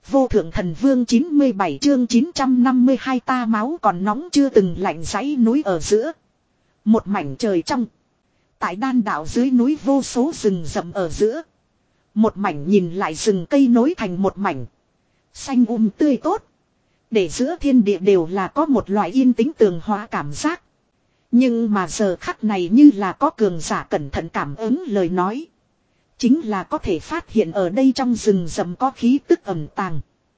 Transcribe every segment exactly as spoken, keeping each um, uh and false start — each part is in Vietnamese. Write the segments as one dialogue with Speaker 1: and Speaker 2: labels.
Speaker 1: Vô thượng thần vương chín mươi bảy chương chín trăm năm mươi hai ta máu còn nóng chưa từng lạnh dãy núi ở giữa. Một mảnh trời trong. Tại đan đạo dưới núi vô số rừng rậm ở giữa. Một mảnh nhìn lại rừng cây nối thành một mảnh. Xanh um tươi tốt. Để giữa thiên địa đều là có một loại yên tĩnh tường hóa cảm giác. Nhưng mà giờ khắc này như là có cường giả cẩn thận cảm ứng lời nói. Chính là có thể phát hiện ở đây trong rừng rậm có khí tức ẩn tàng.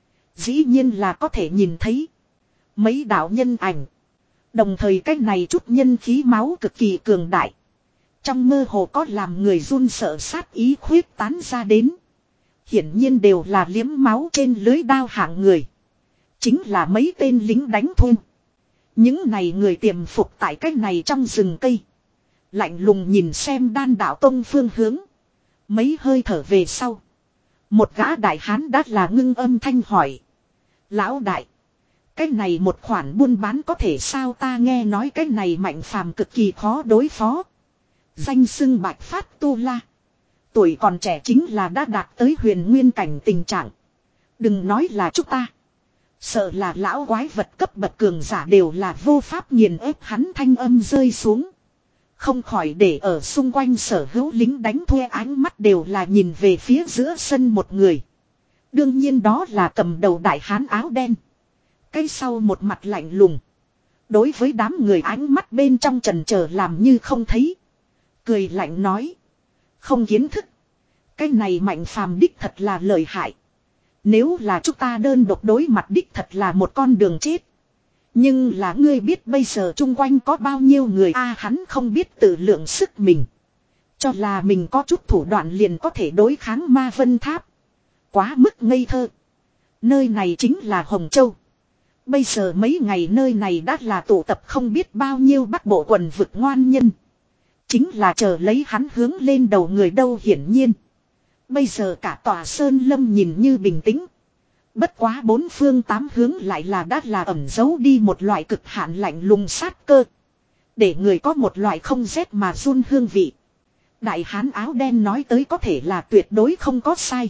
Speaker 1: Dĩ nhiên là có thể nhìn thấy mấy đạo nhân ảnh. Đồng thời cách này chút nhân khí máu cực kỳ cường đại. Trong mơ hồ có làm người run sợ sát ý khuyết tán ra đến. Hiển nhiên đều là liếm máu trên lưới đao hạng người. Chính là mấy tên lính đánh thuê. Những này người tiềm phục tại cách này trong rừng cây. Lạnh lùng nhìn xem đan đạo tông phương hướng. Mấy hơi thở về sau. Một gã đại hán đã là ngưng âm thanh hỏi. Lão đại. Cái này một khoản buôn bán có thể sao ta nghe nói cái này Mạnh Phàm cực kỳ khó đối phó. Danh xưng bạch phát tu la. Tuổi còn trẻ chính là đã đạt tới huyền nguyên cảnh tình trạng. Đừng nói là chúng ta. Sợ là lão quái vật cấp bậc cường giả đều là vô pháp nghiền ép hắn thanh âm rơi xuống. Không khỏi để ở xung quanh sở hữu lính đánh thuê ánh mắt đều là nhìn về phía giữa sân một người. Đương nhiên đó là cầm đầu đại hán áo đen. Cái sau một mặt lạnh lùng. Đối với đám người ánh mắt bên trong trần chờ làm như không thấy. Cười lạnh nói. Không kiến thức. Cái này Mạnh Phàm đích thật là lợi hại. Nếu là chúng ta đơn độc đối mặt đích thật là một con đường chết. Nhưng là ngươi biết bây giờ chung quanh có bao nhiêu người a à, hắn không biết tự lượng sức mình. Cho là mình có chút thủ đoạn liền có thể đối kháng Ma Vân Tháp. Quá mức ngây thơ. Nơi này chính là Hồng Châu. Bây giờ mấy ngày nơi này đã là tụ tập không biết bao nhiêu Bắc Bộ quần vực ngoan nhân. Chính là chờ lấy hắn hướng lên đầu người đâu hiển nhiên. Bây giờ cả tòa sơn lâm nhìn như bình tĩnh. Bất quá bốn phương tám hướng lại là đã là ẩn giấu đi một loại cực hạn lạnh lùng sát cơ. Để người có một loại không rét mà run hương vị. Đại hán áo đen nói tới có thể là tuyệt đối không có sai.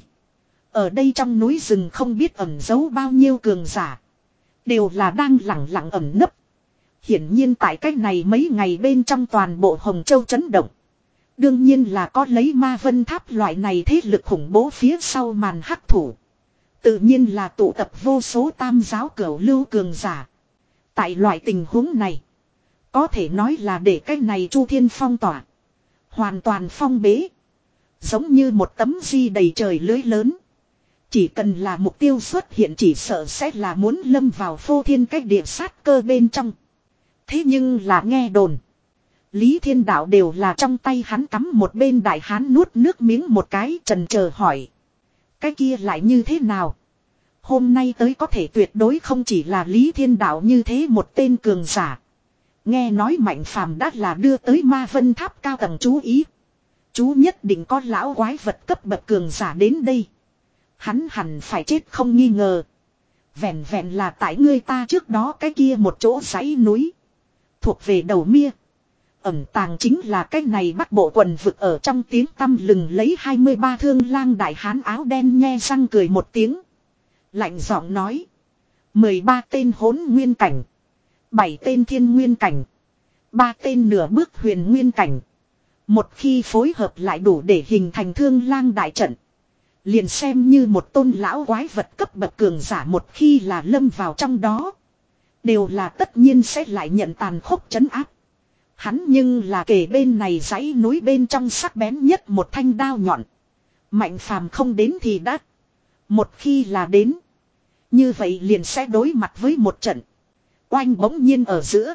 Speaker 1: Ở đây trong núi rừng không biết ẩn giấu bao nhiêu cường giả. Đều là đang lặng lặng ẩn nấp. Hiển nhiên tại cách này mấy ngày bên trong toàn bộ Hồng Châu chấn động. Đương nhiên là có lấy Ma Vân Tháp loại này thế lực khủng bố phía sau màn hắc thủ. Tự nhiên là tụ tập vô số tam giáo cửu lưu cường giả. Tại loại tình huống này. Có thể nói là để cái này Chu Thiên phong tỏa. Hoàn toàn phong bế. Giống như một tấm di đầy trời lưới lớn. Chỉ cần là mục tiêu xuất hiện chỉ sợ sẽ là muốn lâm vào phô thiên cách địa sát cơ bên trong. Thế nhưng là nghe đồn. Lý Thiên Đạo đều là trong tay hắn cắm một bên đại hán nuốt nước miếng một cái trần chờ hỏi. Cái kia lại như thế nào? Hôm nay tới có thể tuyệt đối không chỉ là Lý Thiên Đạo như thế một tên cường giả. Nghe nói Mạnh Phàm đã là đưa tới Ma Vân Tháp cao tầng chú ý. Chú nhất định có lão quái vật cấp bậc cường giả đến đây. Hắn hẳn phải chết không nghi ngờ. Vẹn vẹn là tại ngươi ta trước đó cái kia một chỗ dãy núi. Thuộc về đầu mia. Ẩn tàng chính là cái này Bắc Bộ quần vực ở trong tiếng tăm lừng lấy hai mươi ba thương lang đại hán áo đen nhe răng cười một tiếng. Lạnh giọng nói. mười ba tên hỗn nguyên cảnh. bảy tên thiên nguyên cảnh. ba tên nửa bước huyền nguyên cảnh. Một khi phối hợp lại đủ để hình thành thương lang đại trận. Liền xem như một tôn lão quái vật cấp bậc cường giả một khi là lâm vào trong đó. Đều là tất nhiên sẽ lại nhận tàn khốc trấn áp. Hắn nhưng là kề bên này dãy núi bên trong sắc bén nhất một thanh đao nhọn. Mạnh Phàm không đến thì đã. Một khi là đến. Như vậy liền sẽ đối mặt với một trận. Oanh bỗng nhiên ở giữa.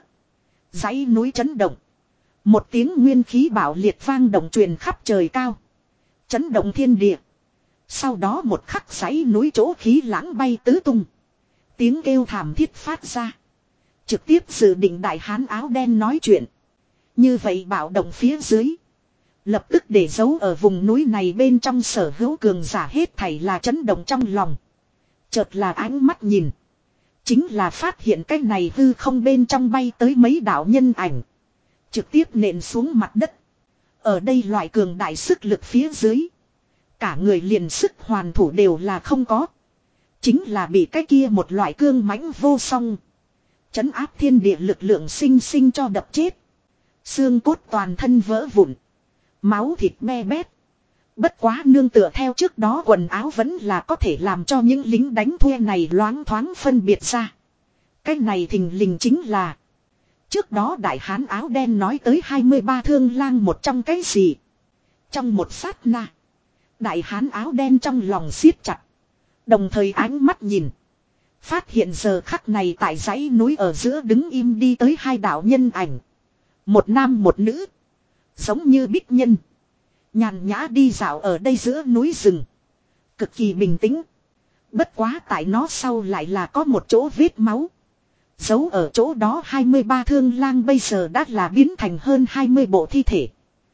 Speaker 1: Dãy núi chấn động. Một tiếng nguyên khí bạo liệt vang động truyền khắp trời cao. Chấn động thiên địa. Sau đó một khắc dãy núi chỗ khí lãng bay tứ tung. Tiếng kêu thảm thiết phát ra. Trực tiếp dự định đại hán áo đen nói chuyện. Như vậy bạo động phía dưới. Lập tức để giấu ở vùng núi này bên trong sở hữu cường giả hết thảy là chấn động trong lòng. Chợt là ánh mắt nhìn. Chính là phát hiện cái này hư không bên trong bay tới mấy đạo nhân ảnh. Trực tiếp nện xuống mặt đất. Ở đây loại cường đại sức lực phía dưới. Cả người liền sức hoàn thủ đều là không có. Chính là bị cái kia một loại cương mãnh vô song. Trấn áp thiên địa lực lượng sinh sinh cho đập chết. Xương cốt toàn thân vỡ vụn. Máu thịt me bét. Bất quá nương tựa theo trước đó quần áo vẫn là có thể làm cho những lính đánh thuê này loáng thoáng phân biệt ra. Cái này thình lình chính là. Trước đó đại hán áo đen nói tới hai mươi ba thương lang một trong cái gì. Trong một sát na. Đại hán áo đen trong lòng siết chặt. Đồng thời ánh mắt nhìn. Phát hiện giờ khắc này tại dãy núi ở giữa đứng im đi tới hai đạo nhân ảnh. Một nam một nữ. Giống như bích nhân. Nhàn nhã đi dạo ở đây giữa núi rừng. Cực kỳ bình tĩnh. Bất quá tại nó sau lại là có một chỗ vết máu. Giấu ở chỗ đó hai mươi ba thương lang bây giờ đã là biến thành hơn hai mươi bộ thi thể.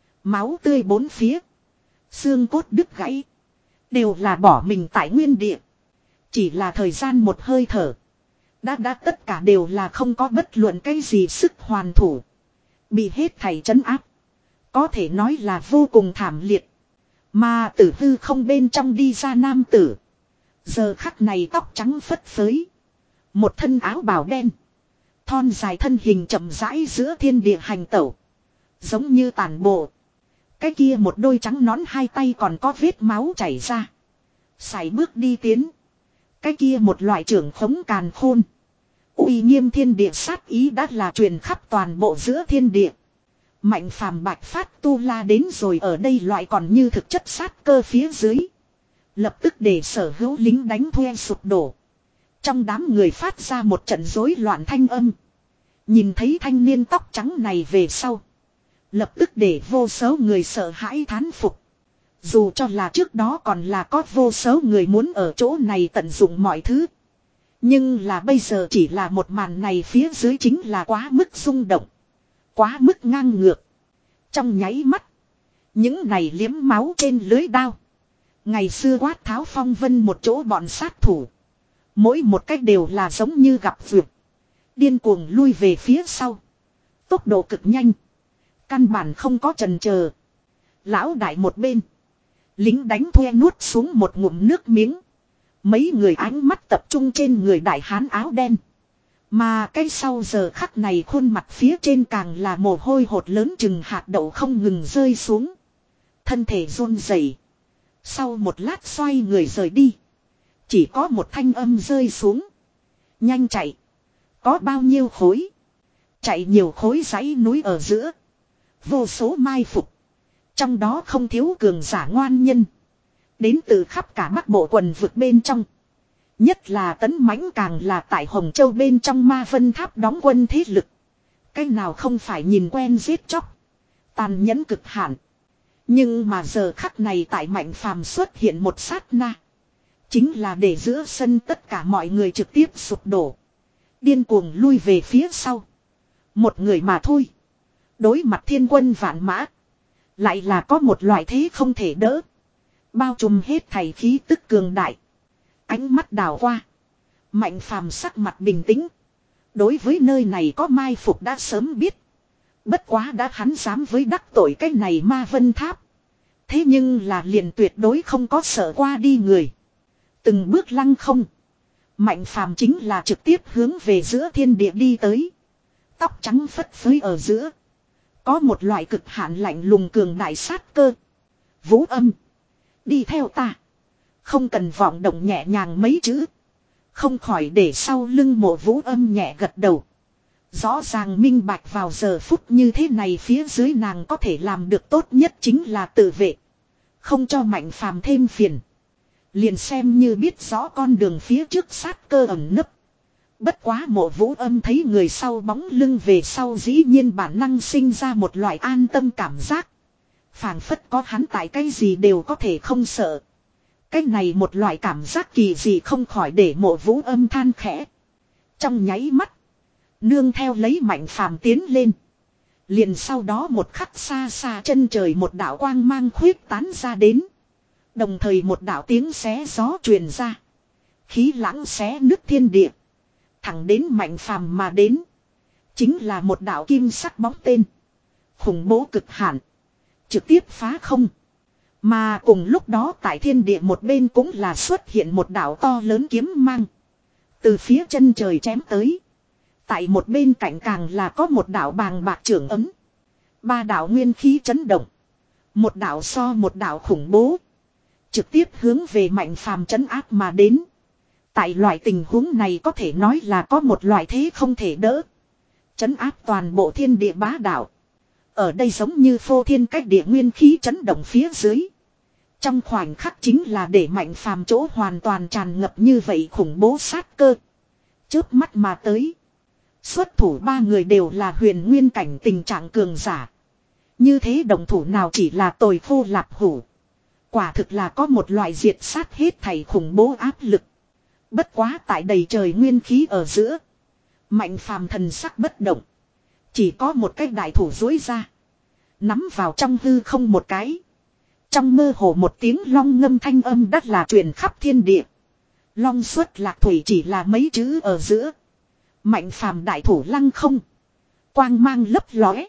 Speaker 1: Máu tươi bốn phía. Xương cốt đứt gãy. Đều là bỏ mình tại nguyên địa. Chỉ là thời gian một hơi thở. Đã đã tất cả đều là không có bất luận cái gì sức hoàn thủ. Bị hết thảy trấn áp. Có thể nói là vô cùng thảm liệt. Mà tử hư không bên trong đi ra nam tử. Giờ khắc này tóc trắng phất phới. Một thân áo bào đen. Thon dài thân hình chậm rãi giữa thiên địa hành tẩu. Giống như tàn bộ. Cái kia một đôi trắng nón hai tay còn có vết máu chảy ra. Sải bước đi tiến. Cái kia một loại trưởng khống càn khôn. Uy nghiêm thiên địa sát ý đã là truyền khắp toàn bộ giữa thiên địa. Mạnh phàm bạch phát tu la đến rồi ở đây loại còn như thực chất sát cơ phía dưới. Lập tức để sở hữu lính đánh thuê sụp đổ. Trong đám người phát ra một trận rối loạn thanh âm. Nhìn thấy thanh niên tóc trắng này về sau. Lập tức để vô số người sợ hãi thán phục. Dù cho là trước đó còn là có vô số người muốn ở chỗ này tận dụng mọi thứ. Nhưng là bây giờ chỉ là một màn này phía dưới chính là quá mức rung động. Quá mức ngang ngược. Trong nháy mắt. Những này liếm máu trên lưới đao. Ngày xưa quát tháo phong vân một chỗ bọn sát thủ. Mỗi một cách đều là giống như gặp vượt. Điên cuồng lui về phía sau. Tốc độ cực nhanh. Căn bản không có chần chờ. Lão đại một bên. Lính đánh thuê nuốt xuống một ngụm nước miếng. Mấy người ánh mắt tập trung trên người đại hán áo đen. Mà cái sau giờ khắc này khuôn mặt phía trên càng là mồ hôi hột lớn chừng hạt đậu không ngừng rơi xuống. Thân thể run rẩy. Sau một lát xoay người rời đi. Chỉ có một thanh âm rơi xuống. Nhanh chạy. Có bao nhiêu khối. Chạy nhiều khối dãy núi ở giữa. Vô số mai phục. Trong đó không thiếu cường giả ngoan nhân. Đến từ khắp cả Bắc Bộ quần vực bên trong. Nhất là tấn mãnh càng là tại Hồng Châu bên trong Ma Vân Tháp đóng quân thế lực. Cái nào không phải nhìn quen giết chóc. Tàn nhẫn cực hạn. Nhưng mà giờ khắc này tại Mạnh Phàm xuất hiện một sát na. Chính là để giữa sân tất cả mọi người trực tiếp sụp đổ. Điên cuồng lui về phía sau. Một người mà thôi. Đối mặt thiên quân vạn mã. Lại là có một loại thế không thể đỡ. Bao trùm hết thảy khí tức cường đại. Ánh mắt đảo qua. Mạnh Phàm sắc mặt bình tĩnh. Đối với nơi này có mai phục đã sớm biết. Bất quá đã hắn dám với đắc tội cái này Ma Vân Tháp. Thế nhưng là liền tuyệt đối không có sợ qua đi người. Từng bước lăng không. Mạnh Phàm chính là trực tiếp hướng về giữa thiên địa đi tới. Tóc trắng phất phới ở giữa. Có một loại cực hạn lạnh lùng cường đại sát cơ. Vũ Âm. Đi theo ta. Không cần vọng động nhẹ nhàng mấy chữ. Không khỏi để sau lưng Mộ Vũ Âm nhẹ gật đầu. Rõ ràng minh bạch vào giờ phút như thế này phía dưới nàng có thể làm được tốt nhất chính là tự vệ. Không cho Mạnh Phàm thêm phiền. Liền xem như biết rõ con đường phía trước sát cơ ẩn nấp. Bất quá Mộ Vũ Âm thấy người sau bóng lưng về sau dĩ nhiên bản năng sinh ra một loại an tâm cảm giác. Phảng phất có hắn tại cái gì đều có thể không sợ. Cái này một loại cảm giác kỳ dị không khỏi để Mộ Vũ Âm than khẽ. Trong nháy mắt. Nương theo lấy Mạnh Phàm tiến lên. Liền sau đó một khắc xa xa chân trời một đạo quang mang khuyết tán ra đến. Đồng thời một đạo tiếng xé gió truyền ra. Khí lãng xé nứt thiên địa. Thẳng đến Mạnh Phàm mà đến. Chính là một đạo kim sắc bóng tên. Khủng bố cực hạn. Trực tiếp phá không. Mà cùng lúc đó tại thiên địa một bên cũng là xuất hiện một đạo to lớn kiếm mang. Từ phía chân trời chém tới. Tại một bên cạnh càng là có một đạo bàng bạc trưởng ấm. Ba đạo nguyên khí chấn động. Một đạo so một đạo khủng bố. Trực tiếp hướng về Mạnh Phàm trấn áp mà đến. Tại loại tình huống này có thể nói là có một loại thế không thể đỡ. Trấn áp toàn bộ thiên địa bá đạo. Ở đây giống như phô thiên cách địa nguyên khí chấn động phía dưới. Trong khoảnh khắc chính là để Mạnh Phàm chỗ hoàn toàn tràn ngập như vậy khủng bố sát cơ. Chớp mắt mà tới. Xuất thủ ba người đều là huyền nguyên cảnh tình trạng cường giả. Như thế đồng thủ nào chỉ là tồi khô lạp hủ. Quả thực là có một loại diệt sát hết thảy khủng bố áp lực. Bất quá tại đầy trời nguyên khí ở giữa. Mạnh Phàm thần sắc bất động. Chỉ có một cái đại thủ dối ra. Nắm vào trong hư không một cái. Trong mơ hồ một tiếng long ngâm thanh âm đắt là truyền khắp thiên địa. Long xuất lạc thủy chỉ là mấy chữ ở giữa. Mạnh Phàm đại thủ lăng không. Quang mang lấp lóe.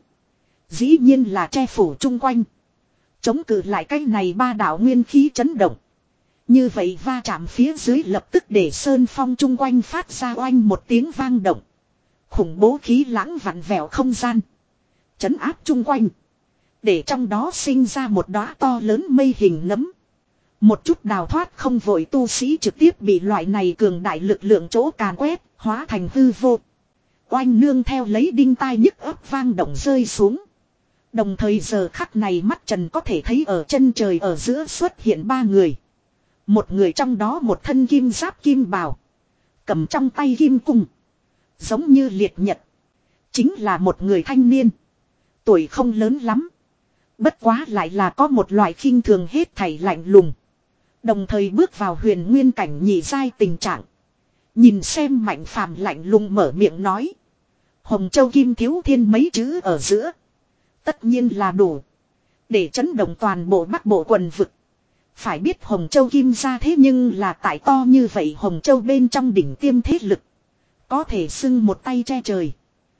Speaker 1: Dĩ nhiên là che phủ chung quanh. Chống cự lại cái này ba đạo nguyên khí chấn động. Như vậy va chạm phía dưới lập tức để sơn phong chung quanh phát ra oanh một tiếng vang động. Khủng bố khí lãng vặn vẹo không gian. Chấn áp chung quanh. Để trong đó sinh ra một đóa to lớn mây hình nấm. Một chút đào thoát không vội tu sĩ trực tiếp bị loại này cường đại lực lượng chỗ càn quét, hóa thành hư vô. Oanh nương theo lấy đinh tai nhức ấp vang động rơi xuống. Đồng thời giờ khắc này mắt trần có thể thấy ở chân trời ở giữa xuất hiện ba người. Một người trong đó một thân kim giáp kim bào. Cầm trong tay kim cung. Giống như liệt nhật. Chính là một người thanh niên. Tuổi không lớn lắm. Bất quá lại là có một loại khinh thường hết thảy lạnh lùng. Đồng thời bước vào huyền nguyên cảnh nhị giai tình trạng. Nhìn xem Mạnh Phàm lạnh lùng mở miệng nói. Hồng Châu Kim Thiếu Thiên mấy chữ ở giữa. Tất nhiên là đủ. Để chấn động toàn bộ Bắc Bộ quần vực. Phải biết Hồng Châu Kim ra thế nhưng là tại to như vậy Hồng Châu bên trong đỉnh tiêm thế lực. Có thể xưng một tay che trời.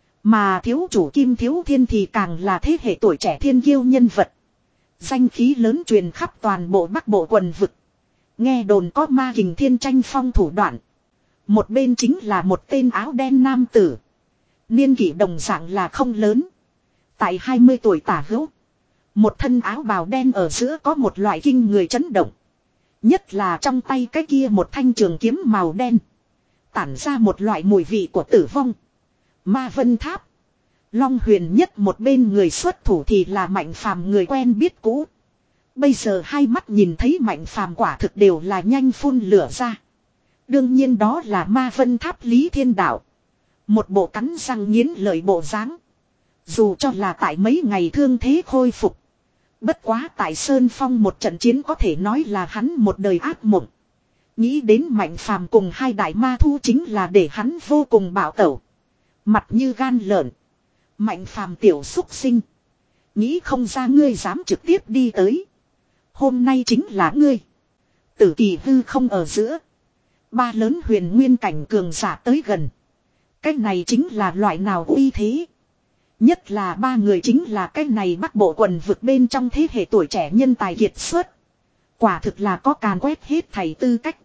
Speaker 1: Mà thiếu chủ Kim Thiếu Thiên thì càng là thế hệ tuổi trẻ thiên kiêu nhân vật. Danh khí lớn truyền khắp toàn bộ Bắc Bộ quần vực. Nghe đồn có ma kình thiên tranh phong thủ đoạn. Một bên chính là một tên áo đen nam tử. Niên kỷ đồng dạng là không lớn. Tại hai mươi tuổi tả hữu. Một thân áo bào đen ở giữa có một loại kinh người chấn động. Nhất là trong tay cái kia một thanh trường kiếm màu đen. Tản ra một loại mùi vị của tử vong. Ma Vân Tháp. Long Huyền nhất một bên người xuất thủ thì là Mạnh Phàm người quen biết cũ. Bây giờ hai mắt nhìn thấy Mạnh Phàm quả thực đều là nhanh phun lửa ra. Đương nhiên đó là Ma Vân Tháp Lý Thiên Đạo. Một bộ cắn răng nghiến lợi bộ dáng. Dù cho là tại mấy ngày thương thế khôi phục. Bất quá tại Sơn Phong một trận chiến có thể nói là hắn một đời ác mộng. Nghĩ đến Mạnh Phàm cùng hai đại ma thu chính là để hắn vô cùng bạo tẩu. Mặt như gan lợn. Mạnh Phàm tiểu xúc sinh. Nghĩ không ra ngươi dám trực tiếp đi tới. Hôm nay chính là ngươi. Tử kỳ hư không ở giữa. Ba lớn huyền nguyên cảnh cường giả tới gần. Cái này chính là loại nào uy thế. Nhất là ba người chính là cái này Bắc Bộ quần vực bên trong thế hệ tuổi trẻ nhân tài kiệt xuất. Quả thực là có càn quét hết thảy tư cách.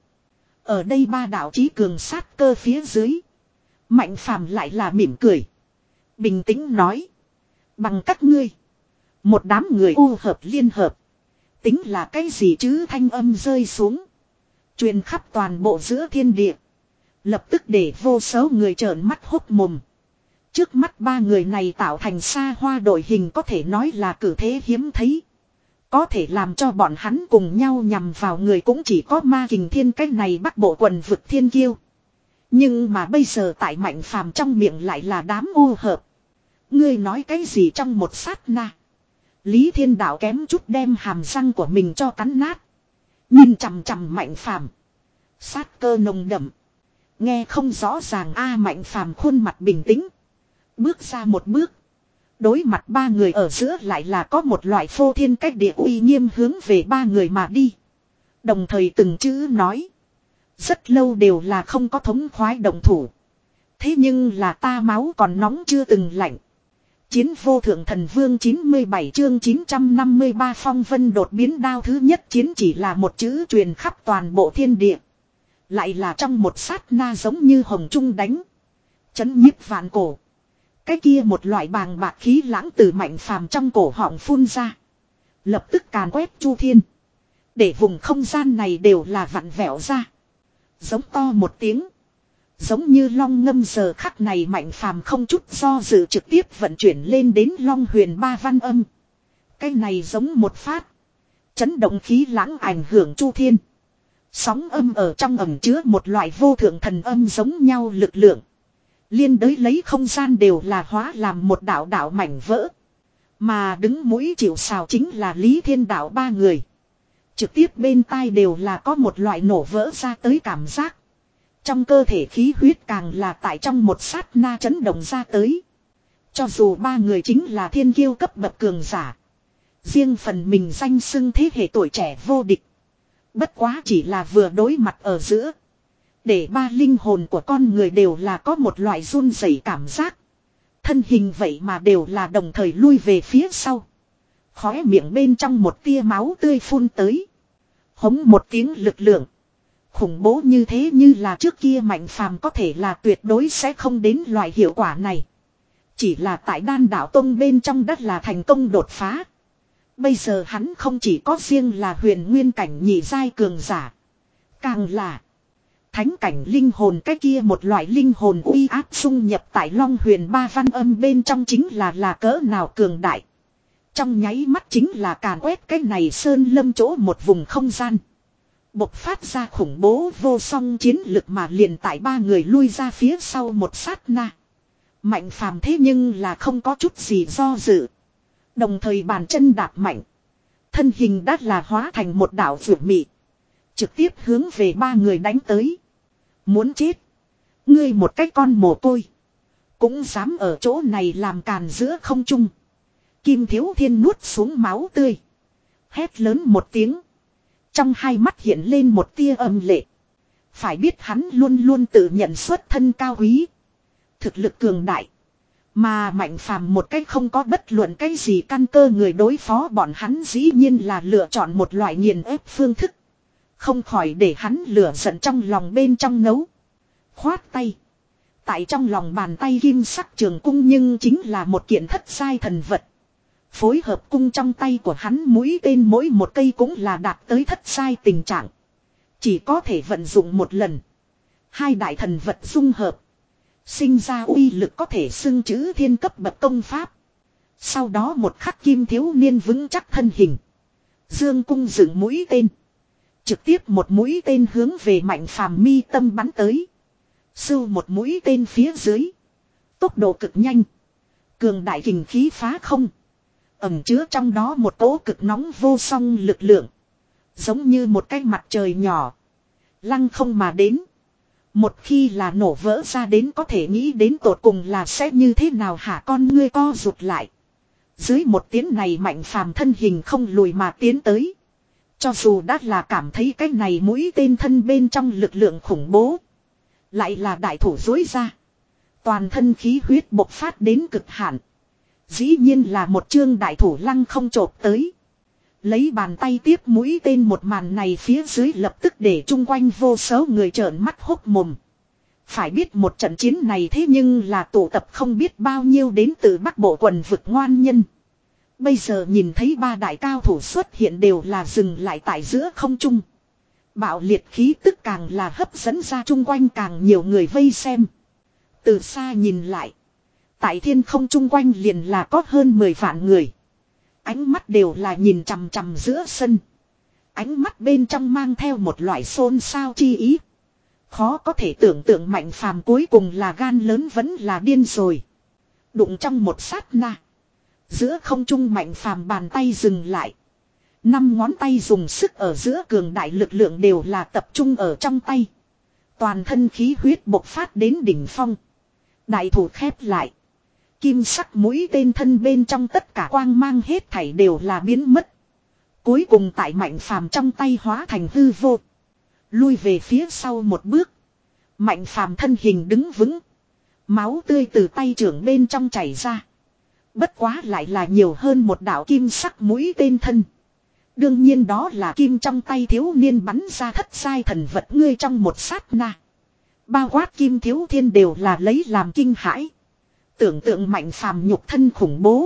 Speaker 1: Ở đây ba đạo chí cường sát cơ phía dưới. Mạnh Phàm lại là mỉm cười. Bình tĩnh nói. Bằng các ngươi. Một đám người u hợp liên hợp. Tính là cái gì chứ thanh âm rơi xuống. Truyền khắp toàn bộ giữa thiên địa. Lập tức để vô số người trợn mắt hốc mồm. Trước mắt ba người này tạo thành xa hoa đội hình có thể nói là cử thế hiếm thấy. Có thể làm cho bọn hắn cùng nhau nhằm vào người cũng chỉ có ma kình thiên cái này Bắc Bộ quần vực thiên kiêu. Nhưng mà bây giờ tại Mạnh Phàm trong miệng lại là đám u hợp. Ngươi nói cái gì trong một sát na. Lý Thiên Đạo kém chút đem hàm răng của mình cho cắn nát. Nhìn chằm chằm Mạnh Phàm, sát cơ nồng đậm. Nghe không rõ ràng a Mạnh Phàm khuôn mặt bình tĩnh. Bước ra một bước. Đối mặt ba người ở giữa lại là có một loại phô thiên cách địa uy nghiêm hướng về ba người mà đi. Đồng thời từng chữ nói. Rất lâu đều là không có thống khoái động thủ. Thế nhưng là ta máu còn nóng chưa từng lạnh. chiến vô thượng thần vương chín mươi bảy chương chín trăm năm mươi ba phong vân đột biến đao thứ nhất chiến chỉ là một chữ truyền khắp toàn bộ thiên địa. Lại là trong một sát na giống như hồng trung đánh. Chấn nhiếp vạn cổ. Cái kia một loại bàng bạc khí lãng từ Mạnh Phàm trong cổ họng phun ra. Lập tức càn quét chu thiên. Để vùng không gian này đều là vặn vẹo ra. Giống to một tiếng. Giống như long ngâm giờ khắc này Mạnh Phàm không chút do dự trực tiếp vận chuyển lên đến long huyền ba văn âm. Cái này giống một phát. Chấn động khí lãng ảnh hưởng chu thiên. Sóng âm ở trong ẩm chứa một loại vô thượng thần âm giống nhau lực lượng. Liên đới lấy không gian đều là hóa làm một đạo đạo mảnh vỡ. Mà đứng mũi chịu sào chính là Lý Thiên Đạo ba người. Trực tiếp bên tai đều là có một loại nổ vỡ ra tới cảm giác. Trong cơ thể khí huyết càng là tại trong một sát na chấn động ra tới. Cho dù ba người chính là thiên kiêu cấp bậc cường giả. Riêng phần mình danh xưng thế hệ tuổi trẻ vô địch. Bất quá chỉ là vừa đối mặt ở giữa. Để ba linh hồn của con người đều là có một loại run rẩy cảm giác. Thân hình vậy mà đều là đồng thời lui về phía sau. Khóe miệng bên trong một tia máu tươi phun tới. Hống một tiếng lực lượng. Khủng bố như thế như là trước kia Mạnh Phàm có thể là tuyệt đối sẽ không đến loại hiệu quả này. Chỉ là tại Đan Đạo Tông bên trong đất là thành công đột phá. Bây giờ hắn không chỉ có riêng là huyền nguyên cảnh nhị giai cường giả. Càng là thánh cảnh linh hồn, cái kia một loại linh hồn uy áp xung nhập tại long huyền ba văn âm bên trong chính là là cỡ nào cường đại. Trong nháy mắt chính là càn quét cái này sơn lâm chỗ một vùng không gian. Bộc phát ra khủng bố vô song chiến lực mà liền tại ba người lui ra phía sau một sát na. Mạnh Phàm thế nhưng là không có chút gì do dự. Đồng thời bàn chân đạp mạnh. Thân hình đã là hóa thành một đạo vượt mị. Trực tiếp hướng về ba người đánh tới. Muốn chết. Ngươi một cái con mồ côi. Cũng dám ở chỗ này làm càn giữa không trung. Kim Thiếu Thiên nuốt xuống máu tươi. Hét lớn một tiếng. Trong hai mắt hiện lên một tia âm lệ. Phải biết hắn luôn luôn tự nhận xuất thân cao quý. Thực lực cường đại. Mà Mạnh Phàm một cách không có bất luận cái gì căn cơ người đối phó bọn hắn dĩ nhiên là lựa chọn một loại nghiền ép phương thức. Không khỏi để hắn lửa giận trong lòng bên trong nấu. Khoát tay. Tại trong lòng bàn tay kim sắc trường cung nhưng chính là một kiện thất giai thần vật. Phối hợp cung trong tay của hắn mũi tên mỗi một cây cũng là đạt tới thất giai tình trạng. Chỉ có thể vận dụng một lần. Hai đại thần vật dung hợp. Sinh ra uy lực có thể xưng chữ thiên cấp bậc công pháp. Sau đó một khắc Kim thiếu niên vững chắc thân hình. Dương cung dựng mũi tên. Trực tiếp một mũi tên hướng về Mạnh Phàm mi tâm bắn tới. Sưu một mũi tên phía dưới. Tốc độ cực nhanh. Cường đại kình khí phá không. Ẩm chứa trong đó một cỗ cực nóng vô song lực lượng. Giống như một cái mặt trời nhỏ. Lăng không mà đến. Một khi là nổ vỡ ra đến có thể nghĩ đến tột cùng là sẽ như thế nào hả, con ngươi co rụt lại. Dưới một tiếng này Mạnh Phàm thân hình không lùi mà tiến tới. Cho dù đã là cảm thấy cái này mũi tên thân bên trong lực lượng khủng bố. Lại là đại thủ dối ra. Toàn thân khí huyết bộc phát đến cực hạn. Dĩ nhiên là một chương đại thủ lăng không chộp tới. Lấy bàn tay tiếp mũi tên một màn này phía dưới lập tức để chung quanh vô số người trợn mắt hốc mồm. Phải biết một trận chiến này thế nhưng là tụ tập không biết bao nhiêu đến từ Bắc Bộ quần vực ngoan nhân. Bây giờ nhìn thấy ba đại cao thủ xuất hiện đều là dừng lại tại giữa không trung. Bạo liệt khí tức càng là hấp dẫn ra chung quanh càng nhiều người vây xem. Từ xa nhìn lại. Tại thiên không chung quanh liền là có hơn mười vạn người. Ánh mắt đều là nhìn chằm chằm giữa sân. Ánh mắt bên trong mang theo một loại xôn xao chi ý. Khó có thể tưởng tượng Mạnh Phàm cuối cùng là gan lớn vẫn là điên rồi. Đụng trong một sát na. Giữa không trung Mạnh Phàm bàn tay dừng lại. Năm ngón tay dùng sức ở giữa cường đại lực lượng đều là tập trung ở trong tay. Toàn thân khí huyết bộc phát đến đỉnh phong. Đại thủ khép lại. Kim sắc mũi tên thân bên trong tất cả quang mang hết thảy đều là biến mất. Cuối cùng tại Mạnh Phàm trong tay hóa thành hư vô. Lui về phía sau một bước. Mạnh Phàm thân hình đứng vững. Máu tươi từ tay trưởng bên trong chảy ra. Bất quá lại là nhiều hơn một đạo kim sắc mũi tên thân. Đương nhiên đó là kim trong tay thiếu niên bắn ra thất sai thần vật ngươi trong một sát na. Bao quát Kim Thiếu Thiên đều là lấy làm kinh hãi. Tưởng tượng Mạnh Phàm nhục thân khủng bố.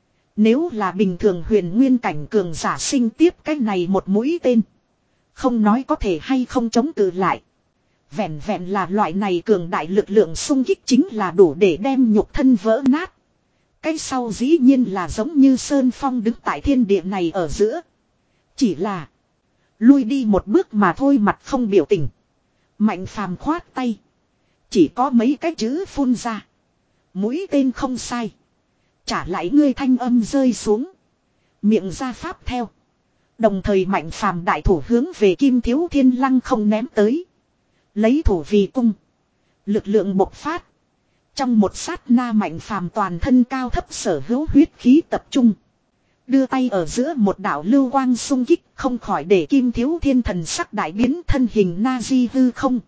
Speaker 1: Nếu là bình thường huyền nguyên cảnh cường giả sinh tiếp cái này một mũi tên. Không nói có thể hay không chống cự lại. Vẹn vẹn là loại này cường đại lực lượng xung kích chính là đủ để đem nhục thân vỡ nát. Cái sau dĩ nhiên là giống như Sơn Phong đứng tại thiên địa này ở giữa. Chỉ là lui đi một bước mà thôi, mặt không biểu tình. Mạnh Phàm khoát tay. Chỉ có mấy cái chữ phun ra. Mũi tên không sai. Trả lại ngươi thanh âm rơi xuống. Miệng ra pháp theo. Đồng thời Mạnh Phàm đại thủ hướng về Kim Thiếu Thiên lăng không ném tới. Lấy thủ vì cung. Lực lượng bộc phát. Trong một sát na Mạnh Phàm toàn thân cao thấp sở hữu huyết khí tập trung. Đưa tay ở giữa một đạo lưu quang xung kích, không khỏi để Kim Thiếu Thiên thần sắc đại biến, thân hình na di hư không.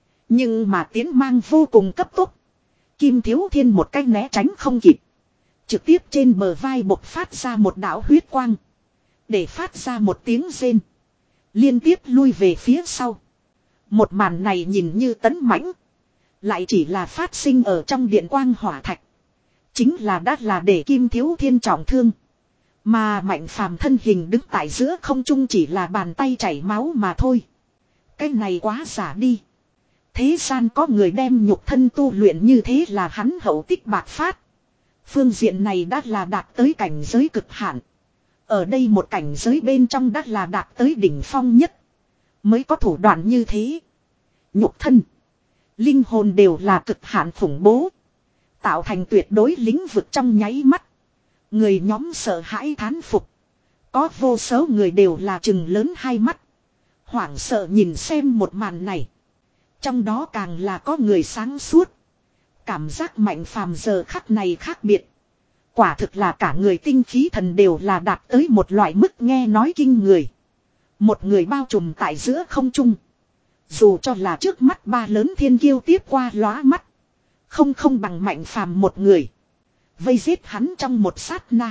Speaker 1: Nhưng mà tiến mang vô cùng cấp tốc. Kim Thiếu Thiên một cách né tránh không kịp. Trực tiếp trên bờ vai bộc phát ra một đạo huyết quang. Để phát ra một tiếng rên. Liên tiếp lui về phía sau. Một màn này nhìn như tấn mãnh. Lại chỉ là phát sinh ở trong điện quang hỏa thạch. Chính là đã là để Kim Thiếu Thiên trọng thương. Mà Mạnh Phàm thân hình đứng tại giữa không trung chỉ là bàn tay chảy máu mà thôi. Cái này quá giả đi. Thế gian có người đem nhục thân tu luyện như thế là hắn hậu tích bạc phát. Phương diện này đã là đạt tới cảnh giới cực hạn. Ở đây một cảnh giới bên trong đã là đạt tới đỉnh phong nhất. Mới có thủ đoạn như thế. Nhục thân. Linh hồn đều là cực hạn khủng bố. Tạo thành tuyệt đối lĩnh vực trong nháy mắt. Người nhóm sợ hãi thán phục. Có vô số người đều là trừng lớn hai mắt. Hoảng sợ nhìn xem một màn này. Trong đó càng là có người sáng suốt. Cảm giác Mạnh Phàm giờ khắc này khác biệt. Quả thực là cả người tinh khí thần đều là đạt tới một loại mức nghe nói kinh người. Một người bao trùm tại giữa không trung. Dù cho là trước mắt ba lớn thiên kiêu tiếp qua lóa mắt. Không không bằng Mạnh Phàm một người. Vây giết hắn trong một sát na.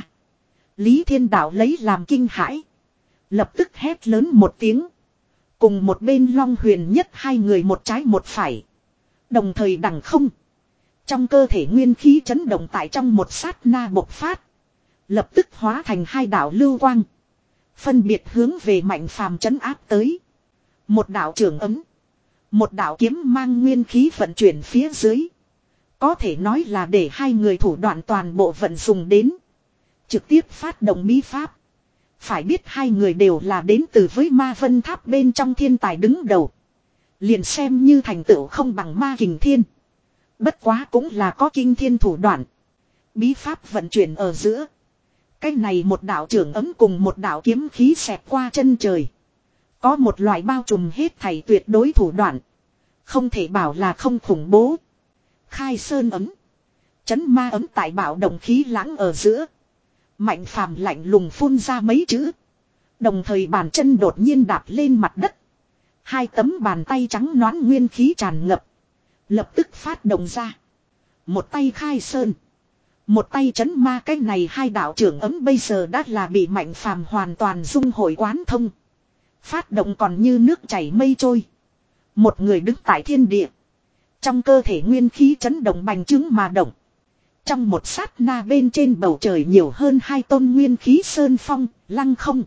Speaker 1: Lý Thiên Đạo lấy làm kinh hãi. Lập tức hét lớn một tiếng. Cùng một bên Long Huyền Nhất hai người một trái một phải. Đồng thời đằng không. Trong cơ thể nguyên khí chấn động tại trong một sát na bộc phát. Lập tức hóa thành hai đạo lưu quang. Phân biệt hướng về Mạnh Phàm trấn áp tới. Một đạo trường ấm. Một đạo kiếm mang nguyên khí vận chuyển phía dưới. Có thể nói là để hai người thủ đoạn toàn bộ vận dùng đến. Trực tiếp phát động bí pháp. Phải biết hai người đều là đến từ với Ma Vân Tháp bên trong thiên tài đứng đầu. Liền xem như thành tựu không bằng Ma Kình Thiên. Bất quá cũng là có kinh thiên thủ đoạn. Bí pháp vận chuyển ở giữa. Cái này một đạo trưởng ấm cùng một đạo kiếm khí xẹt qua chân trời. Có một loại bao trùm hết thảy tuyệt đối thủ đoạn. Không thể bảo là không khủng bố. Khai sơn ấm. Chấn ma ấm tại bảo động khí lãng ở giữa. Mạnh Phàm lạnh lùng phun ra mấy chữ. Đồng thời bàn chân đột nhiên đạp lên mặt đất. Hai tấm bàn tay trắng nõn nguyên khí tràn ngập. Lập tức phát động ra. Một tay khai sơn. Một tay chấn ma, cái này hai đạo trưởng ấm bây giờ đã là bị Mạnh Phàm hoàn toàn dung hội quán thông. Phát động còn như nước chảy mây trôi. Một người đứng tại thiên địa. Trong cơ thể nguyên khí chấn động bành trướng mà động. Trong một sát na bên trên bầu trời nhiều hơn hai tôn nguyên khí sơn phong, lăng không.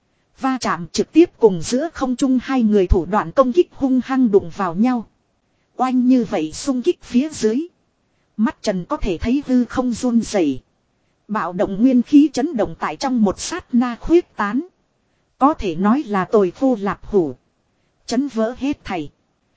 Speaker 1: Va chạm trực tiếp cùng giữa không trung hai người thủ đoạn công kích hung hăng đụng vào nhau. Oanh như vậy xung kích phía dưới. Mắt trần có thể thấy hư không run rẩy. Bạo động nguyên khí chấn động tại trong một sát na khuyết tán. Có thể nói là tồi khô lạp hủ. Chấn vỡ hết thảy.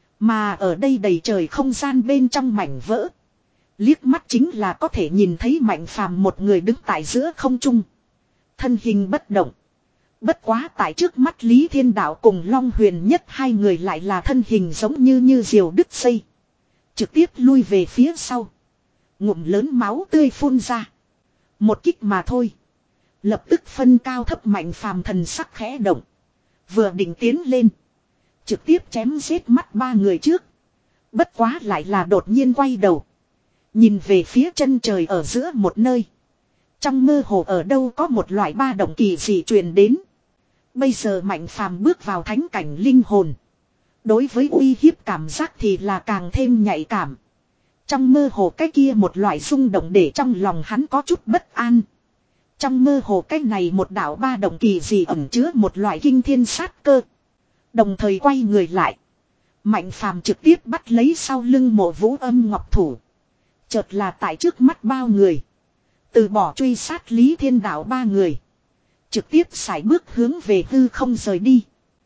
Speaker 1: Mà ở đây đầy trời không gian bên trong mảnh vỡ. Liếc mắt chính là có thể nhìn thấy Mạnh Phàm một người đứng tại giữa không trung. Thân hình bất động. Bất quá tại trước mắt Lý Thiên Đạo cùng Long Huyền Nhất hai người lại là thân hình giống như như diều đứt dây. Trực tiếp lui về phía sau. Ngụm lớn máu tươi phun ra. Một kích mà thôi. Lập tức phân cao thấp Mạnh Phàm thần sắc khẽ động. Vừa định tiến lên. Trực tiếp chém giết mắt ba người trước. Bất quá lại là đột nhiên quay đầu. Nhìn về phía chân trời ở giữa một nơi. Trong mơ hồ ở đâu có một loại ba động kỳ dị truyền đến. Bây giờ Mạnh Phàm bước vào thánh cảnh linh hồn. Đối với uy hiếp cảm giác thì là càng thêm nhạy cảm. Trong mơ hồ cái kia một loại rung động để trong lòng hắn có chút bất an. Trong mơ hồ cái này một đạo ba động kỳ dị ẩn chứa một loại kinh thiên sát cơ. Đồng thời quay người lại. Mạnh Phàm trực tiếp bắt lấy sau lưng Mộ Vũ Âm ngọc thủ. Chợt là tại trước mắt bao người. Từ bỏ truy sát Lý Thiên Đạo ba người. Trực tiếp sải bước hướng về hư không rời đi.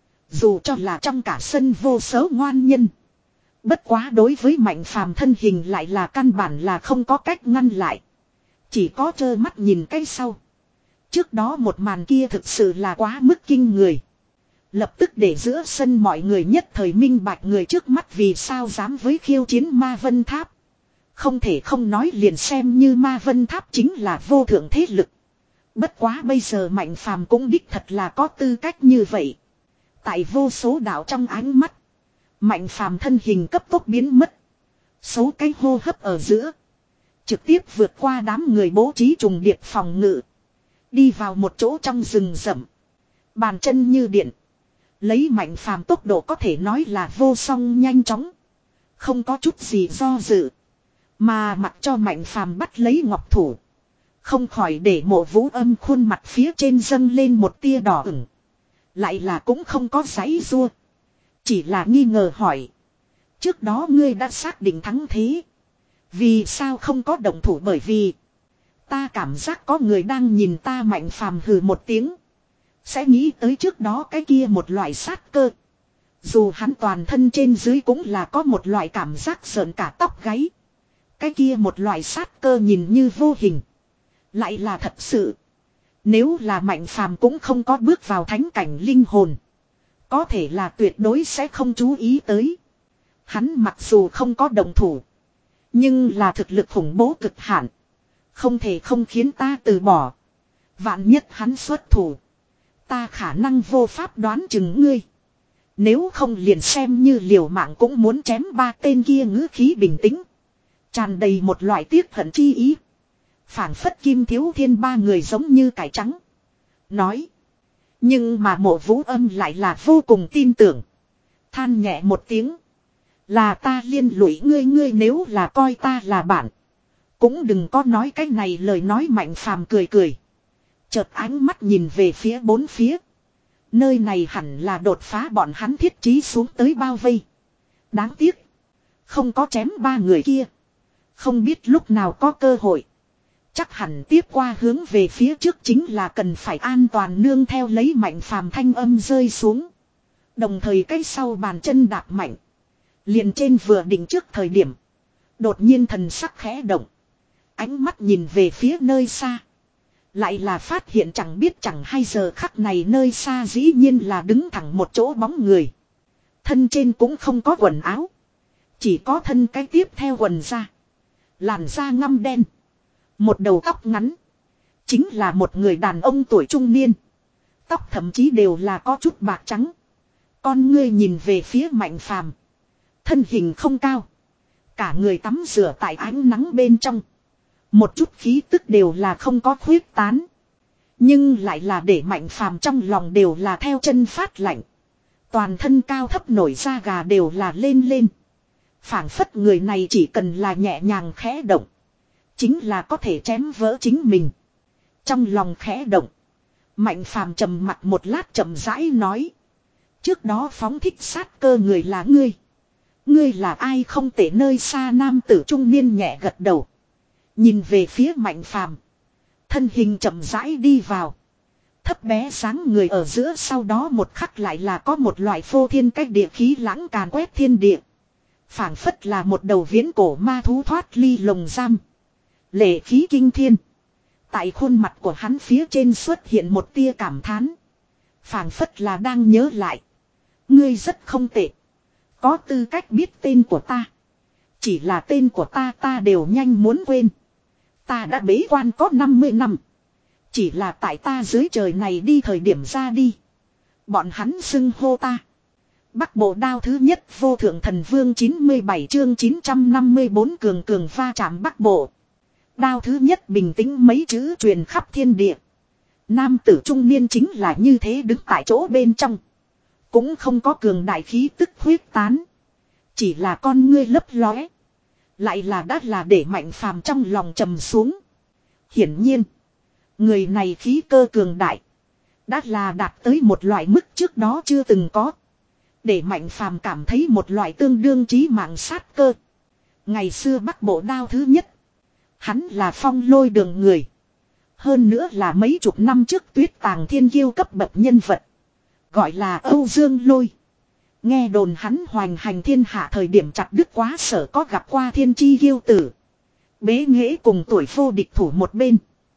Speaker 1: Dù cho là trong cả sân vô số ngoan nhân. Bất quá đối với Mạnh Phàm thân hình lại là căn bản là không có cách ngăn lại. Chỉ có trơ mắt nhìn cái sau. Trước đó một màn kia thực sự là quá mức kinh người. Lập tức để giữa sân mọi người nhất thời minh bạch người trước mắt vì sao dám với khiêu chiến Ma Vân Tháp. Không thể không nói liền xem như Ma Vân Tháp chính là vô thượng thế lực. Bất quá bây giờ Mạnh Phàm cũng đích thật là có tư cách như vậy. Tại vô số đạo trong ánh mắt. Mạnh Phàm thân hình cấp tốc biến mất. Số cái hô hấp ở giữa. Trực tiếp vượt qua đám người bố trí trùng điệp phòng ngự. Đi vào một chỗ trong rừng rậm. Bàn chân như điện. Lấy Mạnh Phàm tốc độ có thể nói là vô song nhanh chóng. Không có chút gì do dự. Mà mặc cho Mạnh Phàm bắt lấy ngọc thủ. Không khỏi để Mộ Vũ Âm khuôn mặt phía trên dâng lên một tia đỏ ửng. Lại là cũng không có giãy giụa. Chỉ là nghi ngờ hỏi. Trước đó ngươi đã xác định thắng thế. Vì sao không có động thủ bởi vì. Ta cảm giác có người đang nhìn ta. Mạnh Phàm hừ một tiếng. Sẽ nghĩ tới trước đó cái kia một loại sát cơ. Dù hắn toàn thân trên dưới cũng là có một loại cảm giác sợn cả tóc gáy. Cái kia một loại sát cơ nhìn như vô hình. Lại là thật sự. Nếu là Mạnh Phàm cũng không có bước vào thánh cảnh linh hồn. Có thể là tuyệt đối sẽ không chú ý tới. Hắn mặc dù không có đồng thủ. Nhưng là thực lực khủng bố cực hạn. Không thể không khiến ta từ bỏ. Vạn nhất hắn xuất thủ. Ta khả năng vô pháp đoán chừng ngươi. Nếu không liền xem như liều mạng cũng muốn chém ba tên kia. Ngữ khí bình tĩnh. Tràn đầy một loại tiếc hận chi ý. Phảng phất Kim Thiếu Thiên ba người giống như cải trắng. Nói. Nhưng mà Mộ Vũ Âm lại là vô cùng tin tưởng. Than nhẹ một tiếng. Là ta liên lụy ngươi ngươi nếu là coi ta là bạn. Cũng đừng có nói cái này lời nói. Mạnh Phàm cười cười. Chợt ánh mắt nhìn về phía bốn phía. Nơi này hẳn là đột phá bọn hắn thiết trí xuống tới bao vây. Đáng tiếc. Không có chém ba người kia. Không biết lúc nào có cơ hội. Chắc hẳn tiếp qua hướng về phía trước chính là cần phải an toàn nương theo lấy Mạnh Phàm thanh âm rơi xuống. Đồng thời cái sau bàn chân đạp mạnh. Liền trên vừa đỉnh trước thời điểm. Đột nhiên thần sắc khẽ động. Ánh mắt nhìn về phía nơi xa. Lại là phát hiện chẳng biết chẳng hay giờ khắc này nơi xa dĩ nhiên là đứng thẳng một chỗ bóng người. Thân trên cũng không có quần áo. Chỉ có thân cái tiếp theo quần da. Làn da ngăm đen. Một đầu tóc ngắn. Chính là một người đàn ông tuổi trung niên. Tóc thậm chí đều là có chút bạc trắng. Con ngươi nhìn về phía Mạnh Phàm. Thân hình không cao. Cả người tắm rửa tại ánh nắng bên trong. Một chút khí tức đều là không có khuyết tán. Nhưng lại là để Mạnh Phàm trong lòng đều là theo chân phát lạnh. Toàn thân cao thấp nổi da gà đều là lên lên. Phảng phất người này chỉ cần là nhẹ nhàng khẽ động. Chính là có thể chém vỡ chính mình. Trong lòng khẽ động. Mạnh Phàm trầm mặt một lát chậm rãi nói. Trước đó phóng thích sát cơ người là ngươi. Ngươi là ai không tệ nơi xa nam tử trung niên nhẹ gật đầu. Nhìn về phía Mạnh Phàm. Thân hình chậm rãi đi vào. Thấp bé sáng người ở giữa sau đó một khắc lại là có một loại phô thiên cách địa khí lãng càn quét thiên địa. Phảng phất là một đầu viễn cổ ma thú thoát ly lồng giam. Lệ khí kinh thiên. Tại khuôn mặt của hắn phía trên xuất hiện một tia cảm thán. Phảng phất là đang nhớ lại. Ngươi rất không tệ. Có tư cách biết tên của ta. Chỉ là tên của ta ta đều nhanh muốn quên. Ta đã bế quan có năm mươi năm. Chỉ là tại ta dưới trời này đi thời điểm ra đi. Bọn hắn xưng hô ta. Bắc Bộ đao thứ nhất vô thượng thần vương chín mươi bảy chương chín trăm năm mươi bốn cường cường va chạm Bắc Bộ. Đao thứ nhất bình tĩnh mấy chữ truyền khắp thiên địa. Nam tử trung niên chính là như thế đứng tại chỗ bên trong. Cũng không có cường đại khí tức huyết tán. Chỉ là con ngươi lấp lóe. Lại là đã là để Mạnh Phàm trong lòng trầm xuống. Hiển nhiên. Người này khí cơ cường đại. Đã là đạt tới một loại mức trước đó chưa từng có. Để Mạnh Phàm cảm thấy một loại tương đương chí mạng sát cơ. Ngày xưa Bắc Bộ đao thứ nhất. Hắn là Phong Lôi Đường người. Hơn nữa là mấy chục năm trước Tuyết Tàng thiên kiêu cấp bậc nhân vật. Gọi là Âu Dương Lôi. Nghe đồn hắn hoành hành thiên hạ thời điểm chặt đứt quá sở có gặp qua thiên chi kiêu tử. Bế nghệ cùng tuổi vô địch thủ một bên.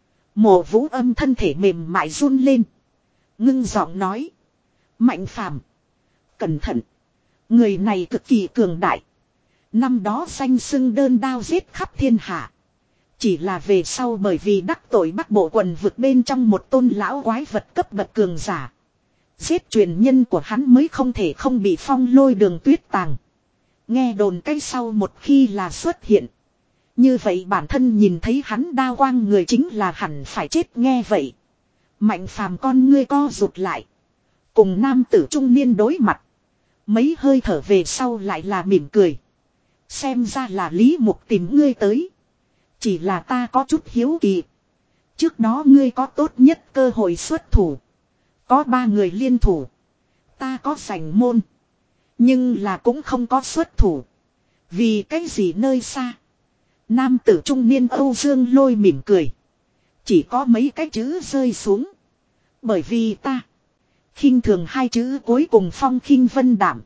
Speaker 1: Mộ Vũ Âm thân thể mềm mại run lên. Ngưng giọng nói. Mạnh Phàm, cẩn thận. Người này cực kỳ cường đại. Năm đó danh xưng đơn đao giết khắp thiên hạ. Chỉ là về sau bởi vì đắc tội Bắc Bộ quần vực bên trong một tôn lão quái vật cấp bậc cường giả. Giết truyền nhân của hắn mới không thể không bị Phong Lôi Đường Tuyết Tàng. Nghe đồn cái sau một khi là xuất hiện. Như vậy bản thân nhìn thấy hắn đao quang người chính là hẳn phải chết. Nghe vậy. Mạnh Phàm con ngươi co rụt lại. Cùng nam tử trung niên đối mặt. Mấy hơi thở về sau lại là mỉm cười. Xem ra là Lý Mục tìm ngươi tới. Chỉ là ta có chút hiếu kỳ. Trước đó ngươi có tốt nhất cơ hội xuất thủ. Có ba người liên thủ. Ta có sảnh môn. Nhưng là cũng không có xuất thủ. Vì cái gì nơi xa. Nam tử trung niên Âu Dương Lôi mỉm cười. Chỉ có mấy cái chữ rơi xuống. Bởi vì ta. Khinh thường hai chữ cuối cùng phong khinh vân đảm.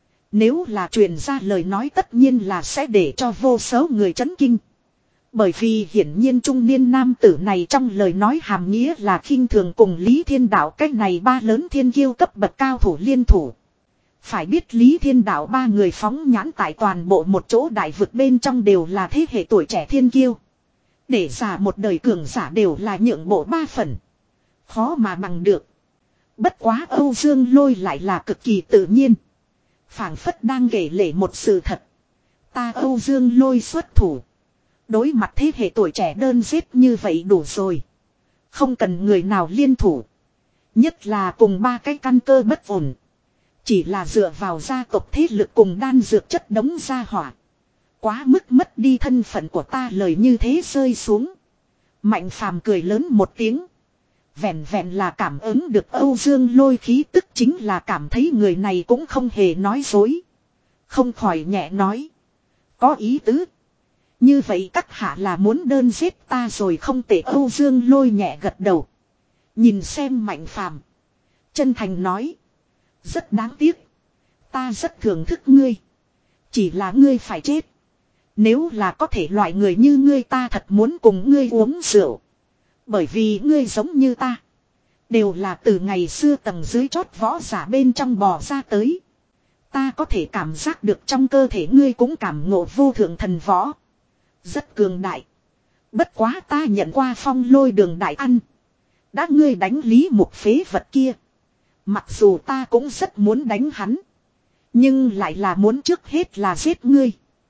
Speaker 1: Nếu là truyền ra lời nói tất nhiên là sẽ để cho vô số người chấn kinh. Bởi vì hiển nhiên trung niên nam tử này trong lời nói hàm nghĩa là khinh thường cùng Lý Thiên Đạo cách này ba lớn thiên kiêu cấp bậc cao thủ liên thủ. Phải biết Lý Thiên Đạo ba người phóng nhãn tại toàn bộ một chỗ đại vực bên trong đều là thế hệ tuổi trẻ thiên kiêu. Để giả một đời cường giả đều là nhượng bộ ba phần. Khó mà bằng được. Bất quá Âu Dương Lôi lại là cực kỳ tự nhiên. Phảng phất đang kể lể một sự thật. Ta Âu Dương Lôi xuất thủ. Đối mặt thế hệ tuổi trẻ đơn giết như vậy đủ rồi. Không cần người nào liên thủ. Nhất là cùng ba cái căn cơ bất ổn. Chỉ là dựa vào gia tộc thế lực cùng đan dược chất đống ra hỏa. Quá mức mất đi thân phận của ta lời như thế rơi xuống. Mạnh Phàm cười lớn một tiếng. Vẹn vẹn là cảm ứng được Âu Dương Lôi khí tức chính là cảm thấy người này cũng không hề nói dối. Không khỏi nhẹ nói. Có ý tứ. Như vậy các hạ là muốn đơn giết ta rồi không tệ. Âu Dương Lôi nhẹ gật đầu. Nhìn xem Mạnh Phàm, chân thành nói. Rất đáng tiếc. Ta rất thưởng thức ngươi. Chỉ là ngươi phải chết. Nếu là có thể loại người như ngươi ta thật muốn cùng ngươi uống rượu. Bởi vì ngươi giống như ta. Đều là từ ngày xưa tầng dưới chót võ giả bên trong bò ra tới. Ta có thể cảm giác được trong cơ thể ngươi cũng cảm ngộ vô thượng thần võ. Rất cường đại. Bất quá ta nhận qua Phong Lôi Đường đại ăn. Đã ngươi đánh Lý Mục phế vật kia. Mặc dù ta cũng rất muốn đánh hắn. Nhưng lại là muốn trước hết là giết ngươi.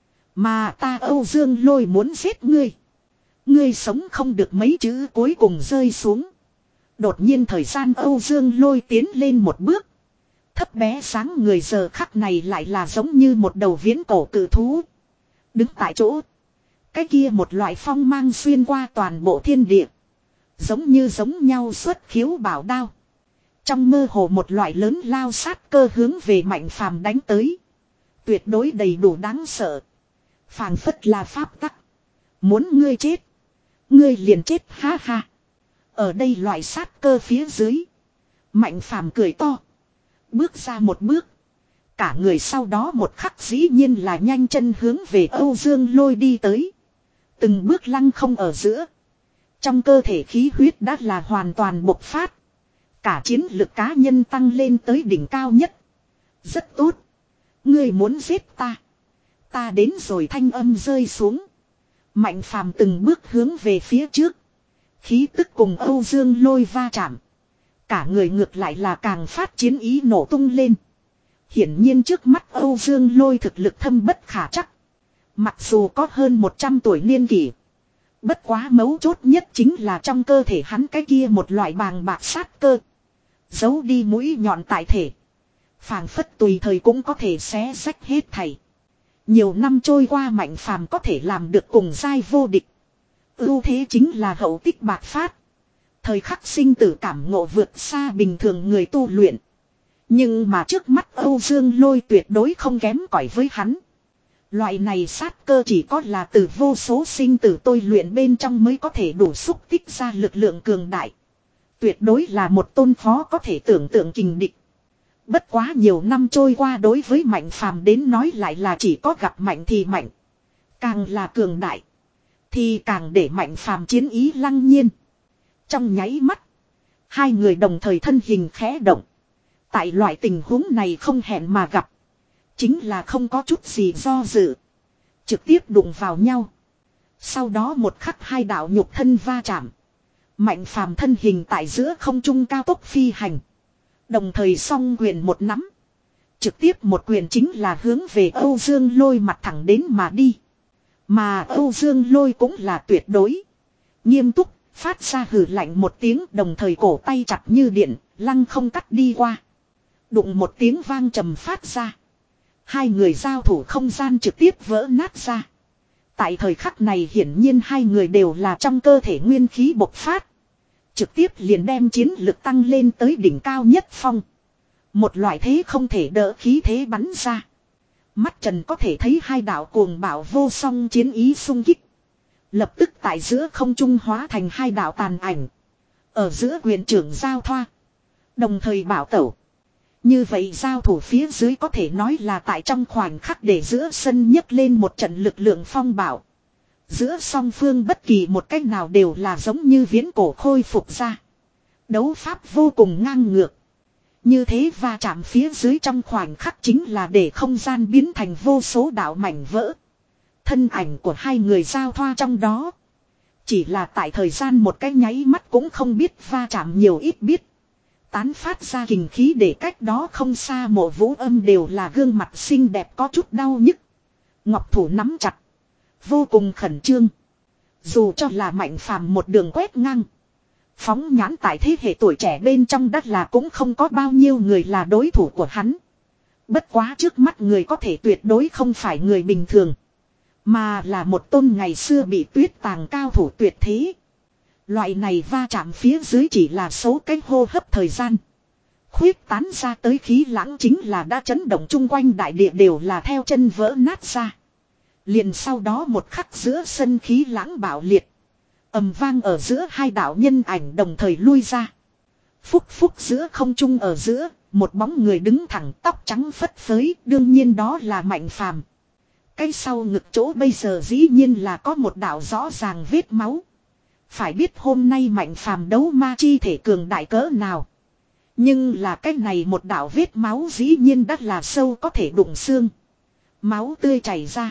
Speaker 1: Mà ta Âu Dương Lôi muốn giết ngươi. Ngươi sống không được mấy chữ cuối cùng rơi xuống. Đột nhiên thời gian Âu Dương Lôi tiến lên một bước. Thấp bé sáng người giờ khắc này lại là giống như một đầu viễn cổ cự thú. Đứng tại chỗ. Cái kia một loại phong mang xuyên qua toàn bộ thiên địa. Giống như giống nhau xuất khiếu bảo đao. Trong mơ hồ một loại lớn lao sát cơ hướng về Mạnh Phàm đánh tới. Tuyệt đối đầy đủ đáng sợ. Phảng phất là pháp tắc. Muốn ngươi chết. Ngươi liền chết ha ha. Ở đây loại sát cơ phía dưới. Mạnh Phàm cười to. Bước ra một bước. Cả người sau đó một khắc dĩ nhiên là nhanh chân hướng về Âu Dương Lôi đi tới. Từng bước lăng không ở giữa. Trong cơ thể khí huyết đã là hoàn toàn bộc phát. Cả chiến lực cá nhân tăng lên tới đỉnh cao nhất. Rất tốt. Ngươi muốn giết ta. Ta đến rồi thanh âm rơi xuống. Mạnh Phàm từng bước hướng về phía trước. Khí tức cùng Âu Dương Lôi va chạm. Cả người ngược lại là càng phát chiến ý nổ tung lên. Hiển nhiên trước mắt Âu Dương Lôi thực lực thâm bất khả chắc. Mặc dù có hơn một trăm tuổi niên kỷ. Bất quá mấu chốt nhất chính là trong cơ thể hắn cái kia một loại bàng bạc sát cơ. Giấu đi mũi nhọn tại thể. Phảng phất tùy thời cũng có thể xé rách hết thảy. Nhiều năm trôi qua Mạnh Phàm có thể làm được cùng giai vô địch. Ưu thế chính là hậu tích bạc phát. Thời khắc sinh tử cảm ngộ vượt xa bình thường người tu luyện. Nhưng mà trước mắt Âu Dương Lôi tuyệt đối không kém cỏi với hắn. Loại này sát cơ chỉ có là từ vô số sinh tử tôi luyện bên trong mới có thể đủ xúc tích ra lực lượng cường đại. Tuyệt đối là một tôn khó có thể tưởng tượng kình địch. Bất quá nhiều năm trôi qua đối với Mạnh Phàm đến nói lại là chỉ có gặp mạnh thì mạnh. Càng là cường đại. Thì càng để Mạnh Phàm chiến ý lăng nhiên. Trong nháy mắt. Hai người đồng thời thân hình khẽ động. Tại loại tình huống này không hẹn mà gặp. Chính là không có chút gì do dự. Trực tiếp đụng vào nhau. Sau đó một khắc hai đạo nhục thân va chạm. Mạnh Phàm thân hình tại giữa không trung cao tốc phi hành. Đồng thời song quyền một nắm. Trực tiếp một quyền chính là hướng về Âu Dương Lôi mặt thẳng đến mà đi. Mà Âu Dương Lôi cũng là tuyệt đối. Nghiêm túc, phát ra hừ lạnh một tiếng đồng thời cổ tay chặt như điện, lăng không cắt đi qua. Đụng một tiếng vang trầm phát ra. Hai người giao thủ không gian trực tiếp vỡ nát ra. Tại thời khắc này hiển nhiên hai người đều là trong cơ thể nguyên khí bộc phát. Trực tiếp liền đem chiến lực tăng lên tới đỉnh cao nhất phong. Một loại thế không thể đỡ khí thế bắn ra. Mắt trần có thể thấy hai đạo cuồng bạo vô song chiến ý xung kích. Lập tức tại giữa không trung hóa thành hai đạo tàn ảnh. Ở giữa quyền trưởng giao thoa. Đồng thời bảo tẩu. Như vậy giao thủ phía dưới có thể nói là tại trong khoảnh khắc để giữa sân nhấc lên một trận lực lượng phong bạo. Giữa song phương bất kỳ một cách nào đều là giống như viễn cổ khôi phục ra. Đấu pháp vô cùng ngang ngược. Như thế va chạm phía dưới trong khoảnh khắc chính là để không gian biến thành vô số đạo mảnh vỡ. Thân ảnh của hai người giao thoa trong đó. Chỉ là tại thời gian một cái nháy mắt cũng không biết va chạm nhiều ít biết. Tán phát ra kình khí để cách đó không xa Mộ Vũ Âm đều là gương mặt xinh đẹp có chút đau nhức. Ngọc thủ nắm chặt. Vô cùng khẩn trương. Dù cho là Mạnh Phàm một đường quét ngang. Phóng nhãn tại thế hệ tuổi trẻ bên trong đất là cũng không có bao nhiêu người là đối thủ của hắn. Bất quá trước mắt người có thể tuyệt đối không phải người bình thường. Mà là một tôn ngày xưa bị tuyết tàng cao thủ tuyệt thế. Loại này va chạm phía dưới chỉ là số cái hô hấp thời gian. Khuyết tán ra tới khí lãng chính là đã chấn động chung quanh đại địa đều là theo chân vỡ nát ra. Liền sau đó một khắc giữa sân khí lãng bạo liệt. Ầm vang ở giữa hai đạo nhân ảnh đồng thời lui ra. Phúc phúc giữa không trung ở giữa, một bóng người đứng thẳng tóc trắng phất phới, đương nhiên đó là Mạnh Phàm. Cái sau ngực chỗ bây giờ dĩ nhiên là có một đạo rõ ràng vết máu. Phải biết hôm nay Mạnh Phàm đấu ma chi thể cường đại cỡ nào. Nhưng là cái này một đạo vết máu dĩ nhiên đắt là sâu có thể đụng xương. Máu tươi chảy ra.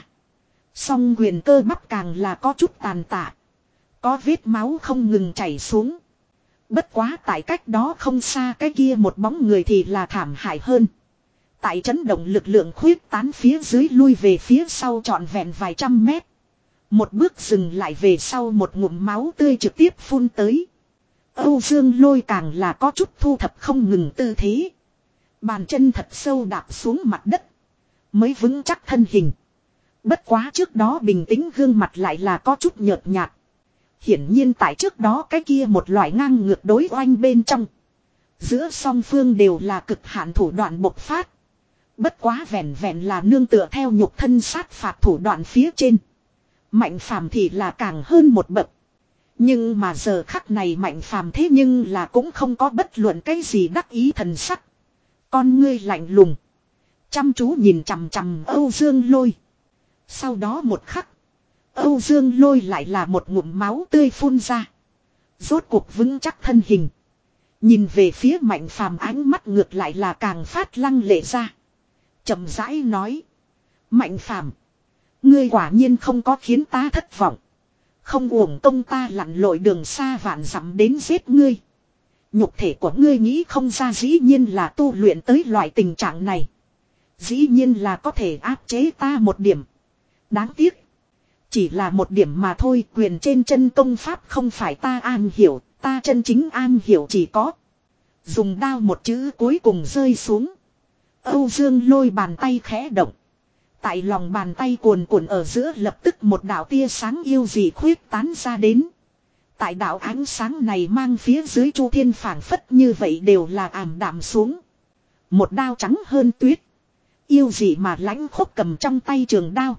Speaker 1: Song quyền cơ bắp càng là có chút tàn tạ. Có vết máu không ngừng chảy xuống. Bất quá tại cách đó không xa cái kia một bóng người thì là thảm hại hơn. Tại chấn động lực lượng khuyết tán phía dưới lui về phía sau trọn vẹn vài trăm mét. Một bước dừng lại về sau một ngụm máu tươi trực tiếp phun tới. Âu Dương Lôi càng là có chút thu thập không ngừng tư thế. Bàn chân thật sâu đạp xuống mặt đất. Mới vững chắc thân hình. Bất quá trước đó bình tĩnh gương mặt lại là có chút nhợt nhạt. Hiển nhiên tại trước đó cái kia một loại ngang ngược đối oanh bên trong. Giữa song phương đều là cực hạn thủ đoạn bộc phát. Bất quá vẹn vẹn là nương tựa theo nhục thân sát phạt thủ đoạn phía trên. Mạnh Phàm thì là càng hơn một bậc. Nhưng mà giờ khắc này Mạnh Phàm thế nhưng là cũng không có bất luận cái gì đắc ý thần sắc. Con ngươi lạnh lùng. Chăm chú nhìn chằm chằm Âu Dương Lôi. Sau đó một khắc. Âu Dương Lôi lại là một ngụm máu tươi phun ra. Rốt cuộc vững chắc thân hình. Nhìn về phía Mạnh Phàm ánh mắt ngược lại là càng phát lăng lệ ra. Chậm rãi nói. Mạnh Phàm, ngươi quả nhiên không có khiến ta thất vọng. Không uổng công ta lặn lội đường xa vạn dặm đến giết ngươi. Nhục thể của ngươi nghĩ không ra dĩ nhiên là tu luyện tới loại tình trạng này. Dĩ nhiên là có thể áp chế ta một điểm. Đáng tiếc. Chỉ là một điểm mà thôi, quyền trên chân công pháp không phải ta an hiểu, ta chân chính an hiểu chỉ có. Dùng đao một chữ cuối cùng rơi xuống. Âu Dương Lôi bàn tay khẽ động. Tại lòng bàn tay cuồn cuộn ở giữa lập tức một đạo tia sáng yêu dị khuyết tán ra đến. Tại đạo ánh sáng này mang phía dưới Chu Thiên phảng phất như vậy đều là ảm đạm xuống. Một đao trắng hơn tuyết. Yêu dị mà lãnh khốc cầm trong tay trường đao.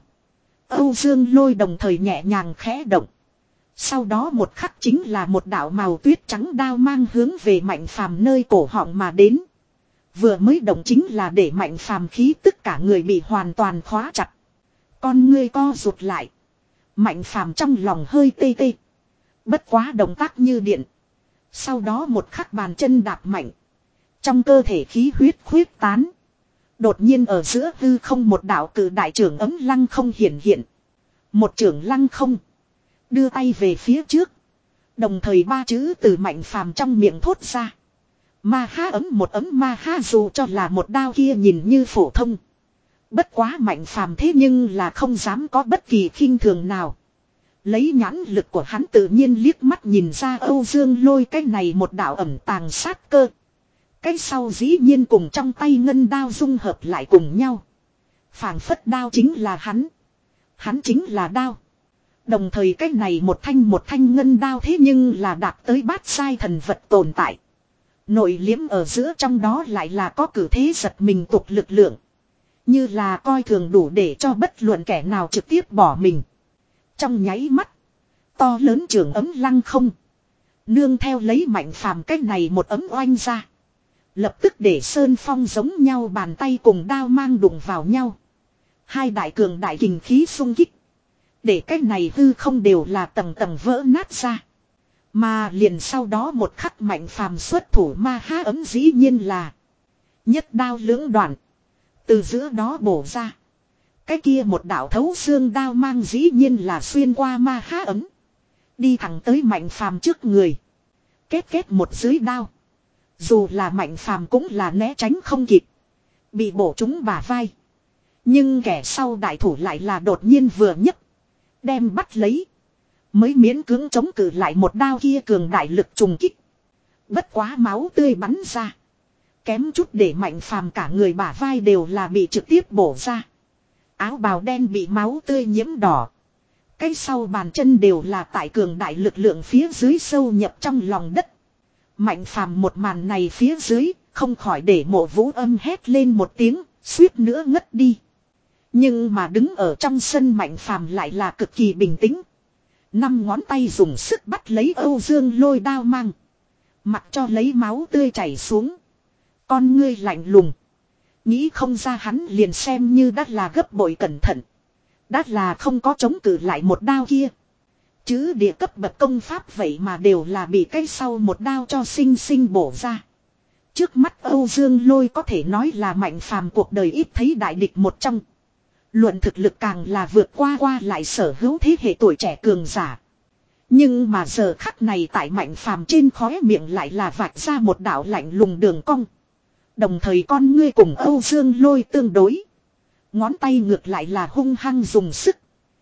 Speaker 1: Âu Dương Lôi đồng thời nhẹ nhàng khẽ động. Sau đó một khắc chính là một đạo màu tuyết trắng đao mang hướng về Mạnh Phàm nơi cổ họng mà đến. Vừa mới động chính là để Mạnh Phàm khí tất cả người bị hoàn toàn khóa chặt. Con ngươi co rụt lại. Mạnh Phàm trong lòng hơi tê tê. Bất quá động tác như điện. Sau đó một khắc bàn chân đạp mạnh. Trong cơ thể khí huyết khuyết tán. Đột nhiên ở giữa hư không một đạo cử đại trưởng ấm lăng không hiển hiện. Một trưởng lăng không. Đưa tay về phía trước. Đồng thời ba chữ từ Mạnh Phàm trong miệng thốt ra. Ma ha ấm một ấm ma ha dù cho là một đao kia nhìn như phổ thông. Bất quá Mạnh Phàm thế nhưng là không dám có bất kỳ khinh thường nào. Lấy nhãn lực của hắn tự nhiên liếc mắt nhìn ra Âu Dương Lôi cái này một đạo ẩn tàng sát cơ. Cái sau dĩ nhiên cùng trong tay ngân đao dung hợp lại cùng nhau. Phảng phất đao chính là hắn. Hắn chính là đao. Đồng thời cái này một thanh một thanh ngân đao thế nhưng là đạt tới bát sai thần vật tồn tại. Nội liếm ở giữa trong đó lại là có cử thế giật mình tục lực lượng. Như là coi thường đủ để cho bất luận kẻ nào trực tiếp bỏ mình. Trong nháy mắt. To lớn trường ấm lăng không. Nương theo lấy Mạnh Phàm cách này một ấm oanh ra. Lập tức để sơn phong giống nhau bàn tay cùng đao mang đụng vào nhau. Hai đại cường đại kình khí xung kích. Để cách này hư không đều là tầng tầng vỡ nát ra. Mà liền sau đó một khắc Mạnh Phàm xuất thủ ma há ấm dĩ nhiên là. Nhất đao lưỡng đoạn. Từ giữa đó bổ ra. Cái kia một đạo thấu xương đao mang dĩ nhiên là xuyên qua ma há ấm. Đi thẳng tới Mạnh Phàm trước người. Kết kết một dưới đao. Dù là Mạnh Phàm cũng là né tránh không kịp. Bị bổ trúng bả vai. Nhưng kẻ sau đại thủ lại là đột nhiên vừa nhấc. Đem bắt lấy. Mới miễn cưỡng chống cự lại một đao kia cường đại lực trùng kích. Bất quá máu tươi bắn ra. Kém chút để Mạnh Phàm cả người bả vai đều là bị trực tiếp bổ ra. Áo bào đen bị máu tươi nhiễm đỏ. Cái sau bàn chân đều là tại cường đại lực lượng phía dưới sâu nhập trong lòng đất. Mạnh Phàm một màn này phía dưới, không khỏi để Mộ Vũ Âm hét lên một tiếng, suýt nữa ngất đi. Nhưng mà đứng ở trong sân Mạnh Phàm lại là cực kỳ bình tĩnh. Năm ngón tay dùng sức bắt lấy Âu Dương Lôi đao mang. Mặc cho lấy máu tươi chảy xuống. Con ngươi lạnh lùng. Nghĩ không ra hắn liền xem như đã là gấp bội cẩn thận. Đã là không có chống cự lại một đao kia. Chứ địa cấp bậc công pháp vậy mà đều là bị cái sau một đao cho sinh sinh bổ ra. Trước mắt Âu Dương Lôi có thể nói là Mạnh Phàm cuộc đời ít thấy đại địch một trong. Luận thực lực càng là vượt qua qua lại sở hữu thế hệ tuổi trẻ cường giả. Nhưng mà giờ khắc này tại Mạnh Phàm trên khóe miệng lại là vạch ra một đạo lạnh lùng đường cong. Đồng thời con ngươi cùng Âu Dương Lôi tương đối. Ngón tay ngược lại là hung hăng dùng sức.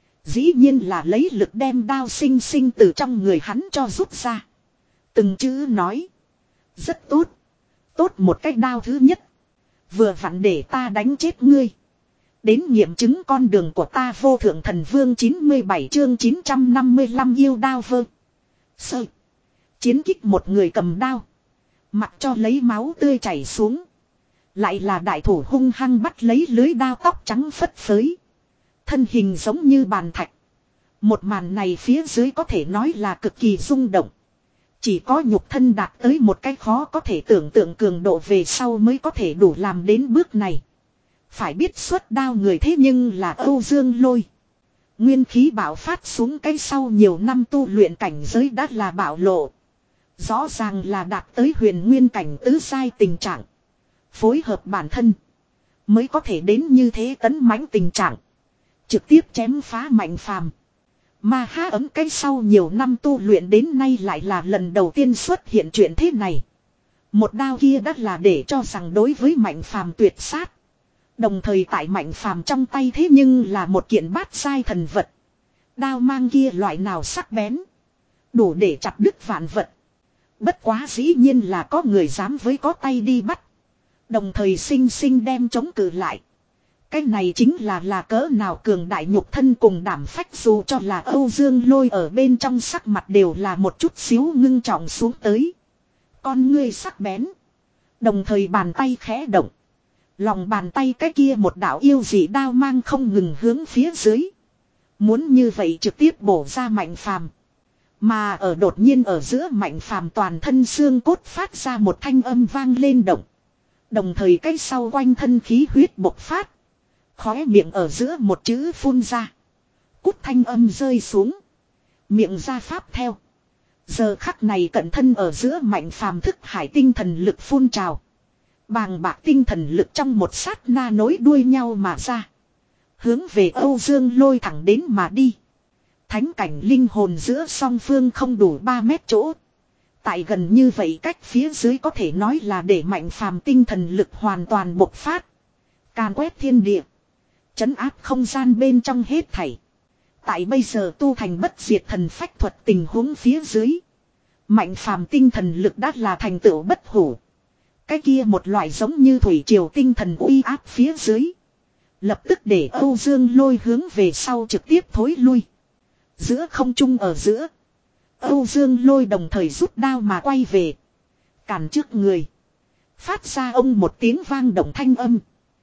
Speaker 1: Dĩ nhiên là lấy lực đem đao sinh sinh từ trong người hắn cho rút ra. Từng chữ nói. Rất tốt. Tốt một cách đao thứ nhất. Vừa vặn để ta đánh chết ngươi. Đến nghiệm chứng con đường của ta vô thượng thần vương chín mươi bảy chương chín trăm năm mươi lăm yêu đao vơ. Sơ. Chiến kích một người cầm đao. Mặc cho lấy máu tươi chảy xuống. Lại là đại thủ hung hăng bắt lấy lưới đao tóc trắng phất phới. Thân hình giống như bàn thạch. Một màn này phía dưới có thể nói là cực kỳ rung động. Chỉ có nhục thân đạt tới một cách khó có thể tưởng tượng cường độ về sau mới có thể đủ làm đến bước này. Phải biết xuất đao người thế nhưng là Âu Dương Lôi. Nguyên khí bạo phát xuống cái sau nhiều năm tu luyện cảnh giới đã là bạo lộ. Rõ ràng là đạt tới huyền nguyên cảnh tứ sai tình trạng. Phối hợp bản thân. Mới có thể đến như thế tấn mãnh tình trạng. Trực tiếp chém phá Mạnh Phàm. Mà há ấm cái sau nhiều năm tu luyện đến nay lại là lần đầu tiên xuất hiện chuyện thế này. Một đao kia đã là để cho rằng đối với Mạnh Phàm tuyệt sát. Đồng thời tại Mạnh Phàm trong tay thế nhưng là một kiện bát sai thần vật. Đao mang kia loại nào sắc bén. Đủ để chặt đứt vạn vật. Bất quá dĩ nhiên là có người dám với có tay đi bắt. Đồng thời sinh sinh đem chống cự lại. Cái này chính là là cỡ nào cường đại nhục thân cùng đảm phách, dù cho là Âu Dương Lôi ở bên trong sắc mặt đều là một chút xíu ngưng trọng xuống tới. Con ngươi sắc bén. Đồng thời bàn tay khẽ động. Lòng bàn tay cái kia một đạo yêu dị đao mang không ngừng hướng phía dưới. Muốn như vậy trực tiếp bổ ra Mạnh Phàm. Mà ở đột nhiên ở giữa Mạnh Phàm toàn thân xương cốt phát ra một thanh âm vang lên động. Đồng thời cái sau quanh thân khí huyết bộc phát. Khóe miệng ở giữa một chữ phun ra. Cút thanh âm rơi xuống. Miệng ra pháp theo. Giờ khắc này cận thân ở giữa Mạnh Phàm thức hải tinh thần lực phun trào. Bàng bạc tinh thần lực trong một sát na nối đuôi nhau mà ra. Hướng về Âu Dương Lôi thẳng đến mà đi. Thánh cảnh linh hồn giữa song phương không đủ ba mét chỗ. Tại gần như vậy cách phía dưới có thể nói là để Mạnh Phàm tinh thần lực hoàn toàn bộc phát. Càn quét thiên địa. Chấn áp không gian bên trong hết thảy. Tại bây giờ tu thành bất diệt thần phách thuật tình huống phía dưới. Mạnh Phàm tinh thần lực đã là thành tựu bất hủ. Cái kia một loại giống như thủy triều tinh thần uy áp phía dưới. Lập tức để Âu Dương Lôi hướng về sau trực tiếp thối lui. Giữa không trung ở giữa. Âu Dương Lôi đồng thời rút đao mà quay về. Cản trước người. Phát ra ông một tiếng vang động thanh âm.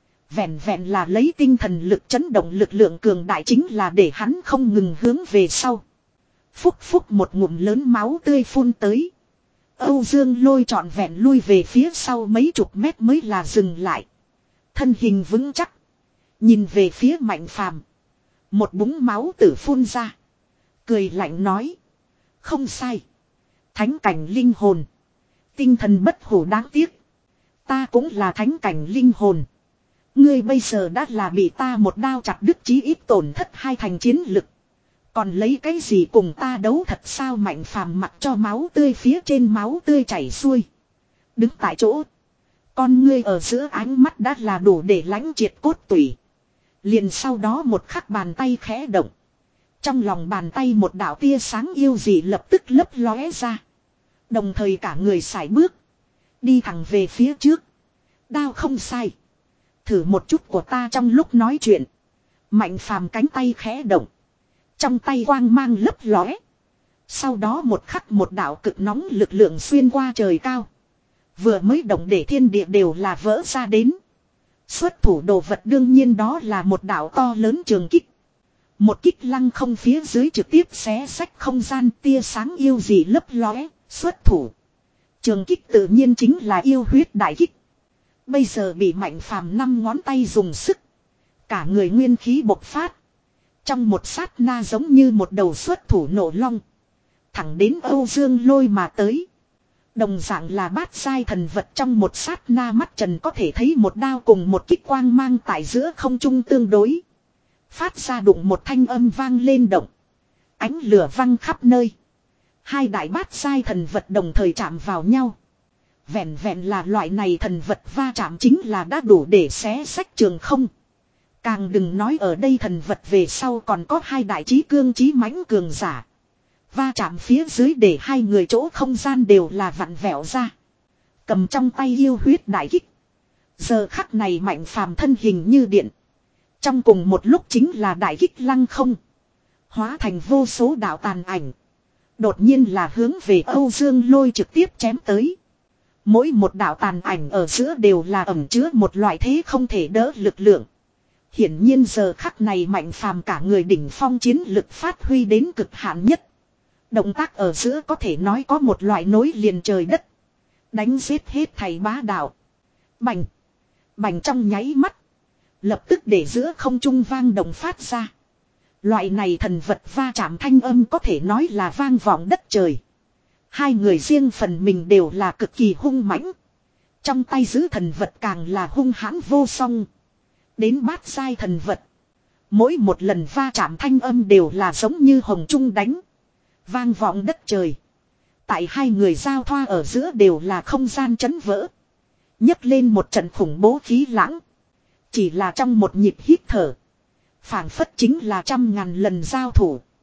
Speaker 1: Vẹn vẹn là lấy tinh thần lực chấn động lực lượng cường đại chính là để hắn không ngừng hướng về sau. Phúc phúc một ngụm lớn máu tươi phun tới. Âu Dương Lôi trọn vẹn lui về phía sau mấy chục mét mới là dừng lại. Thân hình vững chắc. Nhìn về phía Mạnh Phàm. Một búng máu tử phun ra. Cười lạnh nói. Không sai. Thánh cảnh linh hồn. Tinh thần bất hủ đáng tiếc. Ta cũng là thánh cảnh linh hồn. Ngươi bây giờ đã là bị ta một đao chặt đứt chí ít tổn thất hai thành chiến lực. Còn lấy cái gì cùng ta đấu thật sao? Mạnh Phàm mặc cho máu tươi phía trên máu tươi chảy xuôi. Đứng tại chỗ. Con ngươi ở giữa ánh mắt đã là đủ để lãnh triệt cốt tủy. Liền sau đó một khắc bàn tay khẽ động. Trong lòng bàn tay một đạo tia sáng yêu dị lập tức lấp lóe ra. Đồng thời cả người sải bước. Đi thẳng về phía trước. Đao không sai. Thử một chút của ta trong lúc nói chuyện. Mạnh Phàm cánh tay khẽ động. Trong tay quang mang lấp lóe. Sau đó một khắc một đạo cực nóng lực lượng xuyên qua trời cao. Vừa mới động để thiên địa đều là vỡ ra đến. Xuất thủ đồ vật đương nhiên đó là một đạo to lớn trường kích. Một kích lăng không phía dưới trực tiếp xé sách không gian, tia sáng yêu dị lấp lóe, xuất thủ. Trường kích tự nhiên chính là yêu huyết đại kích. Bây giờ bị Mạnh Phàm năm ngón tay dùng sức. Cả người nguyên khí bộc phát. Trong một sát na giống như một đầu xuất thủ nổ long. Thẳng đến Âu Dương Lôi mà tới. Đồng dạng là bát giai thần vật, trong một sát na mắt trần có thể thấy một đao cùng một kích quang mang tại giữa không trung tương đối. Phát ra đụng một thanh âm vang lên động. Ánh lửa văng khắp nơi. Hai đại bát giai thần vật đồng thời chạm vào nhau. Vẹn vẹn là loại này thần vật va chạm chính là đã đủ để xé sách trường không. Càng đừng nói ở đây thần vật về sau còn có hai đại chí cương chí mãnh cường giả. Va chạm phía dưới để hai người chỗ không gian đều là vặn vẹo ra. Cầm trong tay yêu huyết đại kích. Giờ khắc này Mạnh Phàm thân hình như điện. Trong cùng một lúc chính là đại kích lăng không. Hóa thành vô số đạo tàn ảnh. Đột nhiên là hướng về Âu Dương Lôi trực tiếp chém tới. Mỗi một đạo tàn ảnh ở giữa đều là ẩn chứa một loại thế không thể đỡ lực lượng. Hiển nhiên giờ khắc này Mạnh Phàm cả người đỉnh phong chiến lực phát huy đến cực hạn nhất. Động tác ở giữa có thể nói có một loại nối liền trời đất. Đánh giết hết thầy bá đạo. Bành. Bành trong nháy mắt. Lập tức để giữa không trung vang động phát ra. Loại này thần vật va chạm thanh âm có thể nói là vang vọng đất trời. Hai người riêng phần mình đều là cực kỳ hung mãnh. Trong tay giữ thần vật càng là hung hãn vô song. Đến bát giai thần vật. Mỗi một lần va chạm thanh âm đều là giống như hồng trung đánh. Vang vọng đất trời. Tại hai người giao thoa ở giữa đều là không gian chấn vỡ. Nhấc lên một trận khủng bố khí lãng. Chỉ là trong một nhịp hít thở. Phảng phất chính là trăm ngàn lần giao thủ.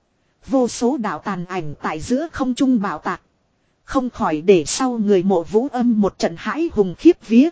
Speaker 1: Vô số đạo tàn ảnh tại giữa không trung bạo tạc. Không khỏi để sau người Mộ Vũ Âm một trận hãi hùng khiếp vía.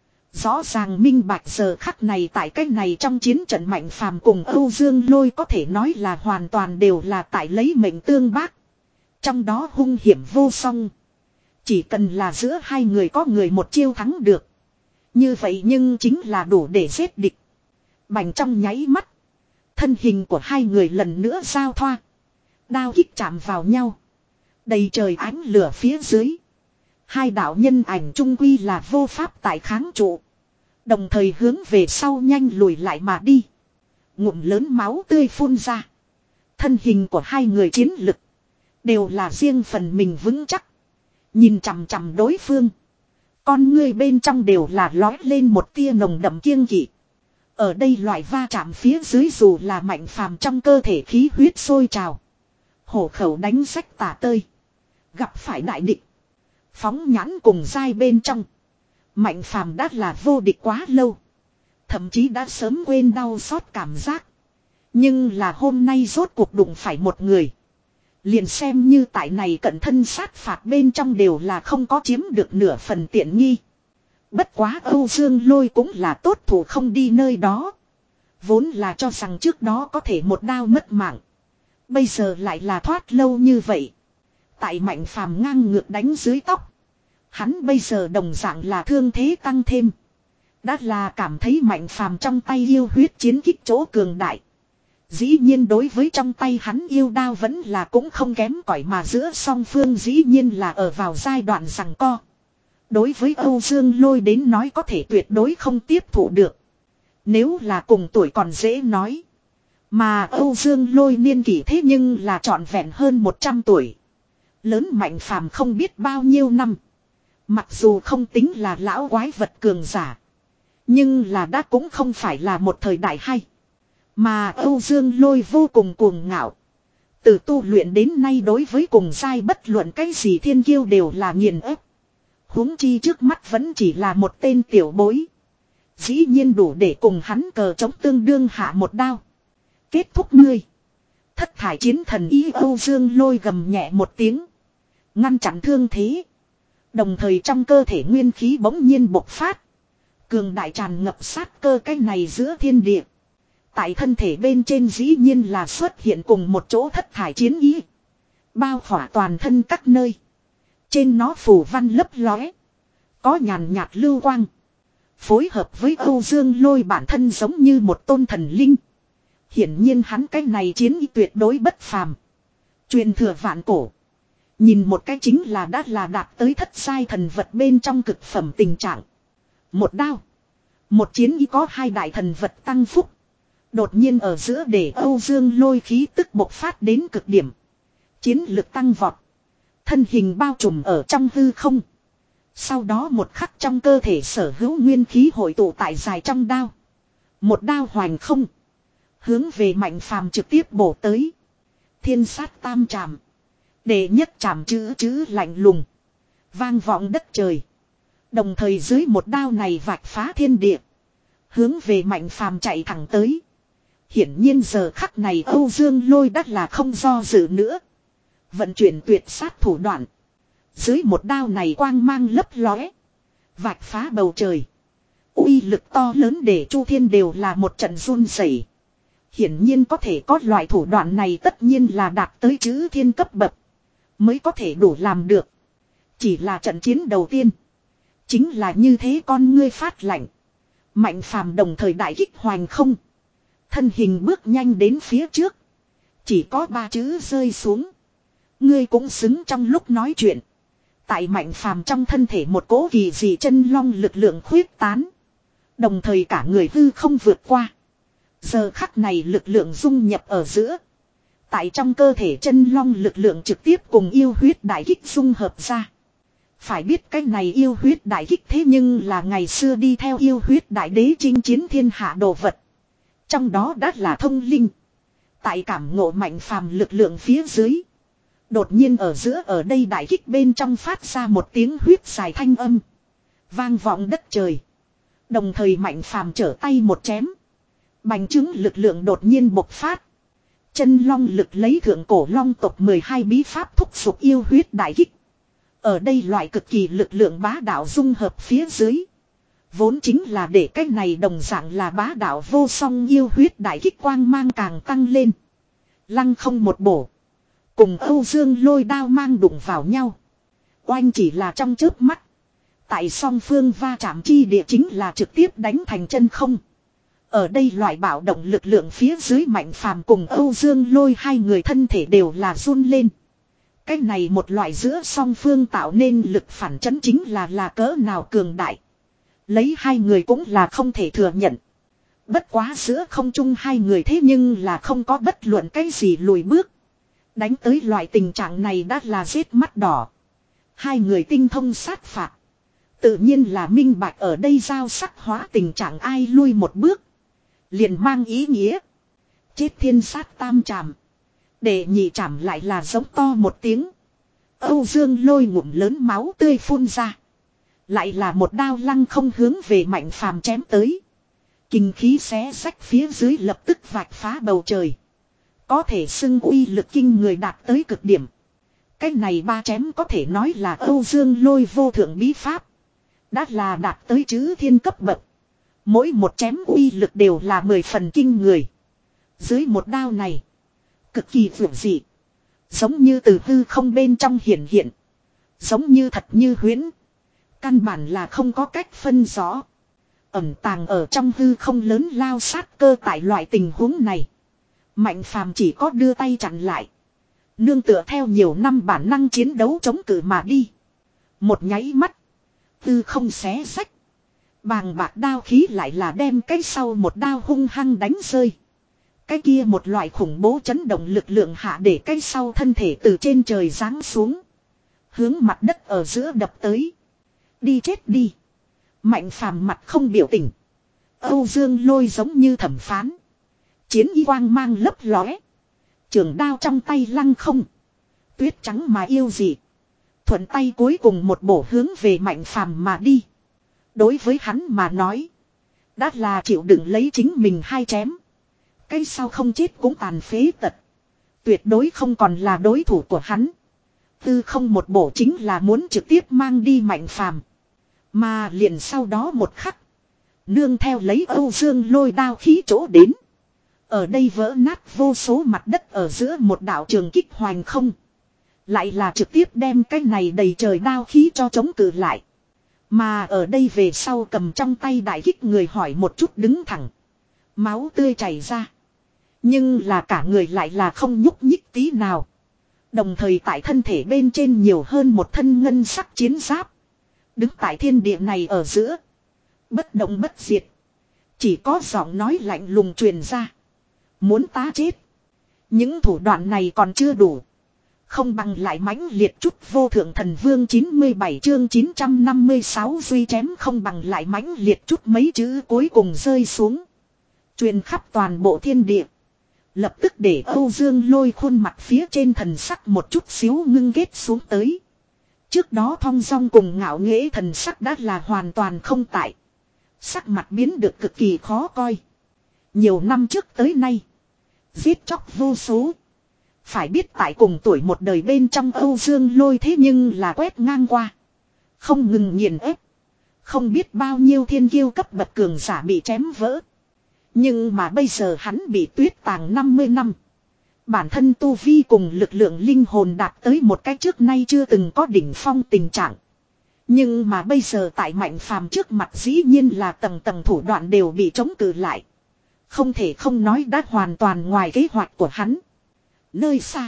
Speaker 1: Rõ ràng minh bạch giờ khắc này tại cách này trong chiến trận Mạnh Phàm cùng Âu Dương Lôi có thể nói là hoàn toàn đều là tại lấy mệnh tương bác. Trong đó hung hiểm vô song. Chỉ cần là giữa hai người có người một chiêu thắng được. Như vậy nhưng chính là đủ để giết địch. Bành trong nháy mắt. Thân hình của hai người lần nữa giao thoa. Đao kích chạm vào nhau. Đầy trời ánh lửa phía dưới. Hai đạo nhân ảnh trung quy là vô pháp tại kháng trụ. Đồng thời hướng về sau nhanh lùi lại mà đi. Ngụm lớn máu tươi phun ra. Thân hình của hai người chiến lực. Đều là riêng phần mình vững chắc. Nhìn chằm chằm đối phương. Con ngươi bên trong đều là lói lên một tia nồng đậm kiêng kỵ. Ở đây loại va chạm phía dưới dù là Mạnh Phàm trong cơ thể khí huyết sôi trào. Hổ khẩu đánh rách tả tơi. Gặp phải đại địch. Phóng nhãn cùng dai bên trong. Mạnh Phàm đã là vô địch quá lâu. Thậm chí đã sớm quên đau xót cảm giác. Nhưng là hôm nay rốt cuộc đụng phải một người. Liền xem như tại này cận thân sát phạt bên trong đều là không có chiếm được nửa phần tiện nghi. Bất quá Âu Dương Lôi cũng là tốt thủ không đi nơi đó. Vốn là cho rằng trước đó có thể một đao mất mạng. Bây giờ lại là thoát lâu như vậy. Tại Mạnh Phàm ngang ngược đánh dưới tóc. Hắn bây giờ đồng dạng là thương thế tăng thêm. Đã là cảm thấy Mạnh Phàm trong tay yêu huyết chiến kích chỗ cường đại. Dĩ nhiên đối với trong tay hắn yêu đao vẫn là cũng không kém cỏi mà giữa song phương dĩ nhiên là ở vào giai đoạn giằng co. Đối với Âu Dương Lôi đến nói có thể tuyệt đối không tiếp thụ được. Nếu là cùng tuổi còn dễ nói. Mà Âu Dương Lôi niên kỷ thế nhưng là trọn vẹn hơn một trăm tuổi. Lớn Mạnh Phàm không biết bao nhiêu năm. Mặc dù không tính là lão quái vật cường giả. Nhưng là đã cũng không phải là một thời đại hay. Mà Âu Dương Lôi vô cùng cuồng ngạo. Từ tu luyện đến nay đối với cùng giai bất luận cái gì thiên kiêu đều là nghiền ép. Huống chi trước mắt vẫn chỉ là một tên tiểu bối. Dĩ nhiên đủ để cùng hắn cờ chống tương đương hạ một đao. Kết thúc ngươi. Thất thải chiến thần ý Âu Dương Lôi gầm nhẹ một tiếng. Ngăn chặn thương thế. Đồng thời trong cơ thể nguyên khí bỗng nhiên bộc phát. Cường đại tràn ngập sát cơ cái này giữa thiên địa. Tại thân thể bên trên dĩ nhiên là xuất hiện cùng một chỗ thất thải chiến ý. Bao khỏa toàn thân các nơi. Trên nó phủ văn lấp lóe. Có nhàn nhạt lưu quang. Phối hợp với Âu Dương Lôi bản thân giống như một tôn thần linh. Hiển nhiên hắn cái này chiến ý tuyệt đối bất phàm. Truyền thừa vạn cổ. Nhìn một cái chính là đã là đạt tới thất sai thần vật bên trong cực phẩm tình trạng. Một đao. Một chiến ý có hai đại thần vật tăng phúc. Đột nhiên ở giữa để Âu Dương Lôi khí tức bộc phát đến cực điểm. Chiến lực tăng vọt. Thân hình bao trùm ở trong hư không. Sau đó một khắc trong cơ thể sở hữu nguyên khí hội tụ tại dài trong đao. Một đao hoành không. Hướng về Mạnh Phàm trực tiếp bổ tới. Thiên sát tam trảm. Đệ nhất trảm chữ chữ lạnh lùng. Vang vọng đất trời. Đồng thời dưới một đao này vạch phá thiên địa. Hướng về Mạnh Phàm chạy thẳng tới. Hiển nhiên giờ khắc này Âu Dương Lôi đắt là không do dự nữa. Vận chuyển tuyệt sát thủ đoạn. Dưới một đao này quang mang lấp lóe. Vạch phá bầu trời. Uy lực to lớn để Chu Thiên đều là một trận run rẩy. Hiển nhiên có thể có loại thủ đoạn này tất nhiên là đạt tới chữ thiên cấp bậc. Mới có thể đủ làm được. Chỉ là trận chiến đầu tiên. Chính là như thế con ngươi phát lạnh. Mạnh Phàm đồng thời đại kích hoành không. Thân hình bước nhanh đến phía trước. Chỉ có ba chữ rơi xuống. Ngươi cũng xứng trong lúc nói chuyện. Tại Mạnh Phàm trong thân thể một cỗ kỳ dị chân long lực lượng khuyết tán. Đồng thời cả người hư không vượt qua. Giờ khắc này lực lượng dung nhập ở giữa. Tại trong cơ thể chân long lực lượng trực tiếp cùng yêu huyết đại kích dung hợp ra. Phải biết cái này yêu huyết đại kích thế nhưng là ngày xưa đi theo yêu huyết đại đế chinh chiến thiên hạ đồ vật. Trong đó đã là thông linh. Tại cảm ngộ Mạnh Phàm lực lượng phía dưới. Đột nhiên ở giữa ở đây đại kích bên trong phát ra một tiếng huyết dài thanh âm. Vang vọng đất trời. Đồng thời Mạnh Phàm trở tay một chém. Bành trướng lực lượng đột nhiên bộc phát. Chân long lực lấy thượng cổ long tộc mười hai bí pháp thúc giục yêu huyết đại kích. Ở đây loại cực kỳ lực lượng bá đạo dung hợp phía dưới. Vốn chính là để cái này đồng dạng là bá đạo vô song yêu huyết đại kích quang mang càng tăng lên. Lăng không một bổ. Cùng Âu Dương lôi đao mang đụng vào nhau. Oanh chỉ là trong chớp mắt. Tại song phương va chạm chi địa chính là trực tiếp đánh thành chân không. Ở đây loại bạo động lực lượng phía dưới Mạnh Phàm cùng Âu Dương lôi hai người thân thể đều là run lên. Cái này một loại giữa song phương tạo nên lực phản chấn chính là là cỡ nào cường đại. Lấy hai người cũng là không thể thừa nhận. Bất quá giữa không trung hai người thế nhưng là không có bất luận cái gì lùi bước. Đánh tới loại tình trạng này đã là giết mắt đỏ. Hai người tinh thông sát phạt. Tự nhiên là minh bạch ở đây giao sắc hóa tình trạng ai lui một bước. Liền mang ý nghĩa. Chết thiên sát tam trảm. Để nhị trảm lại là giống to một tiếng. Âu Dương lôi ngụm lớn máu tươi phun ra. Lại là một đao lăng không hướng về Mạnh Phàm chém tới. Kinh khí xé rách phía dưới lập tức vạch phá bầu trời. Có thể xưng uy lực kinh người đạt tới cực điểm. Cái này ba chém có thể nói là Âu Dương lôi vô thượng bí pháp. Đã là đạt tới chữ thiên cấp bậc. Mỗi một chém uy lực đều là mười phần kinh người. Dưới một đao này. Cực kỳ vượt dị. Giống như từ hư không bên trong hiển hiện. Giống như thật như huyễn. Căn bản là không có cách phân rõ. Ẩn tàng ở trong hư không lớn lao sát cơ tại loại tình huống này. Mạnh Phàm chỉ có đưa tay chặn lại. Nương tựa theo nhiều năm bản năng chiến đấu chống cự mà đi. Một nháy mắt. Hư không xé rách. Bàng bạc đao khí lại là đem cái sau một đao hung hăng đánh rơi. Cái kia một loại khủng bố chấn động lực lượng hạ để cái sau thân thể từ trên trời giáng xuống. Hướng mặt đất ở giữa đập tới. Đi chết đi. Mạnh Phàm mặt không biểu tình. Âu Dương lôi giống như thẩm phán. Chiến y quang mang lấp lóe. Trường đao trong tay lăng không. Tuyết trắng mà yêu dị. Thuận tay cuối cùng một bổ hướng về Mạnh Phàm mà đi. Đối với hắn mà nói. Đã là chịu đựng lấy chính mình hai chém. Cái sau không chết cũng tàn phế tật. Tuyệt đối không còn là đối thủ của hắn. Tư không một bổ chính là muốn trực tiếp mang đi Mạnh Phàm. Mà liền sau đó một khắc. Nương theo lấy Âu Dương lôi đao khí chỗ đến. Ở đây vỡ nát vô số mặt đất ở giữa một đạo trường kích hoành không. Lại là trực tiếp đem cái này đầy trời đao khí cho chống cự lại. Mà ở đây về sau cầm trong tay đại kích người hỏi một chút đứng thẳng. Máu tươi chảy ra. Nhưng là cả người lại là không nhúc nhích tí nào. Đồng thời tại thân thể bên trên nhiều hơn một thân ngân sắc chiến giáp. Đứng tại thiên địa này ở giữa. Bất động bất diệt. Chỉ có giọng nói lạnh lùng truyền ra. Muốn ta chết. Những thủ đoạn này còn chưa đủ. Không bằng lại mãnh liệt chút vô thượng thần vương chín mươi bảy chương chín trăm năm mươi sáu duy chém không bằng lại mãnh liệt chút mấy chữ cuối cùng rơi xuống. Truyền khắp toàn bộ thiên địa. Lập tức để Âu Dương lôi khuôn mặt phía trên thần sắc một chút xíu ngưng ghét xuống tới. Trước đó thong dong cùng ngạo nghễ thần sắc đã là hoàn toàn không tại. Sắc mặt biến được cực kỳ khó coi. Nhiều năm trước tới nay. Giết chóc vô số. Phải biết tại cùng tuổi một đời bên trong Âu Dương lôi thế nhưng là quét ngang qua. Không ngừng nghiền ép. Không biết bao nhiêu thiên kiêu cấp bậc cường giả bị chém vỡ. Nhưng mà bây giờ hắn bị tuyết tàng năm mươi năm. Bản thân tu vi cùng lực lượng linh hồn đạt tới một cách trước nay chưa từng có đỉnh phong tình trạng. Nhưng mà bây giờ tại Mạnh Phàm trước mặt dĩ nhiên là tầng tầng thủ đoạn đều bị chống cự lại. Không thể không nói đã hoàn toàn ngoài kế hoạch của hắn. Nơi xa.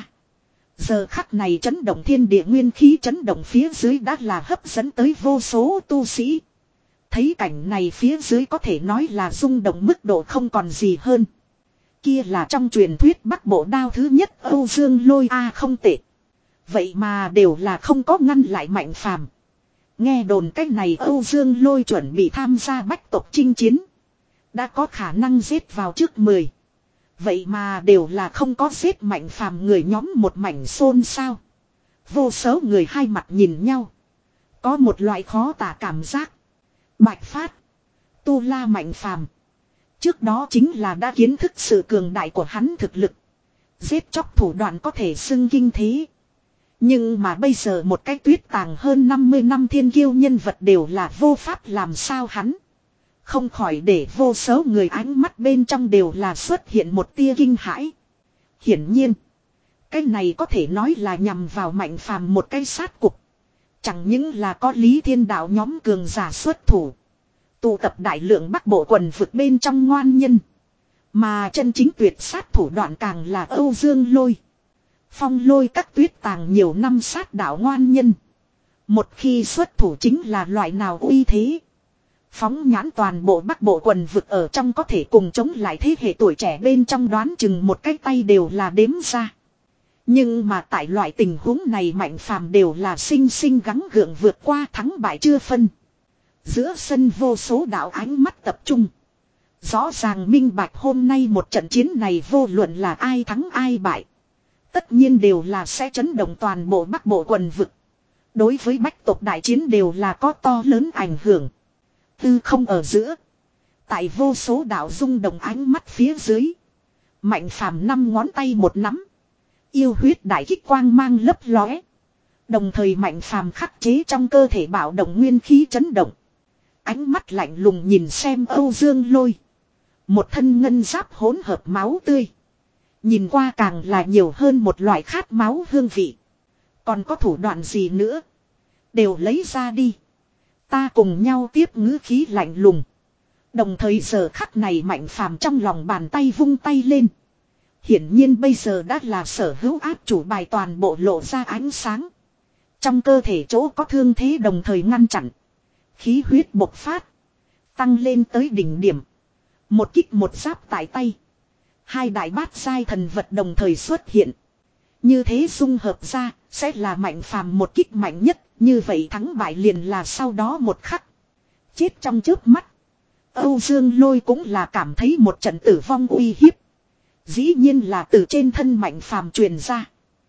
Speaker 1: Giờ khắc này chấn động thiên địa nguyên khí chấn động phía dưới đã là hấp dẫn tới vô số tu sĩ. Thấy cảnh này phía dưới có thể nói là rung động mức độ không còn gì hơn. Kia là trong truyền thuyết Bắc Bộ đao thứ nhất Âu Dương lôi a không tệ. Vậy mà đều là không có ngăn lại Mạnh Phàm. Nghe đồn cách này Âu Dương lôi chuẩn bị tham gia bách tộc chinh chiến. Đã có khả năng giết vào trước mười. Vậy mà đều là không có giết Mạnh Phàm người nhóm một mảnh xôn xao. Vô số người hai mặt nhìn nhau. Có một loại khó tả cảm giác. Bạch Phát. Tu La Mạnh Phàm. Trước đó chính là đã kiến thức sự cường đại của hắn thực lực. Giết chóc thủ đoạn có thể xưng kinh thế. Nhưng mà bây giờ một cái tuyết tàng hơn năm mươi năm thiên kiêu nhân vật đều là vô pháp làm sao hắn. Không khỏi để vô số người ánh mắt bên trong đều là xuất hiện một tia kinh hãi. Hiển nhiên. Cái này có thể nói là nhằm vào Mạnh Phàm một cái sát cục. Chẳng những là có Lý Thiên Đạo nhóm cường giả xuất thủ. Tụ tập đại lượng Bắc Bộ quần vực bên trong ngoan nhân. Mà chân chính tuyệt sát thủ đoạn càng là Âu Dương Lôi. Phong Lôi các tuyết tàng nhiều năm sát đạo ngoan nhân. Một khi xuất thủ chính là loại nào uy thế. Phóng nhãn toàn bộ Bắc Bộ quần vực ở trong có thể cùng chống lại thế hệ tuổi trẻ bên trong đoán chừng một cái tay đều là đếm ra. Nhưng mà tại loại tình huống này Mạnh Phàm đều là sinh sinh gắng gượng vượt qua thắng bại chưa phân. Giữa sân vô số đạo ánh mắt tập trung. Rõ ràng minh bạch hôm nay một trận chiến này vô luận là ai thắng ai bại. Tất nhiên đều là sẽ chấn động toàn bộ Bắc Bộ quần vực. Đối với bách tộc đại chiến đều là có to lớn ảnh hưởng. Tư không ở giữa. Tại vô số đạo rung động ánh mắt phía dưới. Mạnh Phàm năm ngón tay một nắm. Yêu huyết đại kích quang mang lấp lóe. Đồng thời Mạnh Phàm khắc chế trong cơ thể bạo động nguyên khí chấn động. Ánh mắt lạnh lùng nhìn xem Âu Dương Lôi. Một thân ngân giáp hỗn hợp máu tươi. Nhìn qua càng là nhiều hơn một loại khát máu hương vị. Còn có thủ đoạn gì nữa? Đều lấy ra đi. Ta cùng nhau tiếp ngữ khí lạnh lùng. Đồng thời giờ khắc này Mạnh Phàm trong lòng bàn tay vung tay lên. Hiển nhiên bây giờ đã là sở hữu áp chủ bài toàn bộ lộ ra ánh sáng. Trong cơ thể chỗ có thương thế đồng thời ngăn chặn. Khí huyết bộc phát. Tăng lên tới đỉnh điểm. Một kích một giáp tại tay. Hai đại bát giai thần vật đồng thời xuất hiện. Như thế dung hợp ra sẽ là Mạnh Phàm một kích mạnh nhất. Như vậy thắng bại liền là sau đó một khắc. Chết trong chớp mắt. Âu Dương Lôi cũng là cảm thấy một trận tử vong uy hiếp. Dĩ nhiên là từ trên thân Mạnh Phàm truyền ra.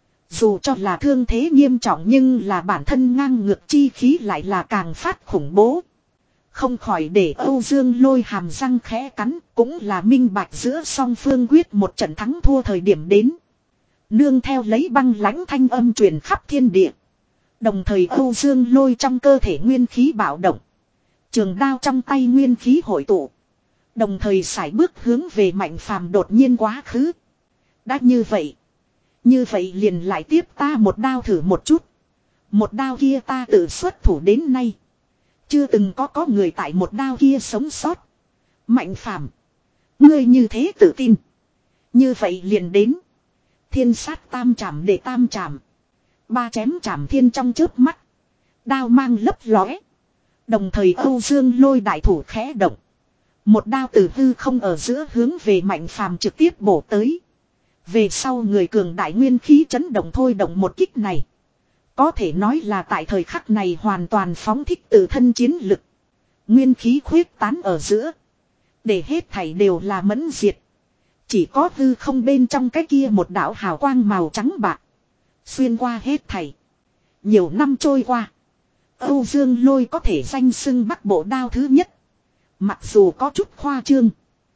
Speaker 1: Dù cho là thương thế nghiêm trọng nhưng là bản thân ngang ngược chi khí lại là càng phát khủng bố. Không khỏi để Âu Dương Lôi hàm răng khẽ cắn, cũng là minh bạch giữa song phương quyết một trận thắng thua thời điểm đến. Nương theo lấy băng lãnh thanh âm truyền khắp thiên địa. Đồng thời Âu Dương Lôi trong cơ thể nguyên khí bạo động. Trường đao trong tay nguyên khí hội tụ. Đồng thời sải bước hướng về Mạnh Phàm đột nhiên quá khứ. Đã như vậy. Như vậy liền lại tiếp ta một đao thử một chút. Một đao kia ta tự xuất thủ đến nay. Chưa từng có có người tại một đao kia sống sót. Mạnh Phàm, ngươi như thế tự tin. Như vậy liền đến. Thiên sát tam trảm để tam trảm. Ba chém trảm thiên trong chớp mắt. Đao mang lấp lóe. Đồng thời Âu Dương Lôi đại thủ khẽ động. Một đao từ hư không ở giữa hướng về Mạnh Phàm trực tiếp bổ tới. Về sau người cường đại nguyên khí chấn động thôi động một kích này. Có thể nói là tại thời khắc này hoàn toàn phóng thích tự thân chiến lực. Nguyên khí khuyết tán ở giữa. Để hết thảy đều là mẫn diệt. Chỉ có hư không bên trong cái kia một đạo hào quang màu trắng bạc. Xuyên qua hết thảy. Nhiều năm trôi qua. Âu Dương Lôi có thể danh xưng Bắc Bộ đao thứ nhất. Mặc dù có chút khoa trương.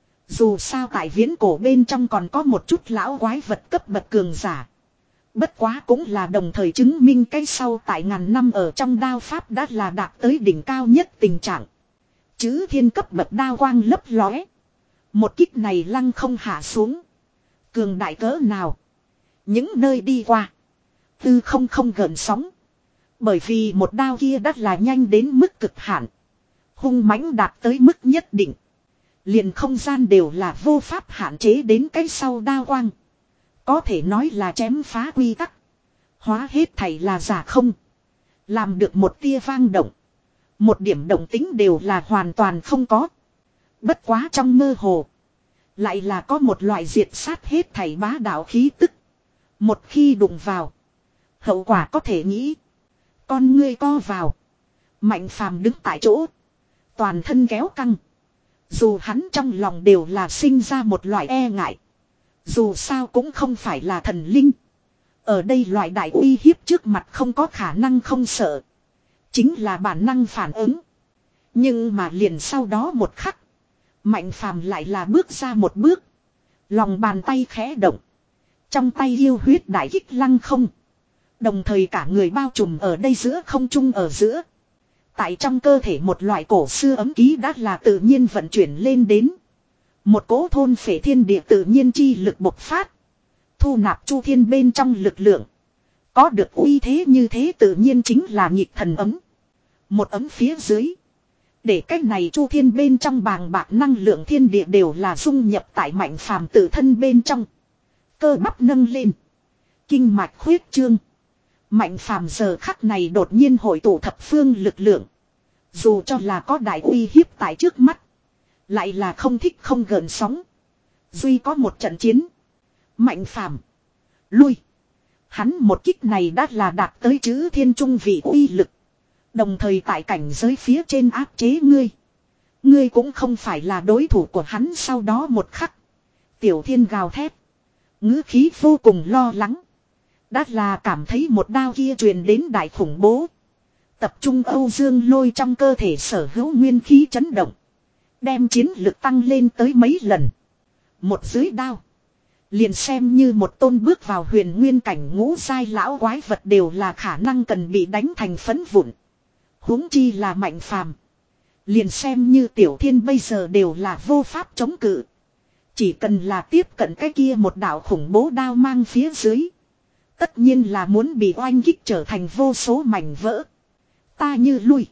Speaker 1: Dù sao tại viễn cổ bên trong còn có một chút lão quái vật cấp bậc cường giả. Bất quá cũng là đồng thời chứng minh cái sau tại ngàn năm ở trong đao pháp đã là đạt tới đỉnh cao nhất tình trạng. Chứ thiên cấp bậc đao quang lấp lóe. Một kích này lăng không hạ xuống. Cường đại cỡ nào. Những nơi đi qua. Tư không không gần sóng. Bởi vì một đao kia đắt là nhanh đến mức cực hạn. Hung mãnh đạt tới mức nhất định. Liền không gian đều là vô pháp hạn chế đến cái sau đao quang. Có thể nói là chém phá quy tắc. Hóa hết thảy là giả không. Làm được một tia vang động. Một điểm động tính đều là hoàn toàn không có. Bất quá trong mơ hồ. Lại là có một loại diệt sát hết thảy bá đạo khí tức. Một khi đụng vào. Hậu quả có thể nghĩ. Con ngươi co vào. Mạnh Phàm đứng tại chỗ. Toàn thân kéo căng. Dù hắn trong lòng đều là sinh ra một loại e ngại. Dù sao cũng không phải là thần linh. Ở đây loại đại uy hiếp trước mặt không có khả năng không sợ. Chính là bản năng phản ứng. Nhưng mà liền sau đó một khắc. Mạnh Phàm lại là bước ra một bước. Lòng bàn tay khẽ động. Trong tay yêu huyết đại kích lăng không. Đồng thời cả người bao trùm ở đây giữa không trung ở giữa. Tại trong cơ thể một loại cổ xưa ấm ký đã là tự nhiên vận chuyển lên đến. Một cỗ thôn phệ thiên địa tự nhiên chi lực bộc phát. Thu nạp chu thiên bên trong lực lượng. Có được uy thế như thế tự nhiên chính là nhịp thần ấm. Một ấm phía dưới. Để cách này chu thiên bên trong bàng bạc năng lượng thiên địa đều là dung nhập tại mạnh phàm tự thân bên trong. Cơ bắp nâng lên. Kinh mạch khuyết trương. Mạnh phàm giờ khắc này đột nhiên hội tụ thập phương lực lượng. Dù cho là có đại uy hiếp tại trước mắt. Lại là không thích không gợn sóng. Duy có một trận chiến. Mạnh phàm. Lui. Hắn một kích này đã là đạt tới chữ thiên trung vị uy lực. Đồng thời tại cảnh giới phía trên áp chế ngươi. Ngươi cũng không phải là đối thủ của hắn sau đó một khắc. Tiểu thiên gào thét. Ngữ khí vô cùng lo lắng. Đã là cảm thấy một đao kia truyền đến đại khủng bố. Tập trung Âu Dương Lôi trong cơ thể sở hữu nguyên khí chấn động. Đem chiến lực tăng lên tới mấy lần. Một dưới đao. Liền xem như một tôn bước vào huyền nguyên cảnh ngũ giai lão quái vật đều là khả năng cần bị đánh thành phấn vụn. Huống chi là mạnh phàm. Liền xem như tiểu thiên bây giờ đều là vô pháp chống cự. Chỉ cần là tiếp cận cái kia một đạo khủng bố đao mang phía dưới. Tất nhiên là muốn bị oanh kích trở thành vô số mảnh vỡ. Ta như lui.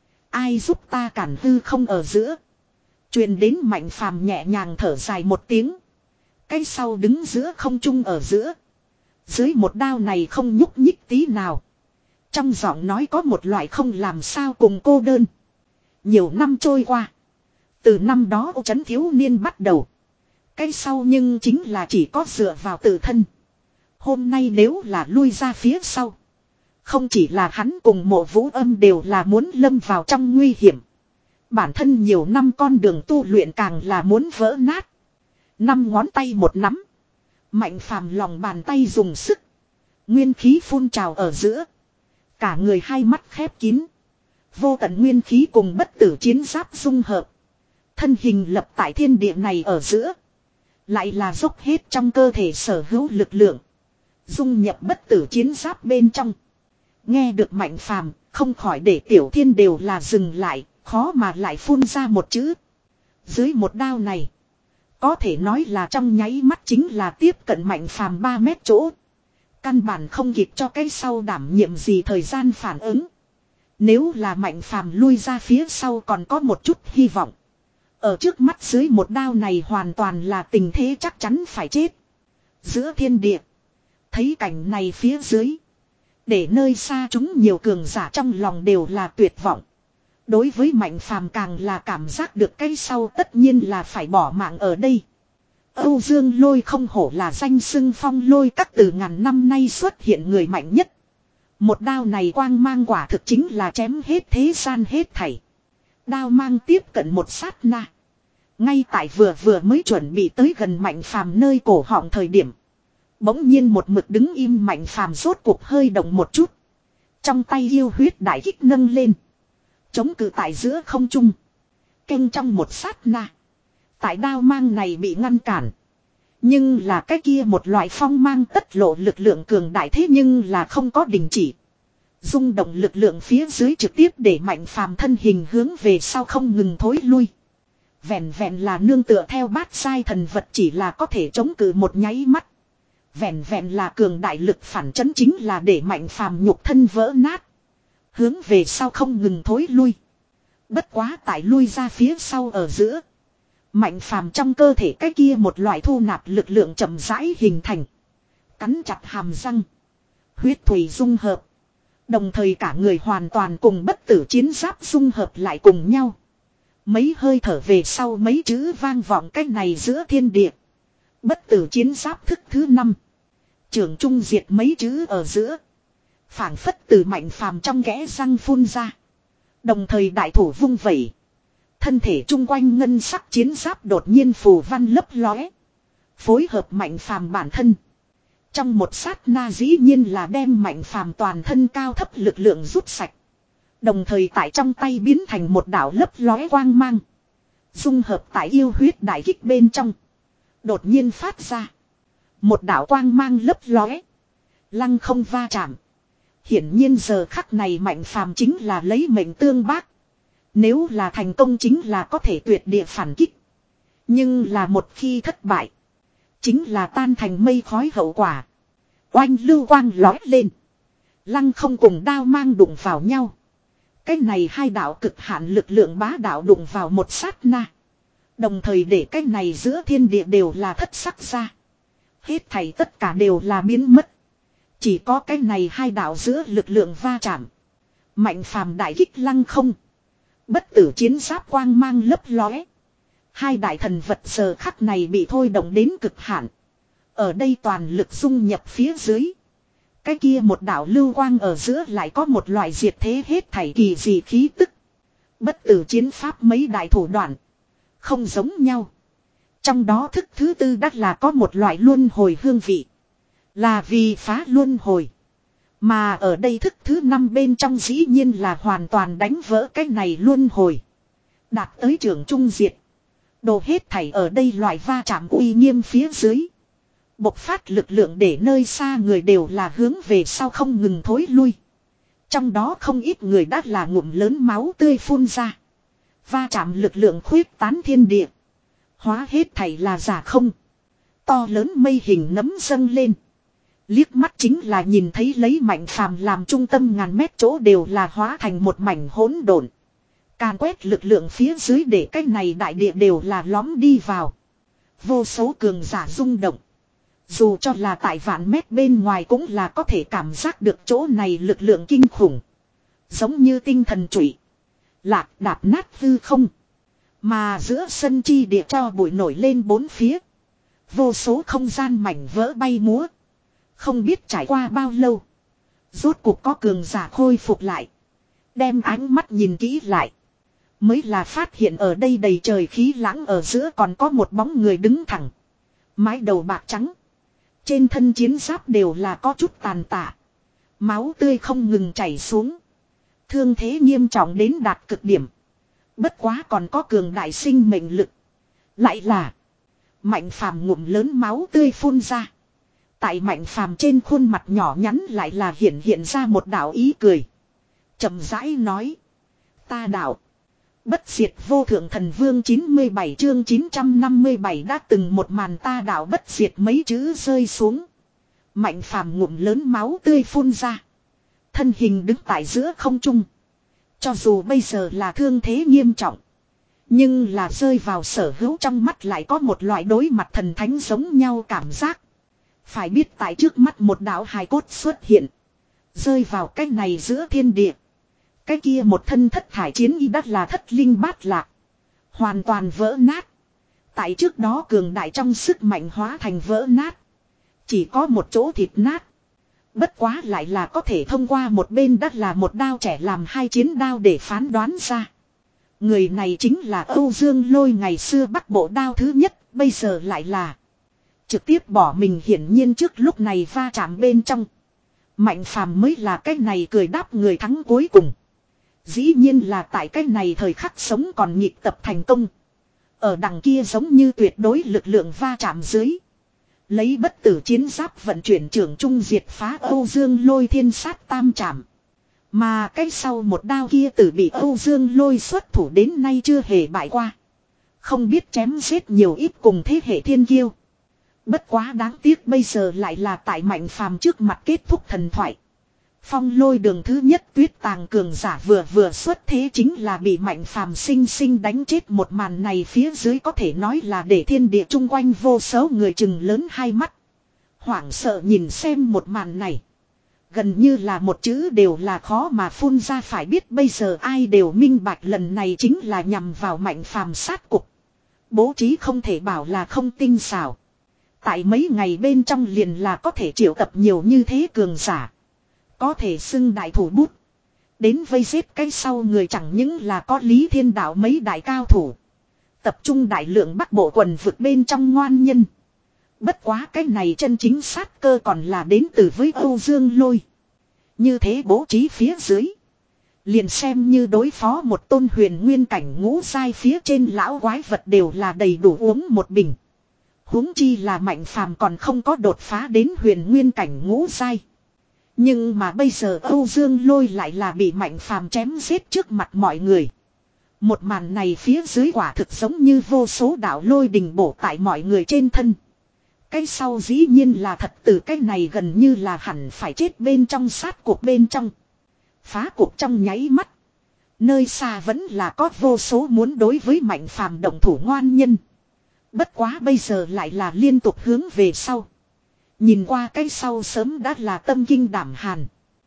Speaker 1: Ai giúp ta cản hư không ở giữa. Truyền đến mạnh phàm nhẹ nhàng thở dài một tiếng. Cái sau đứng giữa không trung ở giữa. Dưới một đao này không nhúc nhích tí nào. Trong giọng nói có một loại không làm sao cùng cô đơn. Nhiều năm trôi qua. Từ năm đó Âu Trấn thiếu niên bắt đầu. Cái sau nhưng chính là chỉ có dựa vào tự thân. Hôm nay nếu là lui ra phía sau. Không chỉ là hắn cùng Mộ Vũ Âm đều là muốn lâm vào trong nguy hiểm. Bản thân nhiều năm con đường tu luyện càng là muốn vỡ nát. Năm ngón tay một nắm. Mạnh phàm lòng bàn tay dùng sức. Nguyên khí phun trào ở giữa. Cả người hai mắt khép kín. Vô tận nguyên khí cùng bất tử chiến giáp dung hợp. Thân hình lập tại thiên địa này ở giữa. Lại là dốc hết trong cơ thể sở hữu lực lượng. Dung nhập bất tử chiến giáp bên trong. Nghe được mạnh phàm, không khỏi để tiểu thiên đều là dừng lại, khó mà lại phun ra một chữ. Dưới một đao này. Có thể nói là trong nháy mắt chính là tiếp cận mạnh phàm ba mét chỗ. Căn bản không kịp cho cái sau đảm nhiệm gì thời gian phản ứng. Nếu là mạnh phàm lui ra phía sau còn có một chút hy vọng. Ở trước mắt dưới một đao này hoàn toàn là tình thế chắc chắn phải chết. Giữa thiên địa. Thấy cảnh này phía dưới. Để nơi xa chúng nhiều cường giả trong lòng đều là tuyệt vọng. Đối với mạnh phàm càng là cảm giác được cái sau tất nhiên là phải bỏ mạng ở đây. Âu Dương Lôi không hổ là danh xưng phong lôi các từ ngàn năm nay xuất hiện người mạnh nhất. Một đao này quang mang quả thực chính là chém hết thế gian hết thảy. Đao mang tiếp cận một sát na. Ngay tại vừa vừa mới chuẩn bị tới gần mạnh phàm nơi cổ họng thời điểm. Bỗng nhiên một mực đứng im mạnh phàm rốt cuộc hơi động một chút. Trong tay yêu huyết đại kích nâng lên. Chống cự tại giữa không trung. Kênh trong một sát na. Tại đao mang này bị ngăn cản. Nhưng là cái kia một loại phong mang tất lộ lực lượng cường đại thế nhưng là không có đình chỉ. Rung động lực lượng phía dưới trực tiếp để mạnh phàm thân hình hướng về sau không ngừng thối lui. Vẹn vẹn là nương tựa theo bát sai thần vật chỉ là có thể chống cự một nháy mắt. Vẹn vẹn là cường đại lực phản chấn chính là để mạnh phàm nhục thân vỡ nát. Hướng về sau không ngừng thối lui. Bất quá tại lui ra phía sau ở giữa. Mạnh phàm trong cơ thể cái kia một loại thu nạp lực lượng chậm rãi hình thành. Cắn chặt hàm răng. Huyết thủy dung hợp. Đồng thời cả người hoàn toàn cùng bất tử chiến giáp dung hợp lại cùng nhau. Mấy hơi thở về sau mấy chữ vang vọng cách này giữa thiên địa. Bất tử chiến giáp thức thứ năm. Trường trung diệt mấy chữ ở giữa. Phảng phất từ mạnh phàm trong kẽ răng phun ra. Đồng thời đại thủ vung vẩy. Thân thể chung quanh ngân sắc chiến giáp đột nhiên phù văn lấp lóe. Phối hợp mạnh phàm bản thân. Trong một sát na dĩ nhiên là đem mạnh phàm toàn thân cao thấp lực lượng rút sạch. Đồng thời tại trong tay biến thành một đảo lấp lóe quang mang. Dung hợp tại yêu huyết đại kích bên trong. Đột nhiên phát ra. Một đạo quang mang lấp lóe. Lăng không va chạm. Hiển nhiên giờ khắc này Mạnh Phàm chính là lấy mệnh tương bác. Nếu là thành công chính là có thể tuyệt địa phản kích. Nhưng là một khi thất bại. Chính là tan thành mây khói hậu quả. Oanh lưu quang lói lên. Lăng không cùng đao mang đụng vào nhau. Cái này hai đạo cực hạn lực lượng bá đạo đụng vào một sát na. Đồng thời để cái này giữa thiên địa đều là thất sắc ra. Hết thảy tất cả đều là biến mất. Chỉ có cái này hai đạo giữa lực lượng va chạm. Mạnh Phàm đại kích lăng không. Bất tử chiến giáp quang mang lấp lóe. Hai đại thần vật giờ khắc này bị thôi động đến cực hạn. Ở đây toàn lực dung nhập phía dưới. Cái kia một đạo lưu quang ở giữa lại có một loại diệt thế hết thảy kỳ dị khí tức. Bất tử chiến pháp mấy đại thủ đoạn. Không giống nhau. Trong đó thức thứ tư đắt là có một loại luân hồi hương vị. Là vì phá luân hồi. Mà ở đây thức thứ năm bên trong dĩ nhiên là hoàn toàn đánh vỡ cái này luân hồi. Đạt tới trường trung diệt. Đồ hết thảy ở đây loại va chạm uy nghiêm phía dưới. Bộc phát lực lượng để nơi xa người đều là hướng về sau không ngừng thối lui. Trong đó không ít người đã là ngụm lớn máu tươi phun ra. Va chạm lực lượng khuyết tán thiên địa. Hóa hết thảy là giả không. To lớn mây hình nấm dâng lên. Liếc mắt chính là nhìn thấy lấy Mạnh Phàm làm trung tâm ngàn mét chỗ đều là hóa thành một mảnh hỗn độn. Càn quét lực lượng phía dưới để cái này đại địa đều là lõm đi vào. Vô số cường giả rung động. Dù cho là tại vạn mét bên ngoài cũng là có thể cảm giác được chỗ này lực lượng kinh khủng. Giống như tinh thần trụy. Lạc đạp nát hư không. Mà giữa sân chi địa cho bụi nổi lên bốn phía. Vô số không gian mảnh vỡ bay múa. Không biết trải qua bao lâu. Rốt cuộc có cường giả khôi phục lại. Đem ánh mắt nhìn kỹ lại. Mới là phát hiện ở đây đầy trời khí lãng ở giữa còn có một bóng người đứng thẳng. Mái đầu bạc trắng. Trên thân chiến giáp đều là có chút tàn tạ. Máu tươi không ngừng chảy xuống. Thương thế nghiêm trọng đến đạt cực điểm. Bất quá còn có cường đại sinh mệnh lực. Lại là Mạnh Phàm ngụm lớn máu tươi phun ra. Tại Mạnh Phàm trên khuôn mặt nhỏ nhắn lại là hiện hiện ra một đạo ý cười. Chậm rãi nói. Ta đạo. Bất diệt vô thượng thần vương chín mươi bảy chương chín trăm năm mươi bảy đã từng một màn ta đạo bất diệt mấy chữ rơi xuống. Mạnh Phàm ngụm lớn máu tươi phun ra. Thân hình đứng tại giữa không trung. Cho dù bây giờ là thương thế nghiêm trọng. Nhưng là rơi vào sở hữu trong mắt lại có một loại đối mặt thần thánh giống nhau cảm giác. Phải biết tại trước mắt một đạo hài cốt xuất hiện. Rơi vào cái này giữa thiên địa. Cái kia một thân thất thải chiến y đắt là thất linh bát lạc. Hoàn toàn vỡ nát. Tại trước đó cường đại trong sức mạnh hóa thành vỡ nát. Chỉ có một chỗ thịt nát. Bất quá lại là có thể thông qua một bên đắt là một đao trẻ làm hai chiến đao để phán đoán ra. Người này chính là Âu Dương Lôi ngày xưa bắt bộ đao thứ nhất, bây giờ lại là trực tiếp bỏ mình hiển nhiên trước lúc này va chạm bên trong. Mạnh Phàm mới là cái này cười đáp người thắng cuối cùng. Dĩ nhiên là tại cái này thời khắc sống còn nhịp tập thành công. Ở đằng kia giống như tuyệt đối lực lượng va chạm dưới. Lấy bất tử chiến giáp vận chuyển trưởng trung diệt phá Âu Dương Lôi thiên sát tam trảm. Mà cái sau một đao kia tử bị Âu Dương Lôi xuất thủ đến nay chưa hề bại qua. Không biết chém giết nhiều ít cùng thế hệ thiên kiêu. Bất quá đáng tiếc bây giờ lại là tại Mạnh Phàm trước mặt kết thúc thần thoại. Phong Lôi đường thứ nhất tuyết tàng cường giả vừa vừa xuất thế chính là bị Mạnh Phàm sinh sinh đánh chết, một màn này phía dưới có thể nói là để thiên địa chung quanh vô số người chừng lớn hai mắt. Hoảng sợ nhìn xem một màn này. Gần như là một chữ đều là khó mà phun ra, phải biết bây giờ ai đều minh bạch lần này chính là nhằm vào Mạnh Phàm sát cục. Bố trí không thể bảo là không tinh xảo. Tại mấy ngày bên trong liền là có thể triệu tập nhiều như thế cường giả. Có thể xưng đại thủ bút. Đến vây giết cái sau người chẳng những là có Lý Thiên Đạo mấy đại cao thủ. Tập trung đại lượng bắc bộ quần vực bên trong ngoan nhân. Bất quá cái này chân chính sát cơ còn là đến từ với Âu Dương Lôi. Như thế bố trí phía dưới. Liền xem như đối phó một tôn huyền nguyên cảnh ngũ giai phía trên lão quái vật đều là đầy đủ uống một bình. Huống chi là Mạnh Phàm còn không có đột phá đến huyền nguyên cảnh ngũ giai. Nhưng mà bây giờ Âu Dương Lôi lại là bị Mạnh Phàm chém giết trước mặt mọi người. Một màn này phía dưới quả thực giống như vô số đạo lôi đình bổ tại mọi người trên thân. Cái sau dĩ nhiên là thật, từ cái này gần như là hẳn phải chết bên trong sát cuộc bên trong. Phá cuộc trong nháy mắt. Nơi xa vẫn là có vô số muốn đối với Mạnh Phàm động thủ ngoan nhân. Bất quá bây giờ lại là liên tục hướng về sau. Nhìn qua cái sau sớm đã là tâm kinh đảm hàn.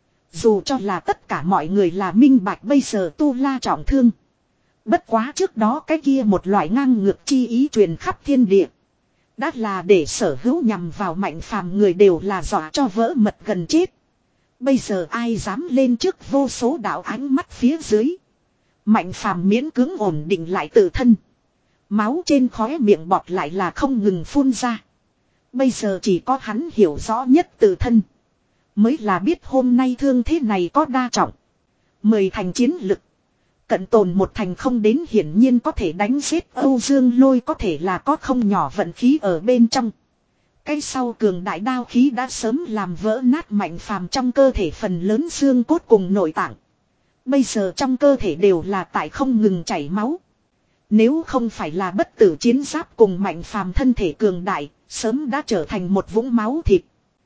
Speaker 1: Dù cho là tất cả mọi người là minh bạch bây giờ Tu La trọng thương. Bất quá trước đó cái kia một loại ngang ngược chi ý truyền khắp thiên địa. Đã là để sở hữu nhằm vào Mạnh Phàm người đều là dọa cho vỡ mật gần chết. Bây giờ ai dám lên trước vô số đạo ánh mắt phía dưới. Mạnh Phàm miễn cưỡng ổn định lại tự thân. Máu trên khóe miệng bọt lại là không ngừng phun ra. Bây giờ chỉ có hắn hiểu rõ nhất tự thân. Mới là biết hôm nay thương thế này có đa trọng. Mười thành chiến lực. Cận tồn một thành không đến, hiển nhiên có thể đánh giết Âu Dương Lôi, có thể là có không nhỏ vận khí ở bên trong. Cái sau cường đại đao khí đã sớm làm vỡ nát Mạnh Phàm trong cơ thể phần lớn xương cốt cùng nội tạng. Bây giờ trong cơ thể đều là tại không ngừng chảy máu. Nếu không phải là bất tử chiến giáp cùng Mạnh Phàm thân thể cường đại, sớm đã trở thành một vũng máu thịt.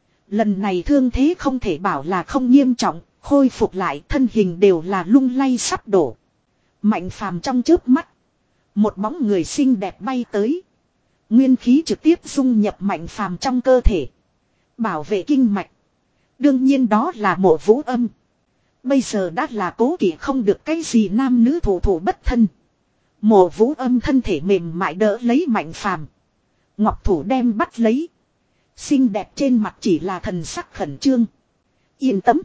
Speaker 1: Lần này thương thế không thể bảo là không nghiêm trọng, khôi phục lại thân hình đều là lung lay sắp đổ. Mạnh Phàm trong chớp mắt, một bóng người xinh đẹp bay tới. Nguyên khí trực tiếp dung nhập Mạnh Phàm trong cơ thể, bảo vệ kinh mạch. Đương nhiên đó là Mộ Vũ Âm. Bây giờ đã là cố kỵ không được cái gì nam nữ thủ thủ bất thân. Mộ Vũ Âm thân thể mềm mại đỡ lấy Mạnh Phàm, ngọc thủ đem bắt lấy. Xinh đẹp trên mặt chỉ là thần sắc khẩn trương. Yên tâm,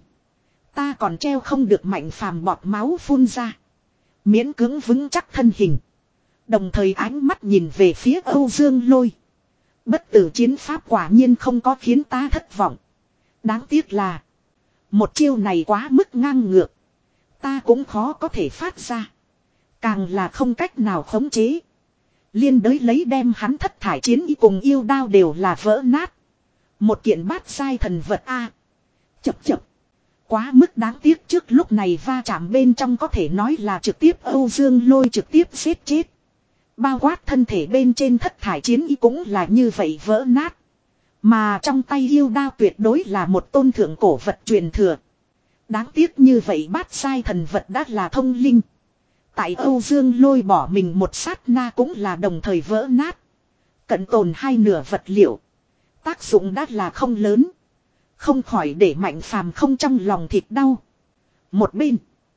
Speaker 1: ta còn treo không được. Mạnh Phàm bọt máu phun ra, miễn cưỡng vững chắc thân hình. Đồng thời ánh mắt nhìn về phía Âu Dương Lôi. Bất tử chiến pháp quả nhiên không có khiến ta thất vọng. Đáng tiếc là một chiêu này quá mức ngang ngược, ta cũng khó có thể phát ra. Càng là không cách nào khống chế. Liên đới lấy đem hắn thất thải chiến y cùng yêu đao đều là vỡ nát. Một kiện bát giai thần vật a. Chập chập. Quá mức đáng tiếc, trước lúc này va chạm bên trong có thể nói là trực tiếp Âu Dương Lôi trực tiếp giết chết. Bao quát thân thể bên trên thất thải chiến y cũng là như vậy vỡ nát. Mà trong tay yêu đao tuyệt đối là một tôn thượng cổ vật truyền thừa. Đáng tiếc như vậy bát giai thần vật đã là thông linh. Tại Âu Dương Lôi bỏ mình một sát na cũng là đồng thời vỡ nát. Cận tồn hai nửa vật liệu. Tác dụng đã là không lớn. Không khỏi để Mạnh Phàm không trong lòng thịt đau. Một bên,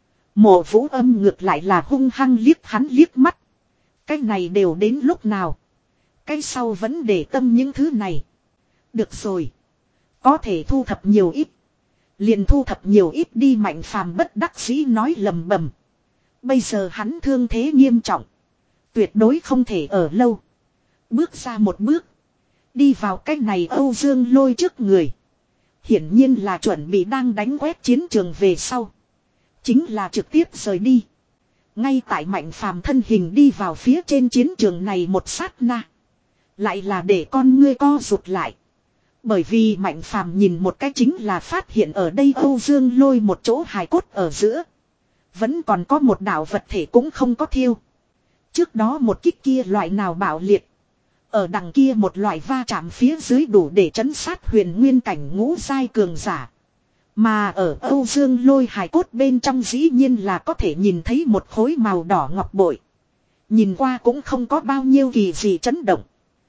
Speaker 1: Mộ Vũ Âm ngược lại là hung hăng liếc hắn liếc mắt. Cái này đều đến lúc nào? Cái sau vẫn để tâm những thứ này. Được rồi, có thể thu thập nhiều ít, liền thu thập nhiều ít đi. Mạnh Phàm bất đắc dĩ nói lầm bầm. Bây giờ hắn thương thế nghiêm trọng, tuyệt đối không thể ở lâu. Bước ra một bước, đi vào cái này Âu Dương Lôi trước người. Hiển nhiên là chuẩn bị đang đánh quét chiến trường về sau, chính là trực tiếp rời đi. Ngay tại Mạnh Phàm thân hình đi vào phía trên chiến trường này một sát na, lại là để con ngươi co rụt lại. Bởi vì Mạnh Phàm nhìn một cái chính là phát hiện ở đây Âu Dương Lôi một chỗ hài cốt ở giữa, vẫn còn có một đạo vật thể cũng không có thiêu. Trước đó một kích kia loại nào bạo liệt, ở đằng kia một loại va chạm phía dưới đủ để trấn sát huyền nguyên cảnh ngũ giai cường giả. Mà ở Âu Dương Lôi hài cốt bên trong dĩ nhiên là có thể nhìn thấy một khối màu đỏ ngọc bội. Nhìn qua cũng không có bao nhiêu kỳ gì chấn động.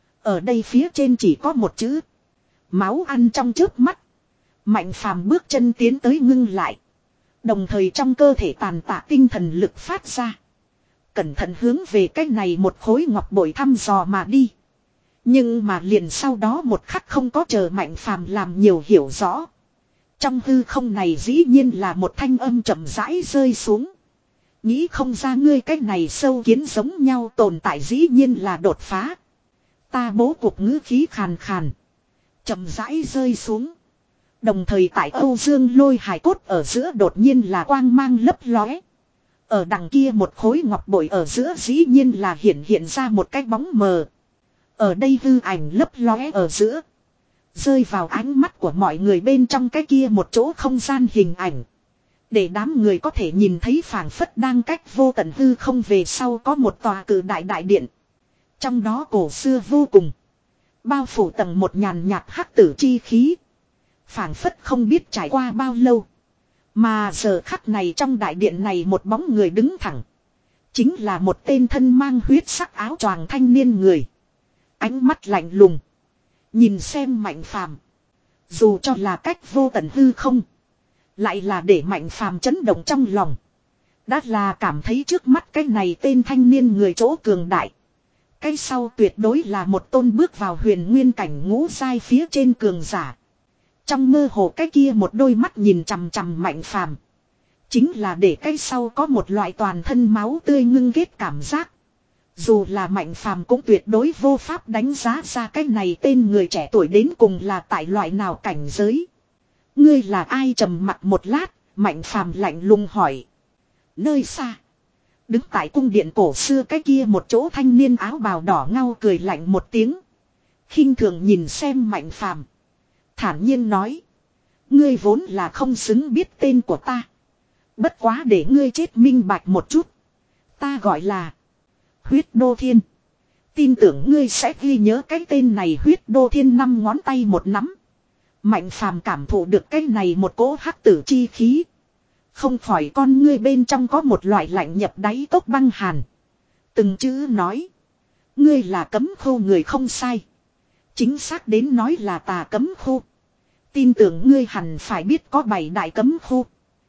Speaker 1: Ở đây phía trên chỉ có một chữ: máu ăn. Trong chớp mắt, Mạnh Phàm bước chân tiến tới ngưng lại. Đồng thời trong cơ thể tàn tạ tinh thần lực phát ra, cẩn thận hướng về cái này một khối ngọc bội thăm dò mà đi. Nhưng mà liền sau đó một khắc không có chờ Mạnh Phàm làm nhiều hiểu rõ, trong hư không này dĩ nhiên là một thanh âm chậm rãi rơi xuống. Nghĩ không ra ngươi cái này sâu kiến giống nhau tồn tại dĩ nhiên là đột phá. Ta bố cục ngữ khí khàn khàn, chậm rãi rơi xuống. Đồng thời tại Âu Dương Lôi hài cốt ở giữa đột nhiên là quang mang lấp lóe. Ở đằng kia một khối ngọc bội ở giữa dĩ nhiên là hiện hiện ra một cái bóng mờ. Ở đây hư ảnh lấp lóe ở giữa. Rơi vào ánh mắt của mọi người bên trong cái kia một chỗ không gian hình ảnh. Để đám người có thể nhìn thấy phảng phất đang cách vô tận hư không về sau có một tòa cử đại đại điện. Trong đó cổ xưa vô cùng. Bao phủ tầng một nhàn nhạt hắc tử chi khí. Phảng phất không biết trải qua bao lâu. Mà giờ khắc này trong đại điện này một bóng người đứng thẳng. Chính là một tên thân mang huyết sắc áo choàng thanh niên người. Ánh mắt lạnh lùng. Nhìn xem Mạnh Phàm. Dù cho là cách vô tận hư không. Lại là để Mạnh Phàm chấn động trong lòng. Đã là cảm thấy trước mắt cái này tên thanh niên người chỗ cường đại. Cái sau tuyệt đối là một tôn bước vào huyền nguyên cảnh ngũ giai phía trên cường giả. Trong mơ hồ cái kia một đôi mắt nhìn chằm chằm Mạnh Phàm. Chính là để cái sau có một loại toàn thân máu tươi ngưng kết cảm giác. Dù là Mạnh Phàm cũng tuyệt đối vô pháp đánh giá ra cái này tên người trẻ tuổi đến cùng là tại loại nào cảnh giới. Ngươi là ai? Trầm mặt một lát, Mạnh Phàm lạnh lùng hỏi. Nơi xa, đứng tại cung điện cổ xưa cái kia một chỗ thanh niên áo bào đỏ ngau cười lạnh một tiếng. Khinh thường nhìn xem Mạnh Phàm, thản nhiên nói. Ngươi vốn là không xứng biết tên của ta. Bất quá để ngươi chết minh bạch một chút. Ta gọi là Huyết Đô Thiên. Tin tưởng ngươi sẽ ghi nhớ cái tên này. Huyết Đô Thiên năm ngón tay một nắm. Mạnh Phàm cảm thụ được cái này một cỗ hắc tử chi khí. Không khỏi con ngươi bên trong có một loại lạnh nhập đáy cốc băng hàn. Từng chữ nói. Ngươi là Cấm Khu người không sai. Chính xác đến nói là Tà Cấm Khu. Tin tưởng ngươi hẳn phải biết có bảy đại cấm khu.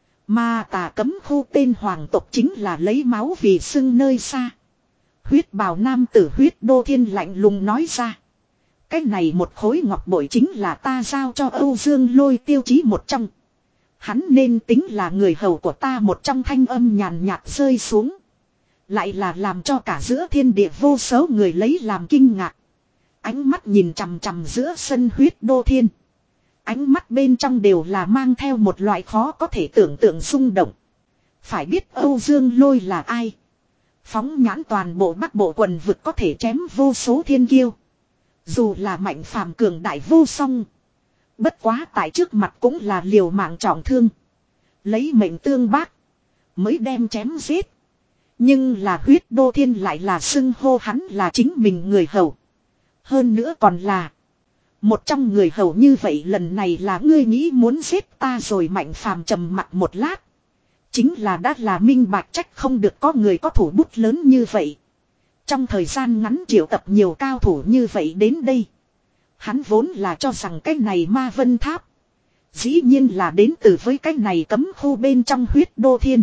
Speaker 1: Mà Tà Cấm Khu tên hoàng tộc chính là lấy máu vì xưng nơi xa. Huyết bào nam tử Huyết Đô Thiên lạnh lùng nói ra. Cái này một khối ngọc bội chính là ta giao cho Âu Dương Lôi tiêu chí một trong. Hắn nên tính là người hầu của ta. Một trong thanh âm nhàn nhạt rơi xuống. Lại là làm cho cả giữa thiên địa vô số người lấy làm kinh ngạc. Ánh mắt nhìn chằm chằm giữa sân Huyết Đô Thiên. Ánh mắt bên trong đều là mang theo một loại khó có thể tưởng tượng xung động. Phải biết Âu Dương Lôi là ai? Phóng nhãn toàn bộ Bắc Bộ quần vực có thể chém vô số thiên kiêu. Dù là Mạnh Phàm cường đại vô song. Bất quá tại trước mặt cũng là liều mạng trọng thương. Lấy mệnh tương bác. Mới đem chém giết. Nhưng là Huyết Đô Thiên lại là xưng hô hắn là chính mình người hầu. Hơn nữa còn là một trong người hầu như vậy. Lần này là ngươi nghĩ muốn giết ta rồi. Mạnh Phàm trầm mặt một lát. Chính là đã là minh bạch trách không được có người có thủ bút lớn như vậy. Trong thời gian ngắn triệu tập nhiều cao thủ như vậy đến đây. Hắn vốn là cho rằng cái này Ma Vân Tháp. Dĩ nhiên là đến từ với cái này cấm khu bên trong Huyết Đô Thiên.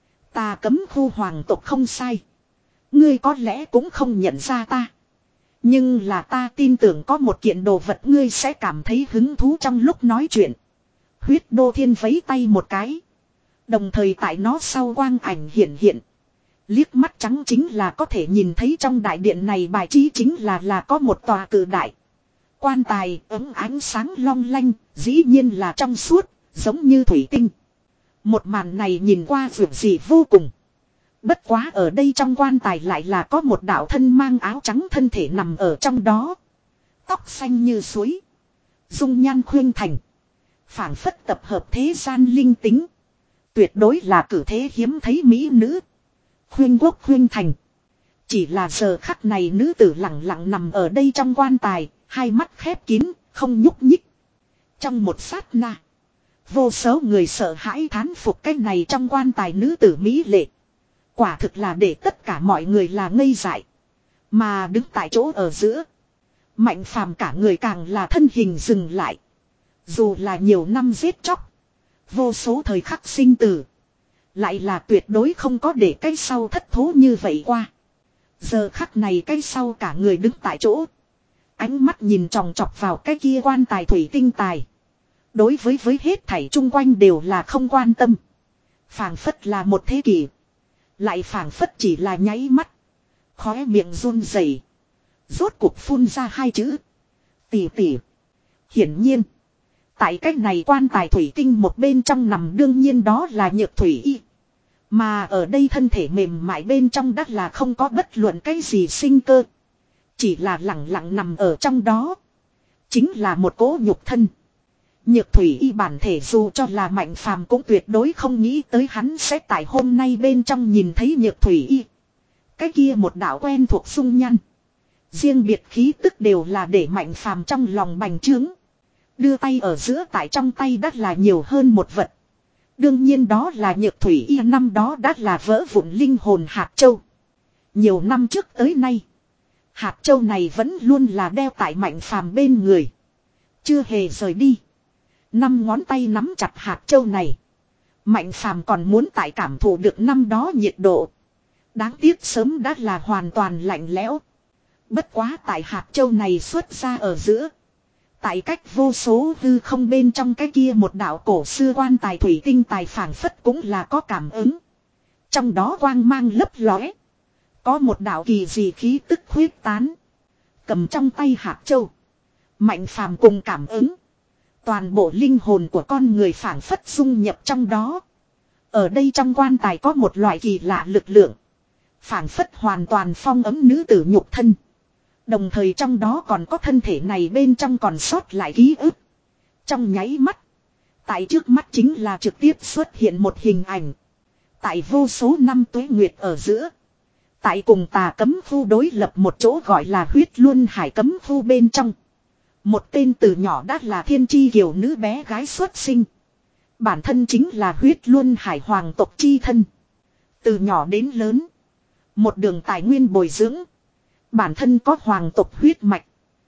Speaker 1: Ta Cấm Khu hoàng tộc không sai. Ngươi có lẽ cũng không nhận ra ta. Nhưng là ta tin tưởng có một kiện đồ vật ngươi sẽ cảm thấy hứng thú trong lúc nói chuyện. Huyết Đô Thiên vấy tay một cái. Đồng thời tại nó sau quang ảnh hiện hiện. Liếc mắt trắng chính là có thể nhìn thấy trong đại điện này bài trí chính là là có một tòa cử đại. Quan tài ấm ánh sáng long lanh, dĩ nhiên là trong suốt, giống như thủy tinh. Một màn này nhìn qua vượt dị vô cùng. Bất quá ở đây trong quan tài lại là có một đạo thân mang áo trắng thân thể nằm ở trong đó. Tóc xanh như suối. Dung nhan khuyên thành. Phảng phất tập hợp thế gian linh tính. Tuyệt đối là cử thế hiếm thấy mỹ nữ. Khuyên quốc khuyên thành. Chỉ là giờ khắc này nữ tử lặng lặng nằm ở đây trong quan tài. Hai mắt khép kín, không nhúc nhích. Trong một sát na. Vô số người sợ hãi thán phục cái này trong quan tài nữ tử mỹ lệ. Quả thực là để tất cả mọi người là ngây dại. Mà đứng tại chỗ ở giữa. Mạnh Phàm cả người càng là thân hình dừng lại. Dù là nhiều năm giết chóc. Vô số thời khắc sinh tử. Lại là tuyệt đối không có để cái sau thất thố như vậy qua. Giờ khắc này cái sau cả người đứng tại chỗ. Ánh mắt nhìn tròng trọc vào cái kia quan tài thủy tinh tài. Đối với với hết thảy chung quanh đều là không quan tâm. Phảng phất là một thế kỷ. Lại phảng phất chỉ là nháy mắt. Khóe miệng run rẩy, rốt cuộc phun ra hai chữ. Tỷ tỷ. Hiển nhiên. Tại cách này quan tài thủy tinh một bên trong nằm đương nhiên đó là Nhược Thủy Y. Mà ở đây thân thể mềm mại bên trong đắt là không có bất luận cái gì sinh cơ. Chỉ là lặng lặng nằm ở trong đó. Chính là một cỗ nhục thân. Nhược thủy y bản thể dù cho là Mạnh Phàm cũng tuyệt đối không nghĩ tới hắn sẽ tại hôm nay bên trong nhìn thấy nhược thủy y. Cái kia một đạo quen thuộc dung nhăn. Riêng biệt khí tức đều là để Mạnh Phàm trong lòng bành trướng. Đưa tay ở giữa tại trong tay đắt là nhiều hơn một vật. Đương nhiên đó là nhược thủy y năm đó đắt là vỡ vụn linh hồn hạt châu. Nhiều năm trước tới nay. Hạt châu này vẫn luôn là đeo tại Mạnh Phàm bên người. Chưa hề rời đi. Năm ngón tay nắm chặt hạt châu này. Mạnh Phàm còn muốn tại cảm thụ được năm đó nhiệt độ. Đáng tiếc sớm đã là hoàn toàn lạnh lẽo. Bất quá tại hạt châu này xuất ra ở giữa. Tại cách vô số hư không bên trong cái kia một đạo cổ xưa quan tài thủy tinh tài phảng phất cũng là có cảm ứng. Trong đó quang mang lấp lóe. Có một đạo kỳ dị khí tức huyết tán. Cầm trong tay hạt châu. Mạnh Phàm cùng cảm ứng. Toàn bộ linh hồn của con người phảng phất dung nhập trong đó. Ở đây trong quan tài có một loại kỳ lạ lực lượng. Phảng phất hoàn toàn phong ấm nữ tử nhục thân. Đồng thời trong đó còn có thân thể này bên trong còn sót lại ký ức. Trong nháy mắt. Tại trước mắt chính là trực tiếp xuất hiện một hình ảnh. Tại vô số năm tuế nguyệt ở giữa. Tại cùng tà cấm khu đối lập một chỗ gọi là huyết luân hải cấm khu bên trong. Một tên từ nhỏ đã là thiên chi kiều nữ bé gái xuất sinh. Bản thân chính là huyết luân hải hoàng tộc chi thân. Từ nhỏ đến lớn. Một đường tài nguyên bồi dưỡng. Bản thân có hoàng tộc huyết mạch.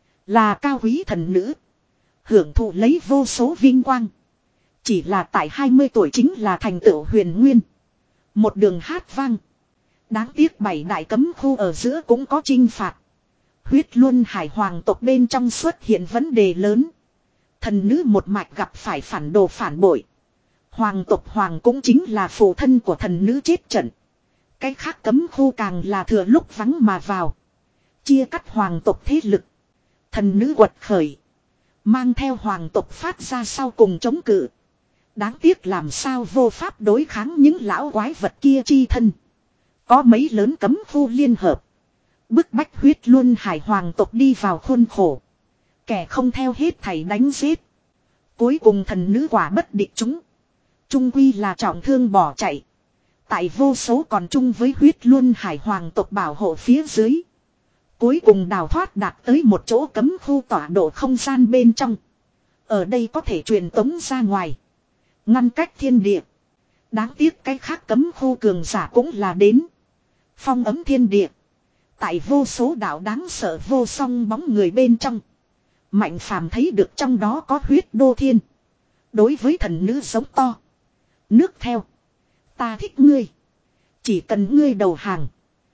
Speaker 1: Là cao quý thần nữ. Hưởng thụ lấy vô số vinh quang. Chỉ là tại hai mươi tuổi chính là thành tựu huyền nguyên. Một đường hát vang. Đáng tiếc bảy đại cấm khu ở giữa cũng có chinh phạt. Huyết luân hải hoàng tộc bên trong xuất hiện vấn đề lớn. Thần nữ một mạch gặp phải phản đồ phản bội. Hoàng tộc hoàng cũng chính là phụ thân của thần nữ chết trận. Cái khác cấm khu càng là thừa lúc vắng mà vào. Chia cắt hoàng tộc thế lực. Thần nữ quật khởi. Mang theo hoàng tộc phát ra sau cùng chống cự. Đáng tiếc làm sao vô pháp đối kháng những lão quái vật kia chi thân. Có mấy lớn cấm khu liên hợp. Bức bách huyết luân hải hoàng tộc đi vào khuôn khổ. Kẻ không theo hết thảy đánh giết. Cuối cùng thần nữ quả bất địch chúng. Trung quy là trọng thương bỏ chạy. Tại vô số còn chung với huyết luân hải hoàng tộc bảo hộ phía dưới. Cuối cùng đào thoát đạt tới một chỗ cấm khu tọa độ không gian bên trong. Ở đây có thể truyền tống ra ngoài. Ngăn cách thiên địa. Đáng tiếc cái khác cấm khu cường giả cũng là đến. Phong ấm thiên địa. Tại vô số đạo đáng sợ vô song bóng người bên trong. Mạnh Phàm thấy được trong đó có huyết đô thiên. Đối với thần nữ giống to. Nước theo. Ta thích ngươi. Chỉ cần ngươi đầu hàng.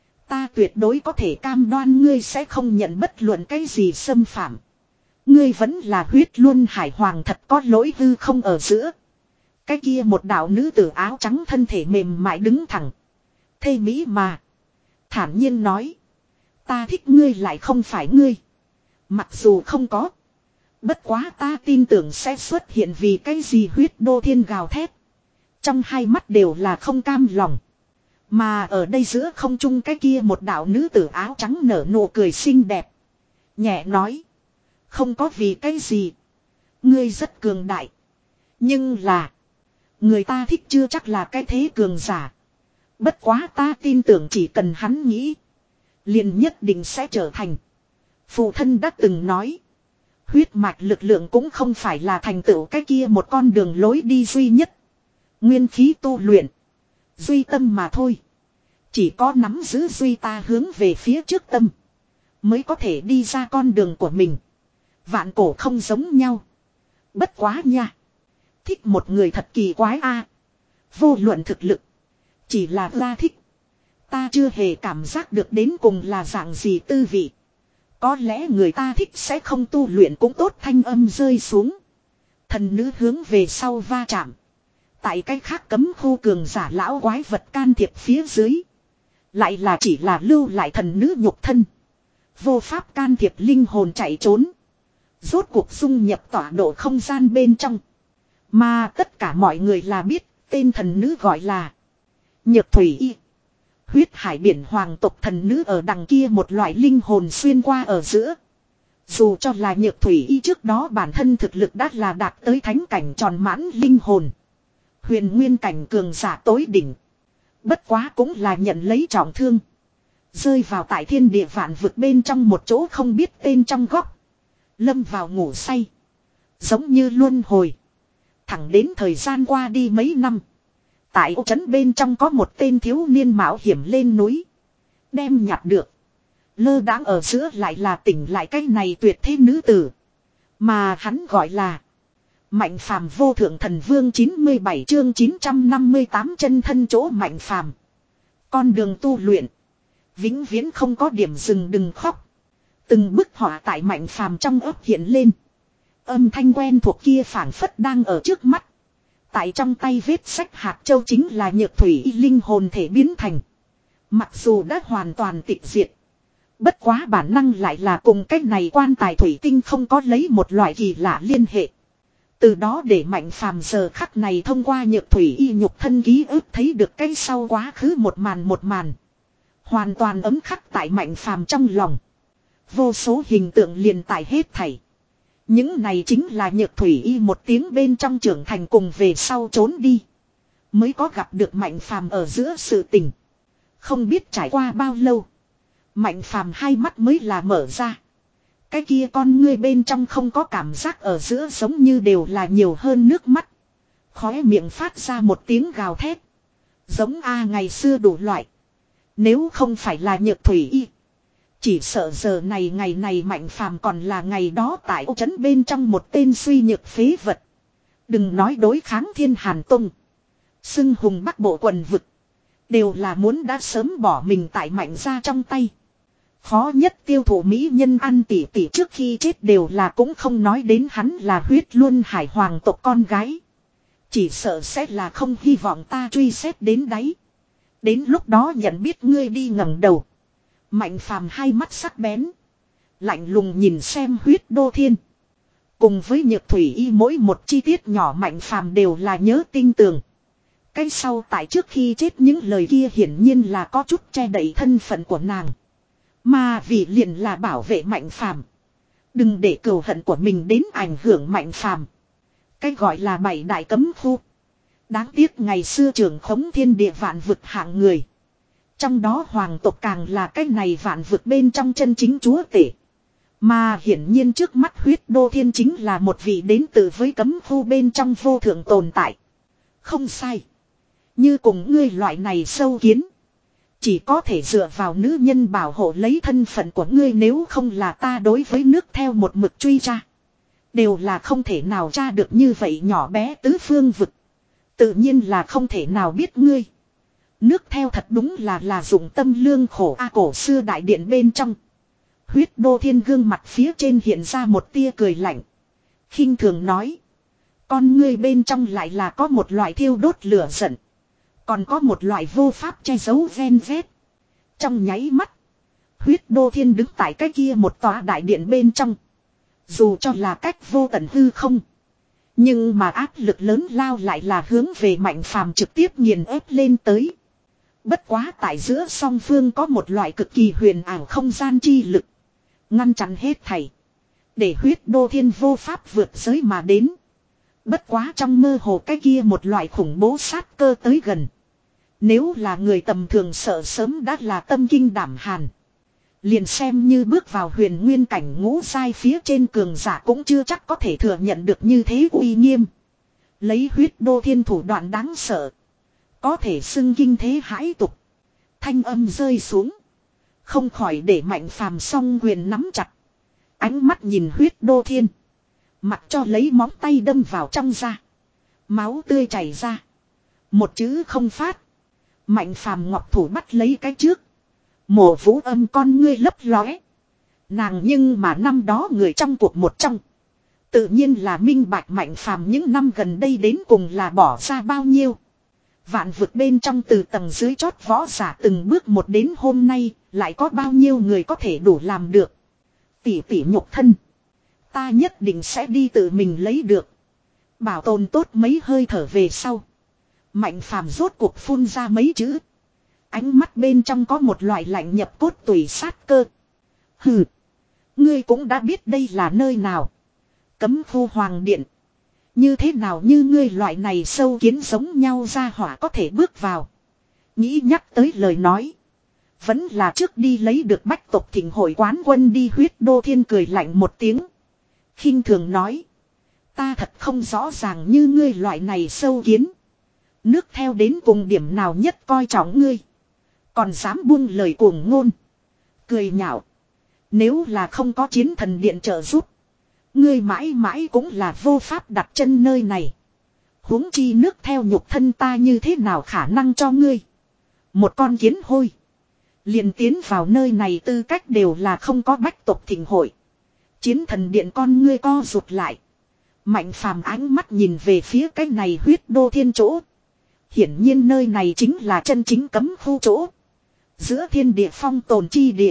Speaker 1: Ta tuyệt đối có thể cam đoan ngươi sẽ không nhận bất luận cái gì xâm phạm. Ngươi vẫn là huyết luân hải hoàng thật có lỗi hư không ở giữa. Cái kia một đạo nữ tử áo trắng thân thể mềm mại đứng thẳng. Thê mỹ mà. Thản nhiên nói. Ta thích ngươi lại không phải ngươi. Mặc dù không có. Bất quá ta tin tưởng sẽ xuất hiện vì cái gì huyết đô thiên gào thét. Trong hai mắt đều là không cam lòng. Mà ở đây giữa không trung cái kia một đạo nữ tử áo trắng nở nụ cười xinh đẹp. Nhẹ nói. Không có vì cái gì. Ngươi rất cường đại. Nhưng là. Người ta thích chưa chắc là cái thế cường giả. Bất quá ta tin tưởng chỉ cần hắn nghĩ. Liền nhất định sẽ trở thành. Phụ thân đã từng nói. Huyết mạch lực lượng cũng không phải là thành tựu cái kia một con đường lối đi duy nhất. Nguyên khí tu luyện. Duy tâm mà thôi. Chỉ có nắm giữ duy ta hướng về phía trước tâm. Mới có thể đi ra con đường của mình. Vạn cổ không giống nhau. Bất quá nha. Thích một người thật kỳ quái a. Vô luận thực lực. Chỉ là ta thích. Ta chưa hề cảm giác được đến cùng là dạng gì tư vị. Có lẽ người ta thích sẽ không tu luyện cũng tốt, thanh âm rơi xuống. Thần nữ hướng về sau va chạm. Tại cái khác cấm khu cường giả lão quái vật can thiệp phía dưới. Lại là chỉ là lưu lại thần nữ nhục thân. Vô pháp can thiệp linh hồn chạy trốn. Rốt cuộc dung nhập tọa độ không gian bên trong. Mà tất cả mọi người là biết tên thần nữ gọi là Nhược Thủy Y. Huyết hải biển hoàng tộc thần nữ ở đằng kia một loại linh hồn xuyên qua ở giữa. Dù cho là Nhược Thủy Y trước đó bản thân thực lực đã là đạt tới thánh cảnh tròn mãn linh hồn. Huyền nguyên cảnh cường giả tối đỉnh. Bất quá cũng là nhận lấy trọng thương. Rơi vào tại thiên địa vạn vực bên trong một chỗ không biết tên trong góc. Lâm vào ngủ say. Giống như luân hồi. Thẳng đến thời gian qua đi mấy năm. Tại ô trấn bên trong có một tên thiếu niên mạo hiểm lên núi. Đem nhặt được. Lơ đãng ở giữa lại là tỉnh lại cái này tuyệt thế nữ tử. Mà hắn gọi là Mạnh Phàm vô thượng thần vương chín mươi bảy chương chín trăm năm mươi tám chân thân chỗ Mạnh Phàm. Con đường tu luyện. Vĩnh viễn không có điểm dừng đừng khóc. Từng bức họa tại Mạnh Phàm trong ấp hiện lên. Âm thanh quen thuộc kia phảng phất đang ở trước mắt. Tại trong tay vết sách hạt châu chính là Nhược Thủy Y linh hồn thể biến thành. Mặc dù đã hoàn toàn tịch diệt. Bất quá bản năng lại là cùng cách này quan tài thủy tinh không có lấy một loại kỳ lạ liên hệ. Từ đó để Mạnh Phàm giờ khắc này thông qua Nhược Thủy Y nhục thân ký ức thấy được cái sau quá khứ một màn một màn. Hoàn toàn ấm khắc tại Mạnh Phàm trong lòng. Vô số hình tượng liền tại hết thảy. Những này chính là Nhược Thủy Y một tiếng bên trong trưởng thành cùng về sau trốn đi. Mới có gặp được Mạnh Phàm ở giữa sự tình. Không biết trải qua bao lâu. Mạnh Phàm hai mắt mới là mở ra. Cái kia con ngươi bên trong không có cảm giác ở giữa giống như đều là nhiều hơn nước mắt. Khóe miệng phát ra một tiếng gào thét. Giống A ngày xưa đủ loại. Nếu không phải là Nhược Thủy Y. Chỉ sợ giờ này ngày này Mạnh Phàm còn là ngày đó tại ô trấn bên trong một tên suy nhược phế vật. Đừng nói đối kháng Thiên Hàn Tông. Xưng hùng Bắc Bộ quần vực. Đều là muốn đã sớm bỏ mình tại Mạnh gia trong tay. Khó nhất tiêu thụ mỹ nhân ăn tỉ tỉ trước khi chết đều là cũng không nói đến hắn là huyết luân hải hoàng tộc con gái. Chỉ sợ sẽ là không hy vọng ta truy xét đến đáy. Đến lúc đó nhận biết ngươi đi ngẩng đầu. Mạnh Phàm hai mắt sắc bén. Lạnh lùng nhìn xem Huyết Đô Thiên. Cùng với Nhược Thủy Y mỗi một chi tiết nhỏ Mạnh Phàm đều là nhớ tinh tường. Cái sau tại trước khi chết những lời kia hiển nhiên là có chút che đậy thân phận của nàng. Mà vì liền là bảo vệ Mạnh Phàm. Đừng để cừu hận của mình đến ảnh hưởng Mạnh Phàm. Cái gọi là bảy đại cấm khu. Đáng tiếc ngày xưa trưởng khống thiên địa vạn vực hạng người. Trong đó hoàng tộc càng là cái này vạn vực bên trong chân chính chúa tể. Mà hiển nhiên trước mắt Huyết Đô Thiên chính là một vị đến từ với cấm khu bên trong vô thượng tồn tại. Không sai. Như cùng ngươi loại này sâu kiến. Chỉ có thể dựa vào nữ nhân bảo hộ lấy thân phận của ngươi nếu không là ta đối với nước theo một mực truy tra. Đều là không thể nào tra được như vậy nhỏ bé tứ phương vực. Tự nhiên là không thể nào biết ngươi. Nước theo thật đúng là là dụng tâm lương khổ a cổ xưa đại điện bên trong. Huyết Đô Thiên gương mặt phía trên hiện ra một tia cười lạnh. Khinh thường nói. Con ngươi bên trong lại là có một loại thiêu đốt lửa giận. Còn có một loại vô pháp che giấu ven vét. Trong nháy mắt. Huyết Đô Thiên đứng tại cái kia một tòa đại điện bên trong. Dù cho là cách vô tận hư không. Nhưng mà áp lực lớn lao lại là hướng về Mạnh Phàm trực tiếp nghiền ép lên tới. Bất quá tại giữa song phương có một loại cực kỳ huyền ảo không gian chi lực. Ngăn chặn hết thảy. Để Huyết Đô Thiên vô pháp vượt giới mà đến. Bất quá trong mơ hồ cái kia một loại khủng bố sát cơ tới gần. Nếu là người tầm thường sợ sớm đã là tâm kinh đảm hàn. Liền xem như bước vào huyền nguyên cảnh ngũ sai phía trên cường giả cũng chưa chắc có thể thừa nhận được như thế uy nghiêm. Lấy Huyết Đô Thiên thủ đoạn đáng sợ. Có thể xưng kinh thế hãi tục. Thanh âm rơi xuống. Không khỏi để Mạnh Phàm song quyền nắm chặt. Ánh mắt nhìn Huyết Đô Thiên. Mặc cho lấy móng tay đâm vào trong da. Máu tươi chảy ra. Một chữ không phát. Mạnh Phàm ngọc thủ bắt lấy cái trước. Mộ Vũ Âm con ngươi lấp lóe. Nàng nhưng mà năm đó người trong cuộc một trong. Tự nhiên là minh bạch Mạnh Phàm những năm gần đây đến cùng là bỏ ra bao nhiêu. Vạn vực bên trong từ tầng dưới chót võ giả từng bước một đến hôm nay. Lại có bao nhiêu người có thể đủ làm được. Tỷ tỷ nhục thân. Ta nhất định sẽ đi tự mình lấy được. Bảo tồn tốt mấy hơi thở về sau. Mạnh Phàm rốt cuộc phun ra mấy chữ. Ánh mắt bên trong có một loại lạnh nhập cốt tùy sát cơ. Hừ. Ngươi cũng đã biết đây là nơi nào. Cấm khu hoàng điện. Như thế nào như ngươi loại này sâu kiến giống nhau ra hỏa có thể bước vào. Nghĩ nhắc tới lời nói. Vẫn là trước đi lấy được bách tộc thịnh hội quán quân đi. Huyết Đô Thiên cười lạnh một tiếng. Khinh thường nói. Ta thật không rõ ràng như ngươi loại này sâu kiến. Nước theo đến cùng điểm nào nhất coi trọng ngươi. Còn dám buông lời cuồng ngôn. Cười nhạo. Nếu là không có chiến thần điện trợ giúp. Ngươi mãi mãi cũng là vô pháp đặt chân nơi này. Huống chi nước theo nhục thân ta như thế nào khả năng cho ngươi. Một con kiến hôi. Liền tiến vào nơi này tư cách đều là không có bách tộc thịnh hội. Chiến thần điện con ngươi co rụt lại. Mạnh phàm ánh mắt nhìn về phía cái này Huyết Đô Thiên chỗ. Hiển nhiên nơi này chính là chân chính cấm khu chỗ. Giữa thiên địa phong tồn chi địa.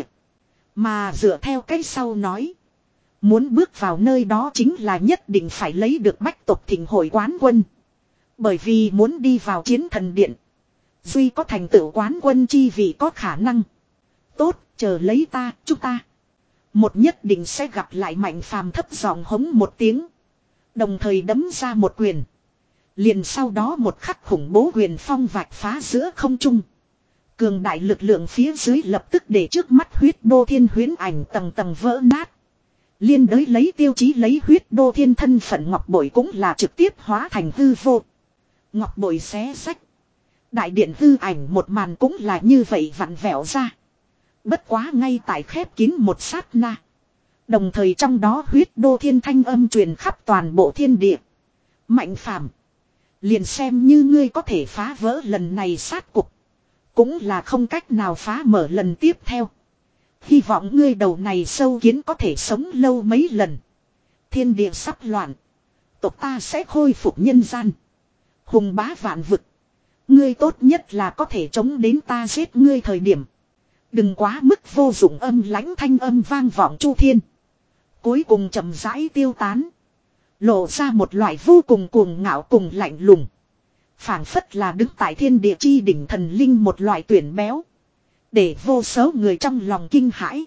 Speaker 1: Mà dựa theo cái sau nói. Muốn bước vào nơi đó chính là nhất định phải lấy được bách tộc thịnh hội quán quân. Bởi vì muốn đi vào chiến thần điện. Duy có thành tựu quán quân chi vị có khả năng. Tốt, chờ lấy ta, chúng ta. Một nhất định sẽ gặp lại Mạnh Phàm thấp giọng hống một tiếng. Đồng thời đấm ra một quyền. Liền sau đó một khắc khủng bố quyền phong vạch phá giữa không trung. Cường đại lực lượng phía dưới lập tức để trước mắt Huyết Đô Thiên huyễn ảnh tầng tầng vỡ nát. Liên đới lấy tiêu chí lấy Huyết Đô Thiên thân phận ngọc bội cũng là trực tiếp hóa thành hư vô. Ngọc bội xé sách. Đại điện hư ảnh một màn cũng là như vậy vặn vẹo ra. Bất quá ngay tại khép kín một sát na. Đồng thời trong đó Huyết Đô Thiên thanh âm truyền khắp toàn bộ thiên địa. Mạnh Phàm, liền xem như ngươi có thể phá vỡ lần này sát cục. Cũng là không cách nào phá mở lần tiếp theo. Hy vọng ngươi đầu này sâu kiến có thể sống lâu mấy lần. Thiên địa sắp loạn. Tộc ta sẽ khôi phục nhân gian. Hùng bá vạn vực. Ngươi tốt nhất là có thể chống đến ta giết ngươi thời điểm. Đừng quá mức vô dụng âm lãnh thanh âm vang vọng chu thiên. Cuối cùng chậm rãi tiêu tán. Lộ ra một loại vô cùng cuồng ngạo cùng lạnh lùng. Phảng phất là đứng tại thiên địa chi đỉnh thần linh một loại tuyển béo. Để vô số người trong lòng kinh hãi.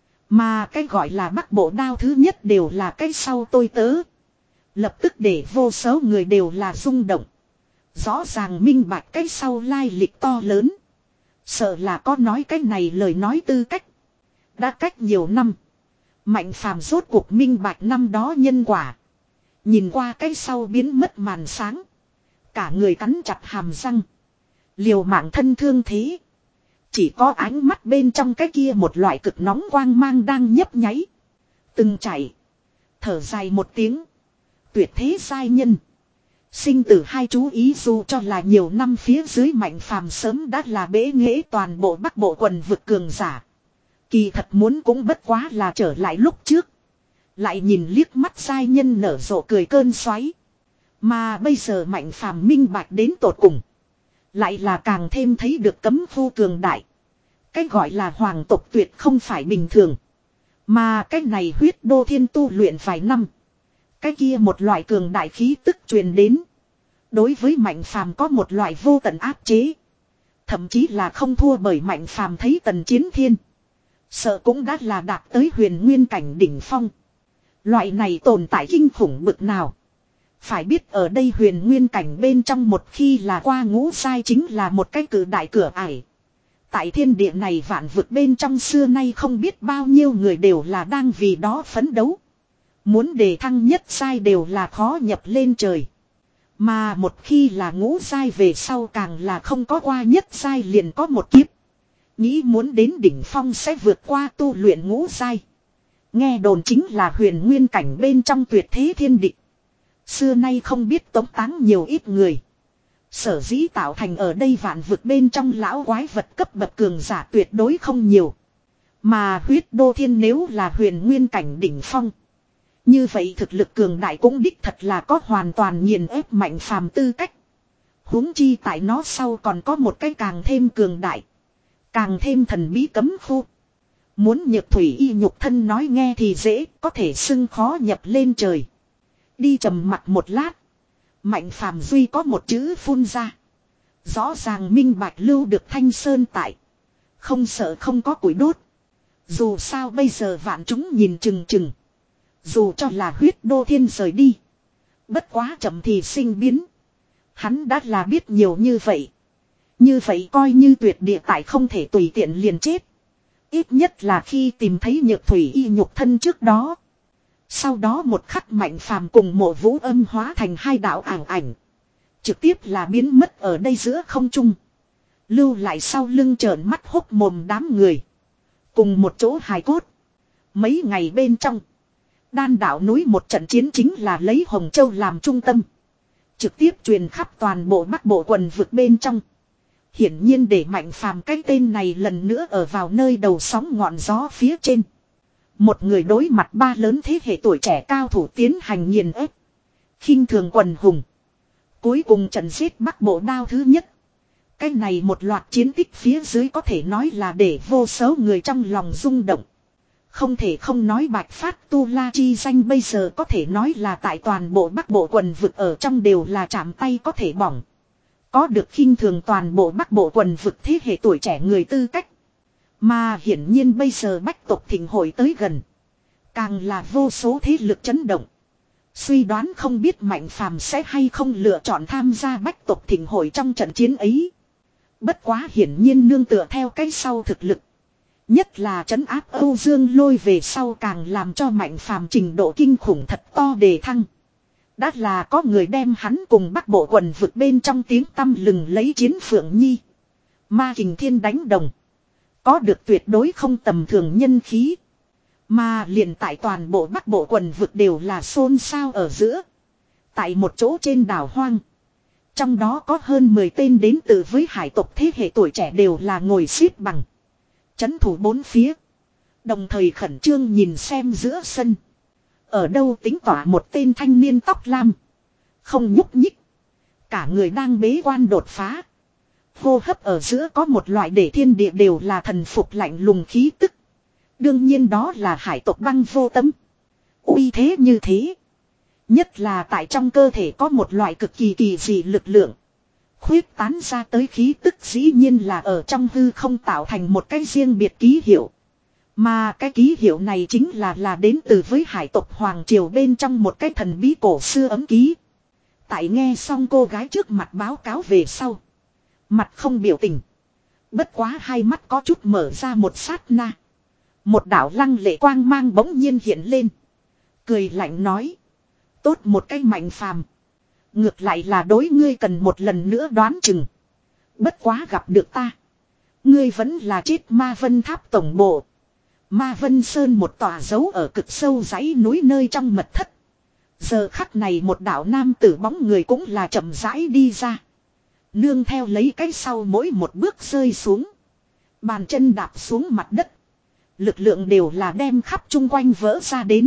Speaker 1: Mà cái gọi là bắc bộ đao thứ nhất đều là cái sau tôi tớ. Lập tức để vô số người đều là rung động. Rõ ràng minh bạch cái sau lai lịch to lớn. Sợ là có nói cái này lời nói tư cách. Đã cách nhiều năm. Mạnh Phàm rốt cuộc minh bạch năm đó nhân quả. Nhìn qua cái sau biến mất màn sáng. Cả người cắn chặt hàm răng. Liều mạng thân thương thế. Chỉ có ánh mắt bên trong cái kia một loại cực nóng quang mang đang nhấp nháy. Từng chảy. Thở dài một tiếng. Tuyệt thế giai nhân. Sinh tử hai chú ý dù cho là nhiều năm phía dưới Mạnh Phàm sớm đã là bế nghệ toàn bộ bắc bộ quần vực cường giả. Kỳ thật muốn cũng bất quá là trở lại lúc trước. Lại nhìn liếc mắt giai nhân nở rộ cười cơn xoáy. Mà bây giờ Mạnh Phàm minh bạch đến tột cùng. Lại là càng thêm thấy được cấm khu cường đại. Cái gọi là hoàng tộc tuyệt không phải bình thường. Mà cái này Huyết Đô Thiên tu luyện vài năm. Cái kia một loại cường đại khí tức truyền đến. Đối với Mạnh Phàm có một loại vô tận áp chế. Thậm chí là không thua bởi Mạnh Phàm thấy Tần Chiến Thiên. Sợ cũng đã là đạt tới huyền nguyên cảnh đỉnh phong. Loại này tồn tại kinh khủng bực nào. Phải biết ở đây huyền nguyên cảnh bên trong một khi là qua ngũ sai chính là một cái cử đại cửa ải. Tại thiên địa này vạn vực bên trong xưa nay không biết bao nhiêu người đều là đang vì đó phấn đấu. Muốn đề thăng nhất sai đều là khó nhập lên trời. Mà một khi là ngũ sai về sau càng là không có qua nhất sai liền có một kiếp. Nghĩ muốn đến đỉnh phong sẽ vượt qua tu luyện ngũ sai. Nghe đồn chính là huyền nguyên cảnh bên trong tuyệt thế thiên địch. Xưa nay không biết tống táng nhiều ít người. Sở dĩ tạo thành ở đây vạn vực bên trong lão quái vật cấp bậc cường giả tuyệt đối không nhiều. Mà Huyết Đô Thiên nếu là huyền nguyên cảnh đỉnh phong. Như vậy thực lực cường đại cũng đích thật là có hoàn toàn nghiền ép Mạnh Phàm tư cách. Huống chi tại nó sau còn có một cái càng thêm cường đại. Càng thêm thần bí cấm khu. Muốn Nhược Thủy y nhục thân nói nghe thì dễ, có thể xưng khó nhập lên trời. Đi trầm mặt một lát. Mạnh Phàm duy có một chữ phun ra. Rõ ràng minh bạch lưu được Thanh Sơn tại. Không sợ không có củi đốt. Dù sao bây giờ vạn chúng nhìn chừng chừng. Dù cho là huyết đô thiên rời đi. Bất quá chậm thì sinh biến. Hắn đã là biết nhiều như vậy. Như vậy coi như tuyệt địa tại không thể tùy tiện liền chết. Ít nhất là khi tìm thấy nhược thủy y nhục thân trước đó. Sau đó một khắc Mạnh Phàm cùng Mộ Vũ Âm hóa thành hai đạo ảo ảnh. Trực tiếp là biến mất ở đây giữa không trung. Lưu lại sau lưng trợn mắt hốc mồm đám người. Cùng một chỗ hài cốt. Mấy ngày bên trong. Đan đảo núi một trận chiến chính là lấy Hồng Châu làm trung tâm. Trực tiếp truyền khắp toàn bộ Bắc Bộ quần vực bên trong. Hiển nhiên để Mạnh Phàm cái tên này lần nữa ở vào nơi đầu sóng ngọn gió phía trên. Một người đối mặt ba lớn thế hệ tuổi trẻ cao thủ tiến hành nghiền ép. Khinh thường quần hùng. Cuối cùng trận giết Bắc Bộ đao thứ nhất. Cái này một loạt chiến tích phía dưới có thể nói là để vô số người trong lòng rung động. Không thể không nói Bạch Phát Tu La chi danh bây giờ có thể nói là tại toàn bộ Bắc Bộ quần vực ở trong đều là chạm tay có thể bỏng. Có được khinh thường toàn bộ Bắc Bộ quần vực thế hệ tuổi trẻ người tư cách. Mà hiển nhiên bây giờ Bách tộc thịnh hội tới gần. Càng là vô số thế lực chấn động. Suy đoán không biết Mạnh Phàm sẽ hay không lựa chọn tham gia Bách tộc thịnh hội trong trận chiến ấy. Bất quá hiển nhiên nương tựa theo cái sau thực lực. Nhất là trấn áp Âu Dương Lôi về sau càng làm cho Mạnh Phàm trình độ kinh khủng thật to đề thăng. Đã là có người đem hắn cùng Bắc Bộ quần vực bên trong tiếng tăm lừng lấy chiến Phượng Nhi. Ma Kình Thiên đánh đồng. Có được tuyệt đối không tầm thường nhân khí. Mà liền tại toàn bộ Bắc Bộ quần vực đều là xôn xao ở giữa. Tại một chỗ trên đảo hoang. Trong đó có hơn mười tên đến từ với hải tộc thế hệ tuổi trẻ đều là ngồi xếp bằng. Chấn thủ bốn phía. Đồng thời khẩn trương nhìn xem giữa sân. Ở đâu tính tỏa một tên thanh niên tóc lam. Không nhúc nhích. Cả người đang bế quan đột phá. Hô hấp ở giữa có một loại để thiên địa đều là thần phục lạnh lùng khí tức. Đương nhiên đó là hải tộc Băng Vô Tâm. Uy thế như thế. Nhất là tại trong cơ thể có một loại cực kỳ kỳ dị lực lượng. Khuyết tán ra tới khí tức dĩ nhiên là ở trong hư không tạo thành một cái riêng biệt ký hiệu. Mà cái ký hiệu này chính là là đến từ với hải tộc Hoàng Triều bên trong một cái thần bí cổ xưa ấm ký. Tại nghe xong cô gái trước mặt báo cáo về sau. Mặt không biểu tình. Bất quá hai mắt có chút mở ra một sát na. Một đạo lăng lệ quang mang bỗng nhiên hiện lên. Cười lạnh nói. Tốt một cái Mạnh Phàm. Ngược lại là đối ngươi cần một lần nữa đoán chừng. Bất quá gặp được ta. Ngươi vẫn là chết Ma Vân Tháp tổng bộ. Ma Vân Sơn một tòa dấu ở cực sâu dãy núi nơi trong mật thất. Giờ khắc này một đạo nam tử bóng người cũng là chậm rãi đi ra. Nương theo lấy cái sau mỗi một bước rơi xuống. Bàn chân đạp xuống mặt đất. Lực lượng đều là đem khắp chung quanh vỡ ra đến.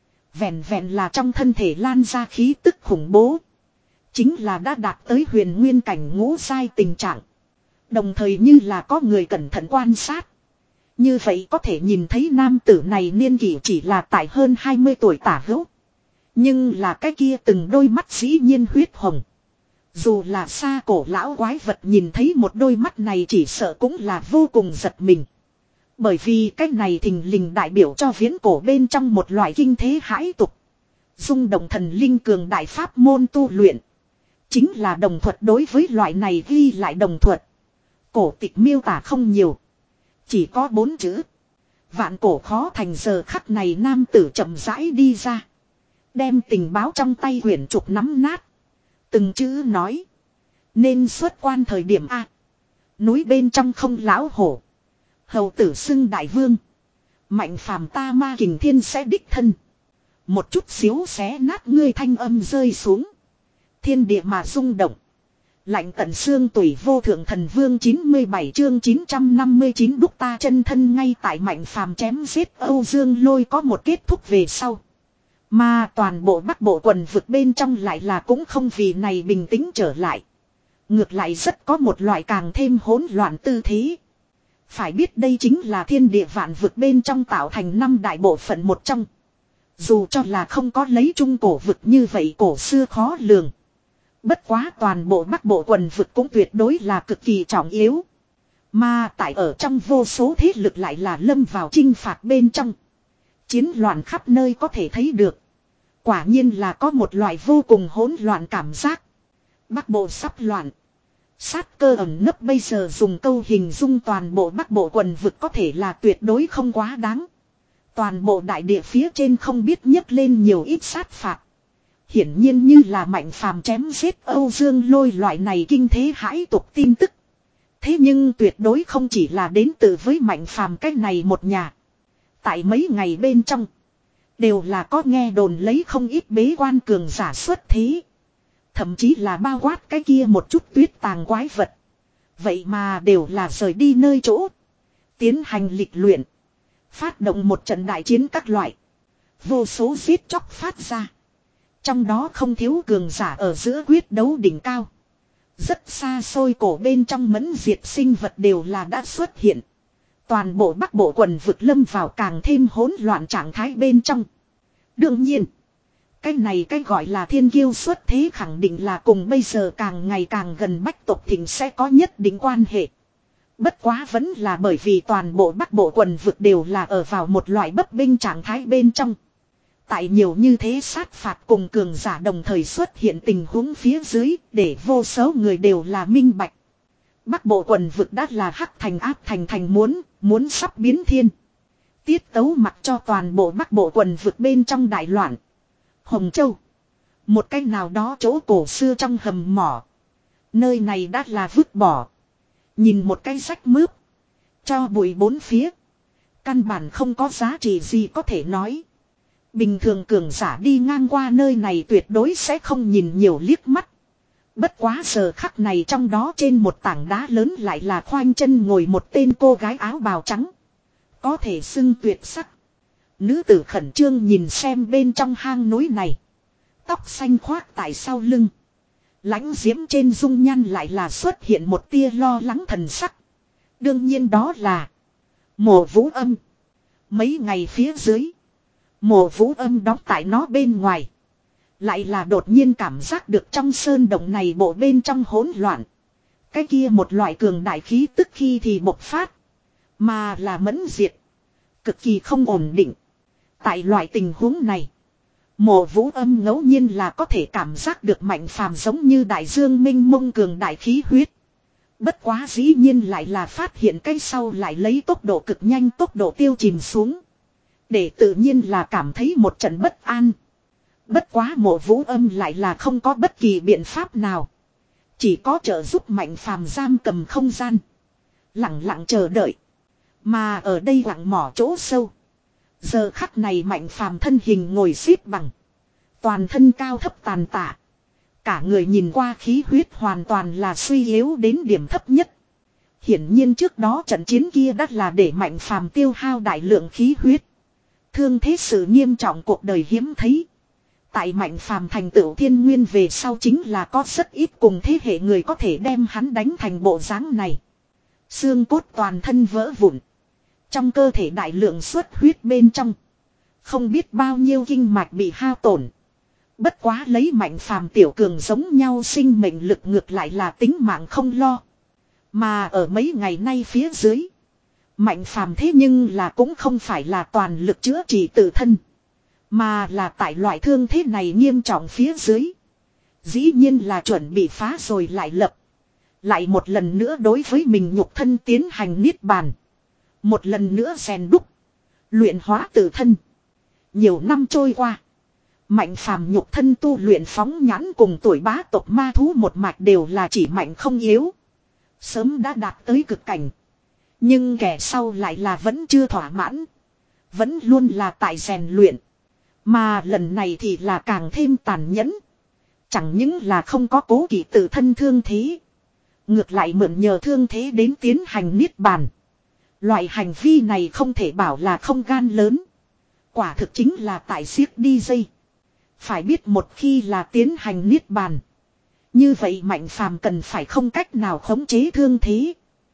Speaker 1: Vẹn vẹn là trong thân thể lan ra khí tức khủng bố. Chính là đã đạt tới huyền nguyên cảnh ngũ sai tình trạng. Đồng thời như là có người cẩn thận quan sát. Như vậy có thể nhìn thấy nam tử này niên kỷ chỉ là tại hơn hai mươi tuổi tả hữu. Nhưng là cái kia từng đôi mắt dĩ nhiên huyết hồng. Dù là xa cổ lão quái vật nhìn thấy một đôi mắt này chỉ sợ cũng là vô cùng giật mình. Bởi vì cái này thình lình đại biểu cho viễn cổ bên trong một loại kinh thế hãi tục. Dung động thần linh cường đại pháp môn tu luyện. Chính là đồng thuật đối với loại này ghi lại đồng thuật. Cổ tịch miêu tả không nhiều. Chỉ có bốn chữ. Vạn cổ khó thành giờ khắc này nam tử chậm rãi đi ra. Đem tình báo trong tay quyển trục nắm nát. Từng chữ nói. Nên xuất quan thời điểm A. Núi bên trong không lão hổ. Hầu tử xưng đại vương. Mạnh Phàm ta Ma Kình Thiên sẽ đích thân. Một chút xíu xé nát ngươi thanh âm rơi xuống. Thiên địa mà rung động. Lạnh tận xương tủy vô thượng thần vương chín mươi bảy chương chín trăm năm mươi chín đúc ta chân thân ngay tại Mạnh Phàm chém giết Âu Dương Lôi có một kết thúc về sau. Mà toàn bộ Bắc Bộ quần vực bên trong lại là cũng không vì này bình tĩnh trở lại. Ngược lại rất có một loại càng thêm hỗn loạn tư thế. Phải biết đây chính là thiên địa vạn vực bên trong tạo thành năm đại bộ phận một trong. Dù cho là không có lấy trung cổ vực như vậy cổ xưa khó lường. Bất quá toàn bộ Bắc Bộ quần vực cũng tuyệt đối là cực kỳ trọng yếu. Mà tại ở trong vô số thế lực lại là lâm vào chinh phạt bên trong. Chiến loạn khắp nơi có thể thấy được. Quả nhiên là có một loại vô cùng hỗn loạn cảm giác. Bắc Bộ sắp loạn. Sát cơ ẩn nấp bây giờ dùng câu hình dung toàn bộ Bắc Bộ quần vực có thể là tuyệt đối không quá đáng. Toàn bộ đại địa phía trên không biết nhấc lên nhiều ít sát phạt. Hiển nhiên như là Mạnh Phàm chém giết Âu Dương Lôi loại này kinh thế hãi tục tin tức. Thế nhưng tuyệt đối không chỉ là đến từ với Mạnh Phàm cách này một nhà. Tại mấy ngày bên trong, đều là có nghe đồn lấy không ít bế quan cường giả xuất thế. Thậm chí là bao quát cái kia một chút tuyết tàng quái vật. Vậy mà đều là rời đi nơi chỗ. Tiến hành lịch luyện. Phát động một trận đại chiến các loại. Vô số giết chóc phát ra. Trong đó không thiếu cường giả ở giữa quyết đấu đỉnh cao. Rất xa xôi cổ bên trong mẫn diệt sinh vật đều là đã xuất hiện. Toàn bộ Bắc Bộ quần vực lâm vào càng thêm hỗn loạn trạng thái bên trong. Đương nhiên, cái này cái gọi là thiên kiêu xuất thế khẳng định là cùng bây giờ càng ngày càng gần Bách tộc thịnh sẽ có nhất định quan hệ. Bất quá vẫn là bởi vì toàn bộ Bắc Bộ quần vực đều là ở vào một loại bấp bênh trạng thái bên trong. Tại nhiều như thế sát phạt cùng cường giả đồng thời xuất hiện tình huống phía dưới để vô số người đều là minh bạch. Bắc Bộ quần vực đã là hắc thành áp thành thành muốn, muốn sắp biến thiên. Tiết tấu mặc cho toàn bộ Bắc Bộ quần vực bên trong đại loạn. Hồng Châu. Một cái nào đó chỗ cổ xưa trong hầm mỏ. Nơi này đã là vứt bỏ. Nhìn một cái rách mướp. Cho bụi bốn phía. Căn bản không có giá trị gì có thể nói. Bình thường cường giả đi ngang qua nơi này tuyệt đối sẽ không nhìn nhiều liếc mắt. Bất quá giờ khắc này trong đó trên một tảng đá lớn lại là khoanh chân ngồi một tên cô gái áo bào trắng. Có thể xưng tuyệt sắc. Nữ tử khẩn trương nhìn xem bên trong hang núi này. Tóc xanh khoác tại sau lưng. Lãnh diễm trên dung nhan lại là xuất hiện một tia lo lắng thần sắc. Đương nhiên đó là Mộ Vũ Âm. Mấy ngày phía dưới, Mộ Vũ Âm đóng tại nó bên ngoài. Lại là đột nhiên cảm giác được trong sơn động này bộ bên trong hỗn loạn. Cái kia một loại cường đại khí tức khi thì bộc phát. Mà là mẫn diệt. Cực kỳ không ổn định. Tại loại tình huống này, Mộ Vũ Âm ngẫu nhiên là có thể cảm giác được Mạnh Phàm giống như đại dương minh mông cường đại khí huyết. Bất quá dĩ nhiên lại là phát hiện cái sau lại lấy tốc độ cực nhanh tốc độ tiêu chìm xuống. Để tự nhiên là cảm thấy một trận bất an. Bất quá Mộ Vũ Âm lại là không có bất kỳ biện pháp nào. Chỉ có trợ giúp Mạnh Phàm giam cầm không gian. Lặng lặng chờ đợi. Mà ở đây lặng mỏ chỗ sâu. Giờ khắc này Mạnh Phàm thân hình ngồi xếp bằng. Toàn thân cao thấp tàn tạ. Cả người nhìn qua khí huyết hoàn toàn là suy yếu đến điểm thấp nhất. Hiển nhiên trước đó trận chiến kia đã là để Mạnh Phàm tiêu hao đại lượng khí huyết. Thương thế sự nghiêm trọng cuộc đời hiếm thấy. Tại Mạnh Phàm thành tựu thiên nguyên về sau chính là có rất ít cùng thế hệ người có thể đem hắn đánh thành bộ dáng này. Xương cốt toàn thân vỡ vụn. Trong cơ thể đại lượng xuất huyết bên trong. Không biết bao nhiêu kinh mạch bị hao tổn. Bất quá lấy Mạnh Phàm tiểu cường giống nhau sinh mệnh lực ngược lại là tính mạng không lo. Mà ở mấy ngày nay phía dưới. Mạnh Phàm thế nhưng là cũng không phải là toàn lực chữa trị tự thân. Mà là tại loại thương thế này nghiêm trọng phía dưới. Dĩ nhiên là chuẩn bị phá rồi lại lập. Lại một lần nữa đối với mình nhục thân tiến hành niết bàn. Một lần nữa rèn đúc. Luyện hóa tự thân. Nhiều năm trôi qua. Mạnh Phàm nhục thân tu luyện phóng nhãn cùng tuổi bá tộc ma thú một mạch đều là chỉ mạnh không yếu. Sớm đã đạt tới cực cảnh. Nhưng kẻ sau lại là vẫn chưa thỏa mãn. Vẫn luôn là tại rèn luyện. Mà lần này thì là càng thêm tàn nhẫn. Chẳng những là không có cố kỵ tự thân thương thế. Ngược lại mượn nhờ thương thế đến tiến hành niết bàn. Loại hành vi này không thể bảo là không gan lớn. Quả thực chính là tại siết đi dây. Phải biết một khi là tiến hành niết bàn. Như vậy Mạnh Phàm cần phải không cách nào khống chế thương thế.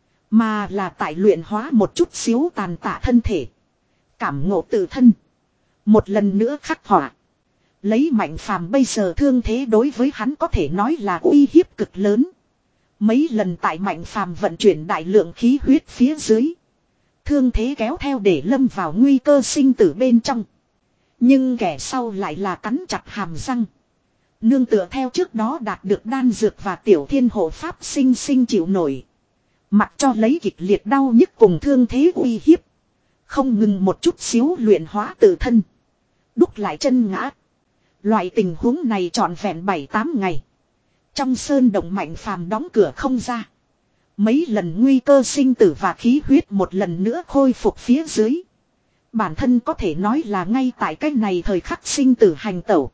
Speaker 1: Mà là tại luyện hóa một chút xíu tàn tạ thân thể. Cảm ngộ tự thân. Một lần nữa khắc họa. Lấy Mạnh Phàm bây giờ thương thế đối với hắn có thể nói là uy hiếp cực lớn. Mấy lần tại Mạnh Phàm vận chuyển đại lượng khí huyết phía dưới. Thương thế kéo theo để lâm vào nguy cơ sinh tử bên trong. Nhưng kẻ sau lại là cắn chặt hàm răng. Nương tựa theo trước đó đạt được đan dược và tiểu thiên hộ pháp sinh sinh chịu nổi. Mặc cho lấy kịch liệt đau nhức cùng thương thế uy hiếp. Không ngừng một chút xíu luyện hóa tự thân. Đúc lại chân ngã. Loại tình huống này trọn vẹn bảy tám ngày. Trong sơn động Mạnh Phàm đóng cửa không ra. Mấy lần nguy cơ sinh tử và khí huyết một lần nữa khôi phục phía dưới. Bản thân có thể nói là ngay tại cái này thời khắc sinh tử hành tẩu.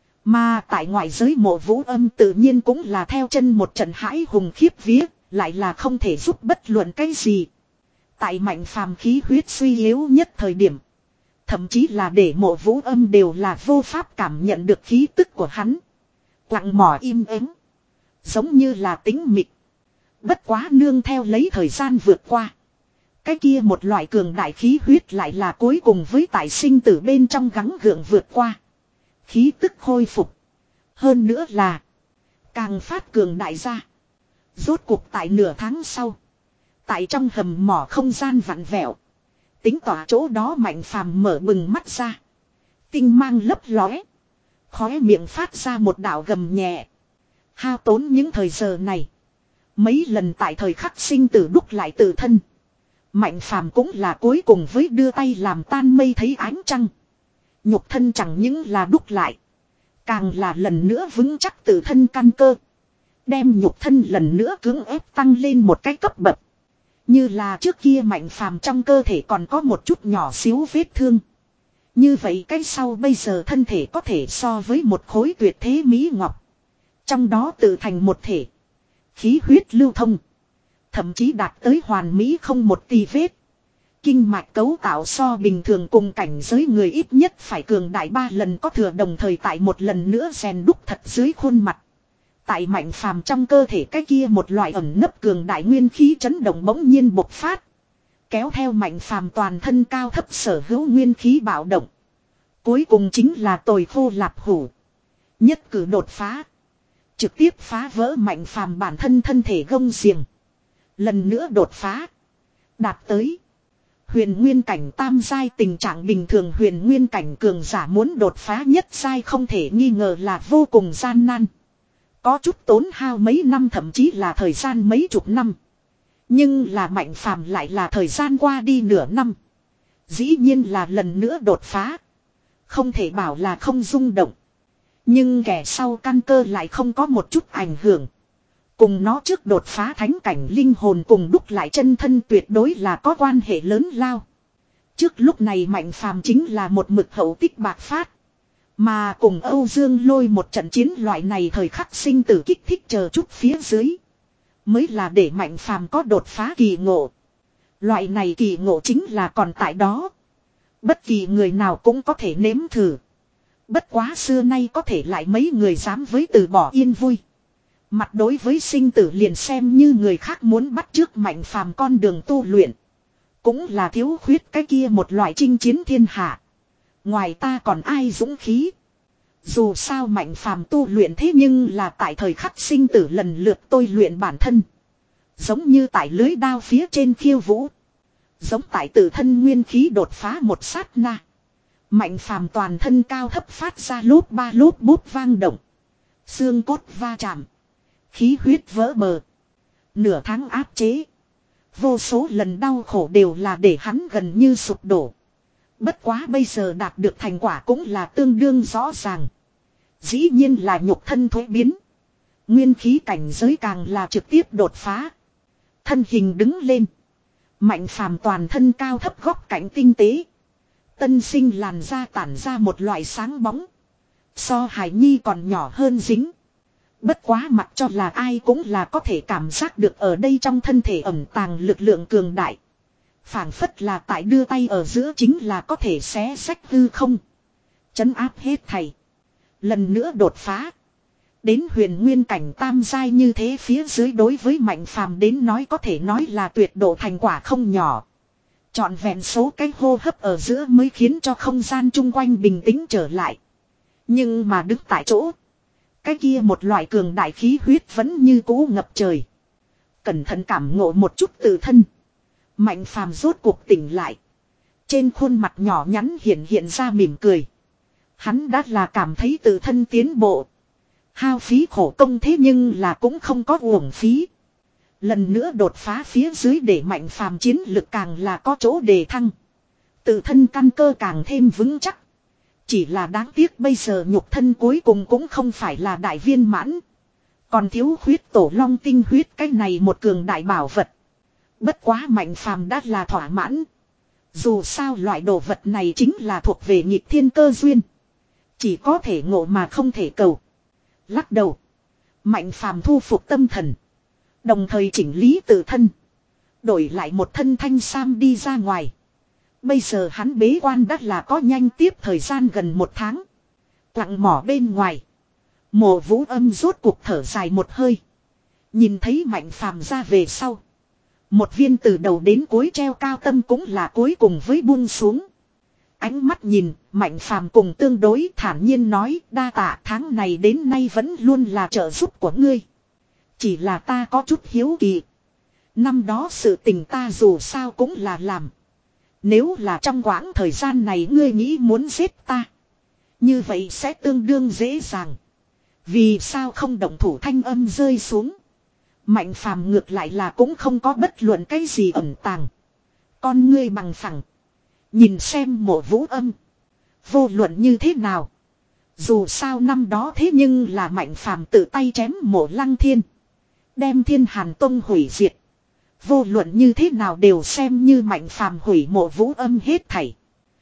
Speaker 1: Mà tại ngoại giới Mộ Vũ Âm tự nhiên cũng là theo chân một trận hãi hùng khiếp vía, lại là không thể giúp bất luận cái gì. Tại Mạnh Phàm khí huyết suy yếu nhất thời điểm. Thậm chí là để Mộ Vũ Âm đều là vô pháp cảm nhận được khí tức của hắn. Lặng mỏ im ắng. Giống như là tĩnh mịch. Bất quá nương theo lấy thời gian vượt qua. Cái kia một loại cường đại khí huyết lại là cuối cùng với tại sinh tử bên trong gắng gượng vượt qua. Khí tức khôi phục. Hơn nữa là. Càng phát cường đại ra. Rốt cuộc tại nửa tháng sau. Tại trong hầm mỏ không gian vặn vẹo. Tính tỏa chỗ đó Mạnh Phàm mở bừng mắt ra. Tinh mang lấp lóe. Khóe miệng phát ra một đạo gầm nhẹ. Hao tốn những thời giờ này. Mấy lần tại thời khắc sinh tử đúc lại tự thân. Mạnh Phàm cũng là cuối cùng với đưa tay làm tan mây thấy ánh trăng. Nhục thân chẳng những là đúc lại. Càng là lần nữa vững chắc tự thân căn cơ. Đem nhục thân lần nữa cưỡng ép tăng lên một cái cấp bậc. Như là trước kia Mạnh Phàm trong cơ thể còn có một chút nhỏ xíu vết thương. Như vậy cái sau bây giờ thân thể có thể so với một khối tuyệt thế mỹ ngọc. Trong đó tự thành một thể. Khí huyết lưu thông. Thậm chí đạt tới hoàn mỹ không một tì vết. Kinh mạch cấu tạo so bình thường cùng cảnh giới người ít nhất phải cường đại ba lần có thừa, đồng thời tại một lần nữa rèn đúc thật dưới khuôn mặt. Tại Mạnh Phàm trong cơ thể cái kia một loại ẩn nấp cường đại nguyên khí chấn động bỗng nhiên bộc phát. Kéo theo Mạnh Phàm toàn thân cao thấp sở hữu nguyên khí bạo động. Cuối cùng chính là tồi khô lạp hủ. Nhất cử đột phá. Trực tiếp phá vỡ Mạnh Phàm bản thân thân thể gông xiềng. Lần nữa đột phá. Đạt tới. Huyền nguyên cảnh tam giai, tình trạng bình thường huyền nguyên cảnh cường giả muốn đột phá nhất giai không thể nghi ngờ là vô cùng gian nan. Có chút tốn hao mấy năm thậm chí là thời gian mấy chục năm. Nhưng là Mạnh Phàm lại là thời gian qua đi nửa năm. Dĩ nhiên là lần nữa đột phá. Không thể bảo là không rung động. Nhưng kẻ sau căn cơ lại không có một chút ảnh hưởng. Cùng nó trước đột phá thánh cảnh linh hồn cùng đúc lại chân thân tuyệt đối là có quan hệ lớn lao. Trước lúc này Mạnh Phàm chính là một mực hậu tích bạc phát. Mà cùng Âu Dương Lôi một trận chiến loại này thời khắc sinh tử kích thích chờ chút phía dưới. Mới là để Mạnh Phàm có đột phá kỳ ngộ. Loại này kỳ ngộ chính là còn tại đó. Bất kỳ người nào cũng có thể nếm thử. Bất quá xưa nay có thể lại mấy người dám với từ bỏ yên vui. Mặt đối với sinh tử liền xem như người khác muốn bắt chước Mạnh Phàm con đường tu luyện. Cũng là thiếu khuyết cái kia một loại chinh chiến thiên hạ. Ngoài ta còn ai dũng khí. Dù sao Mạnh Phàm tu luyện thế nhưng là tại thời khắc sinh tử lần lượt tôi luyện bản thân. Giống như tại lưới đao phía trên khiêu vũ. Giống tại tự thân nguyên khí đột phá một sát na. Mạnh Phàm toàn thân cao thấp phát ra lốp ba lốp bút vang động. Xương cốt va chạm. Khí huyết vỡ bờ. Nửa tháng áp chế. Vô số lần đau khổ đều là để hắn gần như sụp đổ. Bất quá bây giờ đạt được thành quả cũng là tương đương rõ ràng. Dĩ nhiên là nhục thân thuế biến. Nguyên khí cảnh giới càng là trực tiếp đột phá. Thân hình đứng lên. Mạnh Phàm toàn thân cao thấp góc cạnh tinh tế. Tân sinh làn da tản ra một loại sáng bóng. So Hải Nhi còn nhỏ hơn dính. Bất quá mặc cho là ai cũng là có thể cảm giác được ở đây trong thân thể ẩn tàng lực lượng cường đại. Phảng phất là tại đưa tay ở giữa chính là có thể xé sách hư không. Chấn áp hết thảy. Lần nữa đột phá. Đến huyền nguyên cảnh tam giai như thế phía dưới đối với Mạnh Phàm đến nói có thể nói là tuyệt độ thành quả không nhỏ. Trọn vẹn số cái hô hấp ở giữa mới khiến cho không gian chung quanh bình tĩnh trở lại. Nhưng mà đứng tại chỗ. Cái kia một loại cường đại khí huyết vẫn như cũ ngập trời. Cẩn thận cảm ngộ một chút tự thân. Mạnh phàm rốt cuộc tỉnh lại. Trên khuôn mặt nhỏ nhắn hiện hiện ra mỉm cười. Hắn đã là cảm thấy tự thân tiến bộ. Hao phí khổ công thế nhưng là cũng không có uổng phí. Lần nữa đột phá phía dưới để mạnh phàm chiến lực càng là có chỗ đề thăng. Tự thân căn cơ càng thêm vững chắc. Chỉ là đáng tiếc bây giờ nhục thân cuối cùng cũng không phải là đại viên mãn. Còn thiếu huyết tổ long tinh huyết cái này một cường đại bảo vật. Bất quá mạnh phàm đã là thỏa mãn. Dù sao loại đồ vật này chính là thuộc về nghịch thiên cơ duyên. Chỉ có thể ngộ mà không thể cầu. Lắc đầu. Mạnh phàm thu phục tâm thần. Đồng thời chỉnh lý tự thân. Đổi lại một thân thanh sam đi ra ngoài. Bây giờ hắn bế quan đã là có nhanh tiếp thời gian gần một tháng. Quặng mỏ bên ngoài. Mộ Vũ Âm rốt cuộc thở dài một hơi. Nhìn thấy mạnh phàm ra về sau. Một viên từ đầu đến cuối treo cao tâm cũng là cuối cùng với buông xuống. Ánh mắt nhìn, mạnh phàm cùng tương đối thản nhiên nói đa tạ tháng này đến nay vẫn luôn là trợ giúp của ngươi. Chỉ là ta có chút hiếu kỳ. Năm đó sự tình ta dù sao cũng là làm. Nếu là trong quãng thời gian này ngươi nghĩ muốn giết ta. Như vậy sẽ tương đương dễ dàng. Vì sao không động thủ thanh âm rơi xuống. Mạnh phàm ngược lại là cũng không có bất luận cái gì ẩn tàng. Con ngươi bằng phẳng. Nhìn xem Mộ Vũ Âm. Vô luận như thế nào. Dù sao năm đó thế nhưng là mạnh phàm tự tay chém Mộ Lăng Thiên. Đem Thiên Hàn Tông hủy diệt. Vô luận như thế nào đều xem như mạnh phàm hủy Mộ Vũ Âm hết thảy.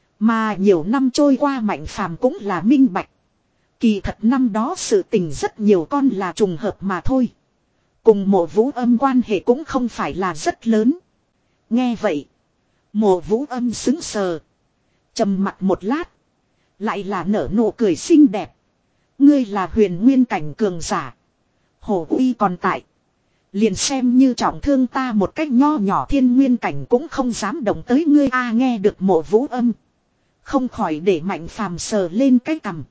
Speaker 1: Mà nhiều năm trôi qua mạnh phàm cũng là minh bạch. Kỳ thật năm đó sự tình rất nhiều con là trùng hợp mà thôi. Cùng Mộ Vũ Âm quan hệ cũng không phải là rất lớn. Nghe vậy. Mộ Vũ Âm sững sờ. Trầm mặt một lát. Lại là nở nụ cười xinh đẹp. Ngươi là huyền nguyên cảnh cường giả. Hổ uy còn tại. Liền xem như trọng thương ta một cách nho nhỏ thiên nguyên cảnh cũng không dám động tới ngươi a à, nghe được Mộ Vũ Âm. Không khỏi để mạnh phàm sờ lên cái cằm.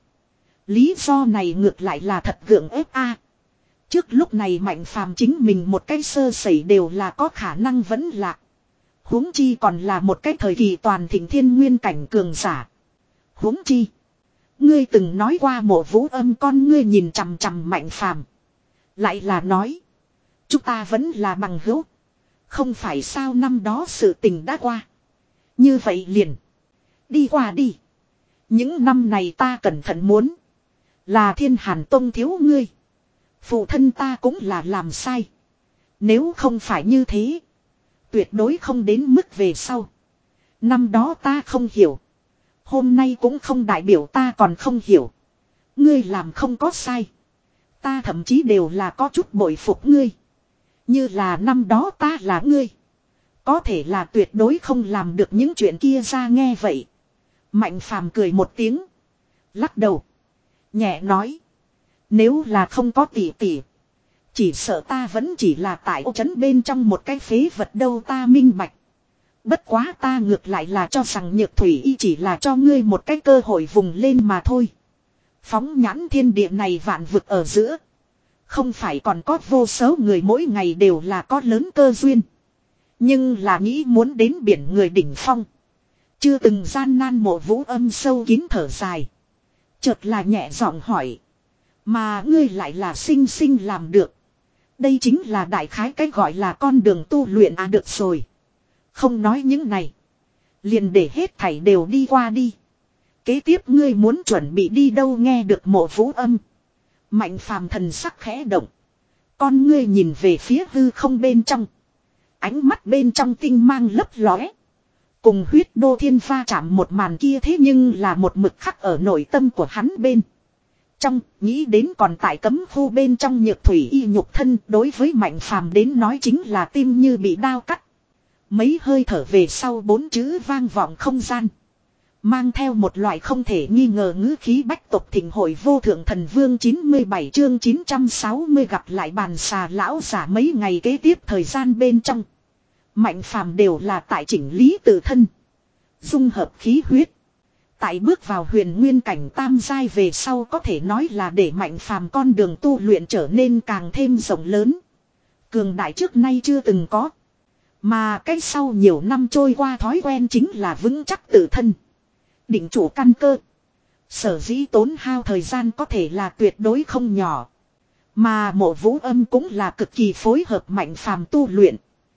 Speaker 1: Lý do này ngược lại là thật gượng ép a. Trước lúc này mạnh phàm chính mình một cái sơ sẩy đều là có khả năng vẫn lạc. Huống chi còn là một cái thời kỳ toàn thịnh thiên nguyên cảnh cường giả. Huống chi. Ngươi từng nói qua Mộ Vũ Âm con ngươi nhìn chằm chằm mạnh phàm. Lại là nói. Chúng ta vẫn là bằng hữu. Không phải sao năm đó sự tình đã qua. Như vậy liền. Đi qua đi. Những năm này ta cẩn thận muốn. Là Thiên Hàn Tông thiếu ngươi. Phụ thân ta cũng là làm sai. Nếu không phải như thế. Tuyệt đối không đến mức về sau. Năm đó ta không hiểu. Hôm nay cũng không đại biểu ta còn không hiểu. Ngươi làm không có sai. Ta thậm chí đều là có chút bội phục ngươi. Như là năm đó ta là ngươi. Có thể là tuyệt đối không làm được những chuyện kia ra nghe vậy. Mạnh phàm cười một tiếng. Lắc đầu. Nhẹ nói. Nếu là không có tỷ tỷ. Chỉ sợ ta vẫn chỉ là tại ô trấn bên trong một cái phế vật đâu ta minh bạch. Bất quá ta ngược lại là cho rằng Nhược Thủy Y chỉ là cho ngươi một cái cơ hội vùng lên mà thôi. Phóng nhãn thiên địa này vạn vực ở giữa. Không phải còn có vô số người mỗi ngày đều là có lớn cơ duyên. Nhưng là nghĩ muốn đến biển người đỉnh phong. Chưa từng gian nan. Mộ Vũ Âm sâu kín thở dài. Chợt là nhẹ giọng hỏi. Mà ngươi lại là sinh sinh làm được. Đây chính là đại khái cái gọi là con đường tu luyện à được rồi. Không nói những này. Liền để hết thảy đều đi qua đi. Kế tiếp ngươi muốn chuẩn bị đi đâu nghe được Mộ Vũ Âm. Mạnh phàm thần sắc khẽ động. Con ngươi nhìn về phía hư không bên trong. Ánh mắt bên trong tinh mang lấp lóe. Cùng huyết đô thiên pha chạm một màn kia thế nhưng là một mực khắc ở nội tâm của hắn bên. Trong, nghĩ đến còn tại cấm khu bên trong Nhược Thủy Y nhục thân đối với mạnh phàm đến nói chính là tim như bị đao cắt. Mấy hơi thở về sau bốn chữ vang vọng không gian. Mang theo một loại không thể nghi ngờ ngữ khí bách tộc thịnh hội vô thượng thần vương chín mươi bảy chương chín trăm sáu mươi gặp lại bàn xà lão giả mấy ngày kế tiếp thời gian bên trong. Mạnh phàm đều là tại chỉnh lý tự thân. Dung hợp khí huyết. Tại bước vào huyền nguyên cảnh tam giai về sau có thể nói là để Mạnh Phàm con đường tu luyện trở nên càng thêm rộng lớn. Cường đại trước nay chưa từng có. Mà cái sau nhiều năm trôi qua thói quen chính là vững chắc tự thân. Định chủ căn cơ. Sở dĩ tốn hao thời gian có thể là tuyệt đối không nhỏ. Mà Mộ Vũ Âm cũng là cực kỳ phối hợp Mạnh Phàm tu luyện.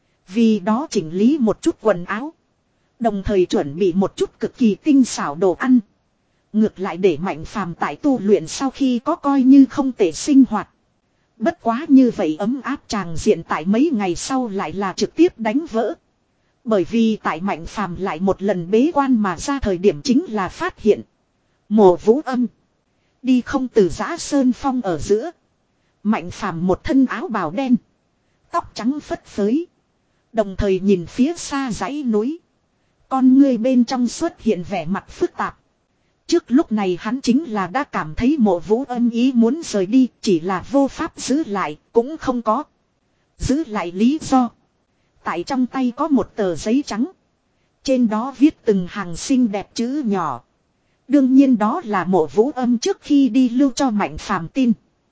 Speaker 1: Vì đó chỉnh lý một chút quần áo. Đồng thời chuẩn bị một chút cực kỳ tinh xảo đồ ăn. Ngược lại để Mạnh Phàm tại tu luyện sau khi có coi như không thể sinh hoạt. Bất quá như vậy ấm áp tràng diện tại mấy ngày sau lại là trực tiếp đánh vỡ. Bởi vì tại Mạnh Phàm lại một lần bế quan mà ra thời điểm chính là phát hiện. Mộ Vũ Âm. Đi không từ giã sơn phong ở giữa. Mạnh Phàm một thân áo bào đen. Tóc trắng phất phới. Đồng thời nhìn phía xa dãy núi. Con ngươi bên trong xuất hiện vẻ mặt phức tạp. Trước lúc này hắn chính là đã cảm thấy Mộ Vũ Âm ý muốn rời đi, chỉ là vô pháp giữ lại, cũng không có. Giữ lại lý do. Tại trong tay có một tờ giấy trắng. Trên đó viết từng hàng xinh đẹp chữ nhỏ. Đương nhiên đó là Mộ Vũ Âm trước khi đi lưu cho Mạnh Phàm tin.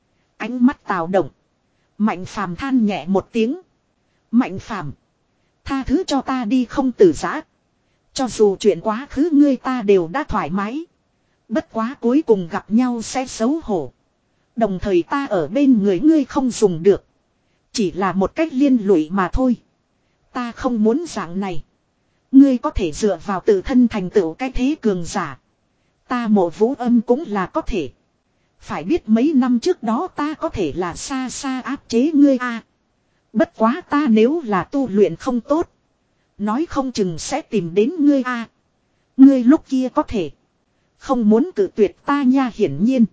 Speaker 1: Ánh mắt tào động. Mạnh Phàm than nhẹ một tiếng. Mạnh Phàm, tha thứ cho ta đi không từ giã. Cho dù chuyện quá khứ ngươi ta đều đã thoải mái. Bất quá cuối cùng gặp nhau sẽ xấu hổ. Đồng thời ta ở bên người ngươi không dùng được. Chỉ là một cách liên lụy mà thôi. Ta không muốn dạng này. Ngươi có thể dựa vào tự thân thành tựu cái thế cường giả. Ta Mộ Vũ Âm cũng là có thể. Phải biết mấy năm trước đó ta có thể là xa xa áp chế ngươi a. À, bất quá ta nếu là tu luyện không tốt. Nói không chừng sẽ tìm đến ngươi a. À, ngươi lúc kia có thể. Không muốn cự tuyệt ta nha, hiển nhiên.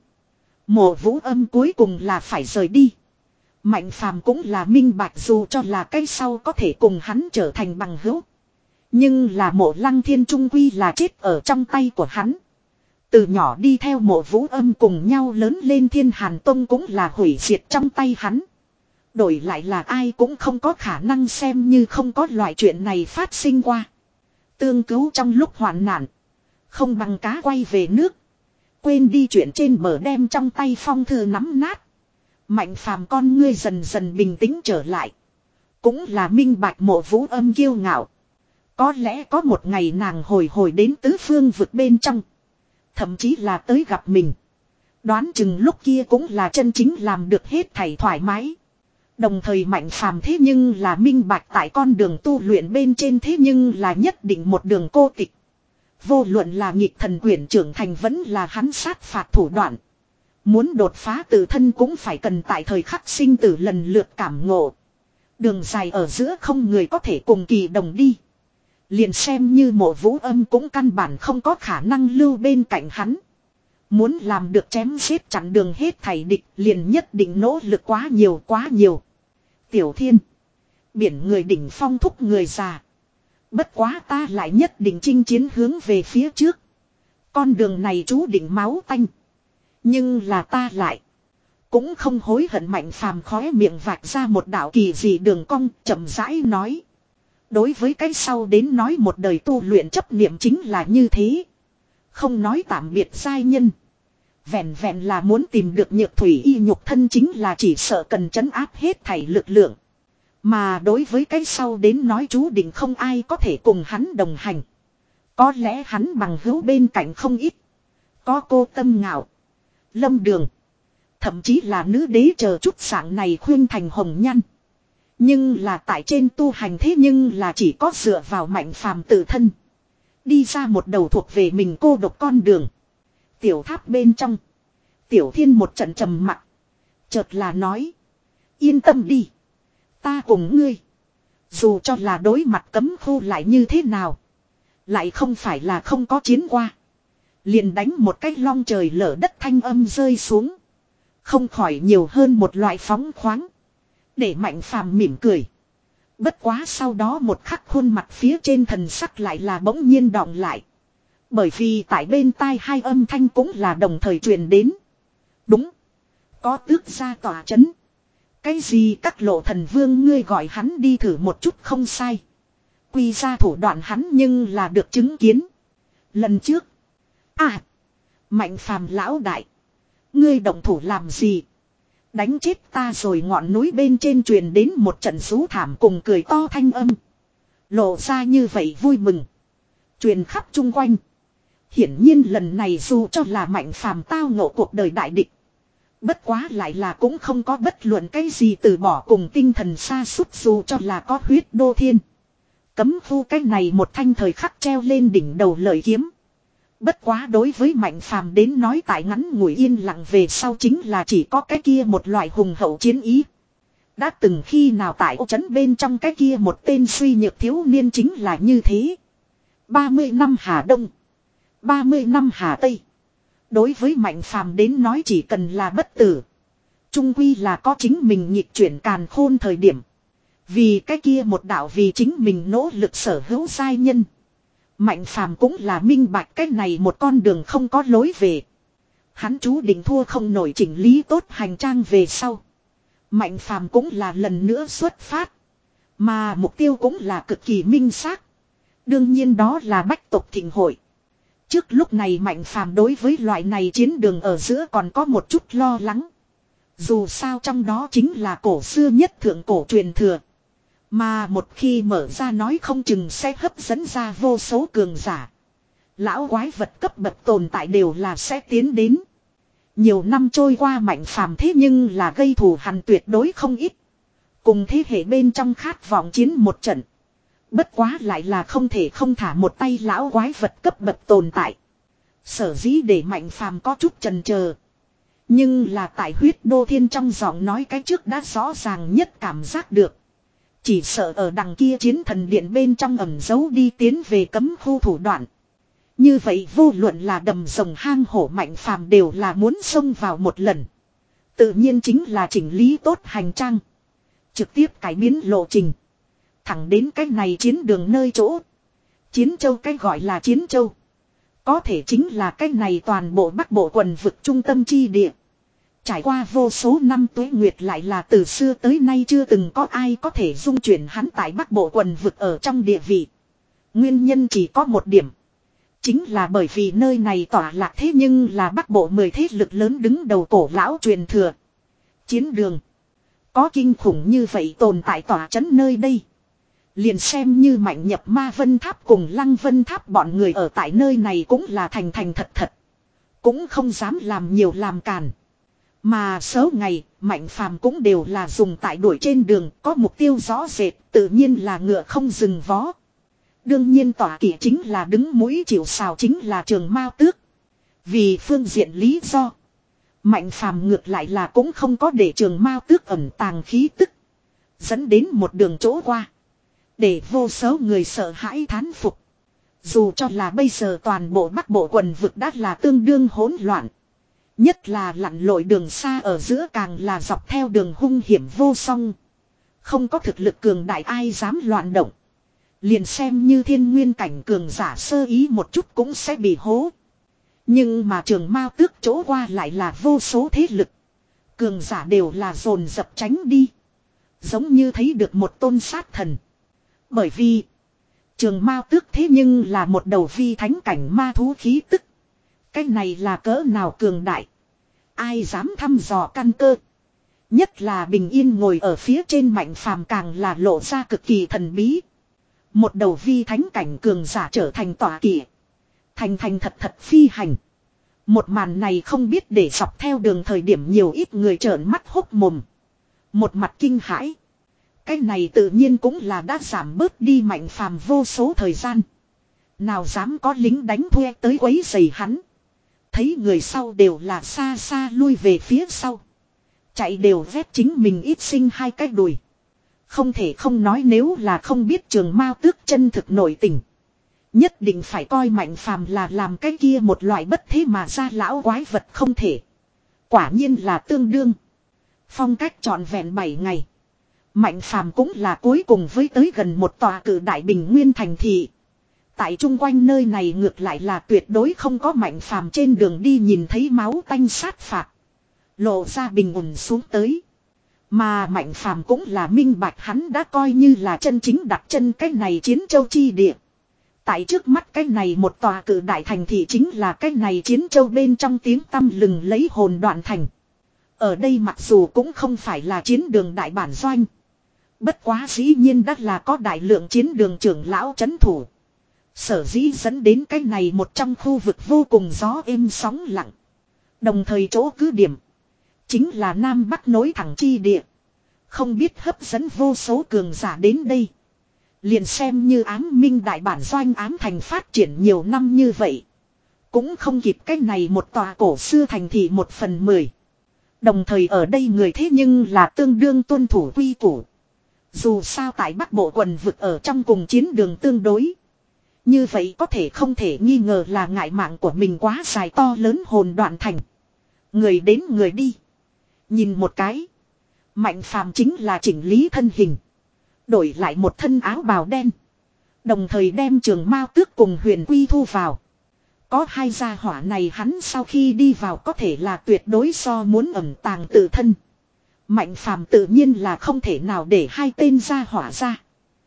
Speaker 1: Mộ Vũ Âm cuối cùng là phải rời đi. Mạnh Phàm cũng là minh bạch dù cho là cái sau có thể cùng hắn trở thành bằng hữu. Nhưng là Mộ Lăng Thiên trung quy là chết ở trong tay của hắn. Từ nhỏ đi theo Mộ Vũ Âm cùng nhau lớn lên Thiên Hàn Tông cũng là hủy diệt trong tay hắn. Đổi lại là ai cũng không có khả năng xem như không có loại chuyện này phát sinh qua. Tương cứu trong lúc hoạn nạn. Không bằng cá quay về nước. Quên đi chuyện trên bờ đem trong tay phong thư nắm nát. Mạnh Phàm con ngươi dần dần bình tĩnh trở lại. Cũng là minh bạch Mộ Vũ Âm kiêu ngạo. Có lẽ có một ngày nàng hồi hồi đến tứ phương vực bên trong. Thậm chí là tới gặp mình. Đoán chừng lúc kia cũng là chân chính làm được hết thảy thoải mái. Đồng thời Mạnh Phàm thế nhưng là minh bạch tại con đường tu luyện bên trên thế nhưng là nhất định một đường cô tịch. Vô luận là nghịch thần quyển trưởng thành vẫn là hắn sát phạt thủ đoạn. Muốn đột phá tự thân cũng phải cần tại thời khắc sinh tử lần lượt cảm ngộ. Đường dài ở giữa không người có thể cùng kỳ đồng đi. Liền xem như Mộ Vũ Âm cũng căn bản không có khả năng lưu bên cạnh hắn. Muốn làm được chém giết chặn đường hết thảy địch liền nhất định nỗ lực quá nhiều quá nhiều. Tiểu Thiên. Biển người đỉnh phong thúc người già. Bất quá ta lại nhất định chinh chiến hướng về phía trước. Con đường này chú định máu tanh. Nhưng là ta lại. Cũng không hối hận. Mạnh Phàm khóe miệng vạch ra một đạo kỳ dị đường cong chậm rãi nói. Đối với cái sau đến nói một đời tu luyện chấp niệm chính là như thế. Không nói tạm biệt giai nhân. Vẹn vẹn là muốn tìm được nhược thủy y nhục thân chính là chỉ sợ cần trấn áp hết thảy lực lượng. Mà đối với cái sau đến nói chú định không ai có thể cùng hắn đồng hành. Có lẽ hắn bằng hữu bên cạnh không ít. Có cô Tâm Ngạo, Lâm Đường. Thậm chí là nữ đế chờ chút sáng này khuyên thành hồng nhan. Nhưng là tại trên tu hành thế nhưng là chỉ có dựa vào Mạnh Phàm tự thân. Đi ra một đầu thuộc về mình cô độc con đường. Tiểu tháp bên trong. Tiểu Thiên một trận trầm mặc. Chợt là nói. Yên tâm đi. Ta cùng ngươi. Dù cho là đối mặt cấm khu lại như thế nào. Lại không phải là không có chiến qua. Liền đánh một cách long trời lở đất thanh âm rơi xuống. Không khỏi nhiều hơn một loại phóng khoáng. Để Mạnh Phàm mỉm cười. Bất quá sau đó một khắc khuôn mặt phía trên thần sắc lại là bỗng nhiên đọng lại. Bởi vì tại bên tai hai âm thanh cũng là đồng thời truyền đến. Đúng. Có tước gia tỏa chấn. Cái gì các lộ thần vương ngươi gọi hắn đi thử một chút không sai. Quy ra thủ đoạn hắn nhưng là được chứng kiến. Lần trước. À. Mạnh phàm lão đại. Ngươi động thủ làm gì? Đánh chết ta rồi. Ngọn núi bên trên truyền đến một trận rú thảm cùng cười to thanh âm. Lộ ra như vậy vui mừng. Truyền khắp chung quanh. Hiển nhiên lần này dù cho là mạnh phàm tao ngộ cuộc đời đại địch. Bất quá lại là cũng không có bất luận cái gì từ bỏ cùng tinh thần sa sút dù cho là có huyết đô thiên. Cấm khu cái này một thanh thời khắc treo lên đỉnh đầu lợi kiếm. Bất quá đối với mạnh phàm đến nói tại ngắn ngủi yên lặng về sau chính là chỉ có cái kia một loại hùng hậu chiến ý. Đã từng khi nào tại ô trấn bên trong cái kia một tên suy nhược thiếu niên chính là như thế. ba mươi năm Hà Đông. ba mươi năm Hà Tây. Đối với mạnh phàm đến nói chỉ cần là bất tử. Trung quy là có chính mình nhịp chuyển càn khôn thời điểm. Vì cái kia một đạo vì chính mình nỗ lực sở hữu giai nhân. Mạnh phàm cũng là minh bạch cái này một con đường không có lối về. Hắn chú định thua không nổi chỉnh lý tốt hành trang về sau. Mạnh phàm cũng là lần nữa xuất phát. Mà mục tiêu cũng là cực kỳ minh xác. Đương nhiên đó là bách tộc thịnh hội. Trước lúc này mạnh phàm đối với loại này chiến đường ở giữa còn có một chút lo lắng. Dù sao trong đó chính là cổ xưa nhất thượng cổ truyền thừa. Mà một khi mở ra nói không chừng sẽ hấp dẫn ra vô số cường giả. Lão quái vật cấp bậc tồn tại đều là sẽ tiến đến. Nhiều năm trôi qua mạnh phàm thế nhưng là gây thù hằn tuyệt đối không ít. Cùng thế hệ bên trong khát vọng chiến một trận. Bất quá lại là không thể không thả một tay lão quái vật cấp bậc tồn tại. Sở dĩ để mạnh phàm có chút chần chờ. Nhưng là tại huyết đô thiên trong giọng nói cái trước đã rõ ràng nhất cảm giác được. Chỉ sợ ở đằng kia chiến thần điện bên trong ẩn giấu đi tiến về cấm khu thủ đoạn. Như vậy vô luận là đầm rồng hang hổ mạnh phàm đều là muốn xông vào một lần. Tự nhiên chính là chỉnh lý tốt hành trang. Trực tiếp cải biến lộ trình. Thẳng đến cái này chiến đường nơi chỗ. Chiến châu cái gọi là chiến châu. Có thể chính là cái này toàn bộ bắc bộ quần vực trung tâm chi địa. Trải qua vô số năm tuế nguyệt lại là từ xưa tới nay chưa từng có ai có thể dung chuyển hắn tại bắc bộ quần vực ở trong địa vị. Nguyên nhân chỉ có một điểm. Chính là bởi vì nơi này tỏa lạc thế nhưng là bắc bộ mười thế lực lớn đứng đầu cổ lão truyền thừa. Chiến đường. Có kinh khủng như vậy tồn tại tỏa trấn nơi đây. Liền xem như mạnh nhập ma vân tháp cùng lăng vân tháp bọn người ở tại nơi này cũng là thành thành thật thật. Cũng không dám làm nhiều làm càn. Mà số ngày, mạnh phàm cũng đều là dùng tại đuổi trên đường, có mục tiêu rõ rệt, tự nhiên là ngựa không dừng vó. Đương nhiên tỏa kỵ chính là đứng mũi chịu sào chính là Trường Mao Tước. Vì phương diện lý do, mạnh phàm ngược lại là cũng không có để Trường Mao Tước ẩn tàng khí tức. Dẫn đến một đường chỗ qua. Để vô số người sợ hãi thán phục. Dù cho là bây giờ toàn bộ bắc bộ quần vực đã là tương đương hỗn loạn. Nhất là lặn lội đường xa ở giữa càng là dọc theo đường hung hiểm vô song. Không có thực lực cường đại ai dám loạn động. Liền xem như thiên nguyên cảnh cường giả sơ ý một chút cũng sẽ bị hố. Nhưng mà Trường Mao Tước chỗ qua lại là vô số thế lực. Cường giả đều là dồn dập tránh đi. Giống như thấy được một tôn sát thần. Bởi vì Trường Mao Tước thế nhưng là một đầu phi thánh cảnh ma thú khí tức. Cái này là cỡ nào cường đại. Ai dám thăm dò căn cơ. Nhất là bình yên ngồi ở phía trên mạnh phàm càng là lộ ra cực kỳ thần bí. Một đầu vi thánh cảnh cường giả trở thành tọa kỵ. Thành thành thật thật phi hành. Một màn này không biết để dọc theo đường thời điểm nhiều ít người trợn mắt hốc mồm. Một mặt kinh hãi. Cái này tự nhiên cũng là đã giảm bớt đi mạnh phàm vô số thời gian. Nào dám có lính đánh thuê tới quấy rầy hắn. Thấy người sau đều là xa xa lui về phía sau. Chạy đều vét chính mình ít sinh hai cái đùi. Không thể không nói nếu là không biết Trường Mao Tước chân thực nổi tình. Nhất định phải coi mạnh phàm là làm cái kia một loại bất thế mà ra lão quái vật không thể. Quả nhiên là tương đương. Phong cách trọn vẹn bảy ngày. Mạnh phàm cũng là cuối cùng với tới gần một tòa cử đại bình nguyên thành thị. Tại chung quanh nơi này ngược lại là tuyệt đối không có mạnh phàm trên đường đi nhìn thấy máu tanh sát phạt. Lộ ra bình ổn xuống tới. Mà mạnh phàm cũng là minh bạch hắn đã coi như là chân chính đặt chân cái này chiến châu chi địa. Tại trước mắt cái này một tòa cự đại thành thị chính là cái này chiến châu bên trong tiếng tăm lừng lấy hồn đoạn thành. Ở đây mặc dù cũng không phải là chiến đường đại bản doanh. Bất quá dĩ nhiên đã là có đại lượng chiến đường trưởng lão trấn thủ. Sở dĩ dẫn đến cái này một trong khu vực vô cùng gió êm sóng lặng. Đồng thời chỗ cứ điểm chính là Nam Bắc nối thẳng chi địa. Không biết hấp dẫn vô số cường giả đến đây. Liền xem như ám minh đại bản doanh ám thành phát triển nhiều năm như vậy. Cũng không kịp cái này một tòa cổ xưa thành thị một phần mười. Đồng thời ở đây người thế nhưng là tương đương tuân thủ quy củ. Dù sao tại Bắc Bộ quần vực ở trong cùng chiến đường tương đối. Như vậy có thể không thể nghi ngờ là ngại mạng của mình quá dài to lớn hồn đoạn thành. Người đến người đi. Nhìn một cái. Mạnh phàm chính là chỉnh lý thân hình. Đổi lại một thân áo bào đen. Đồng thời đem Trường Mao Tước cùng Huyền Quy thu vào. Có hai gia hỏa này hắn sau khi đi vào có thể là tuyệt đối so muốn ẩn tàng tự thân. Mạnh phàm tự nhiên là không thể nào để hai tên gia hỏa ra.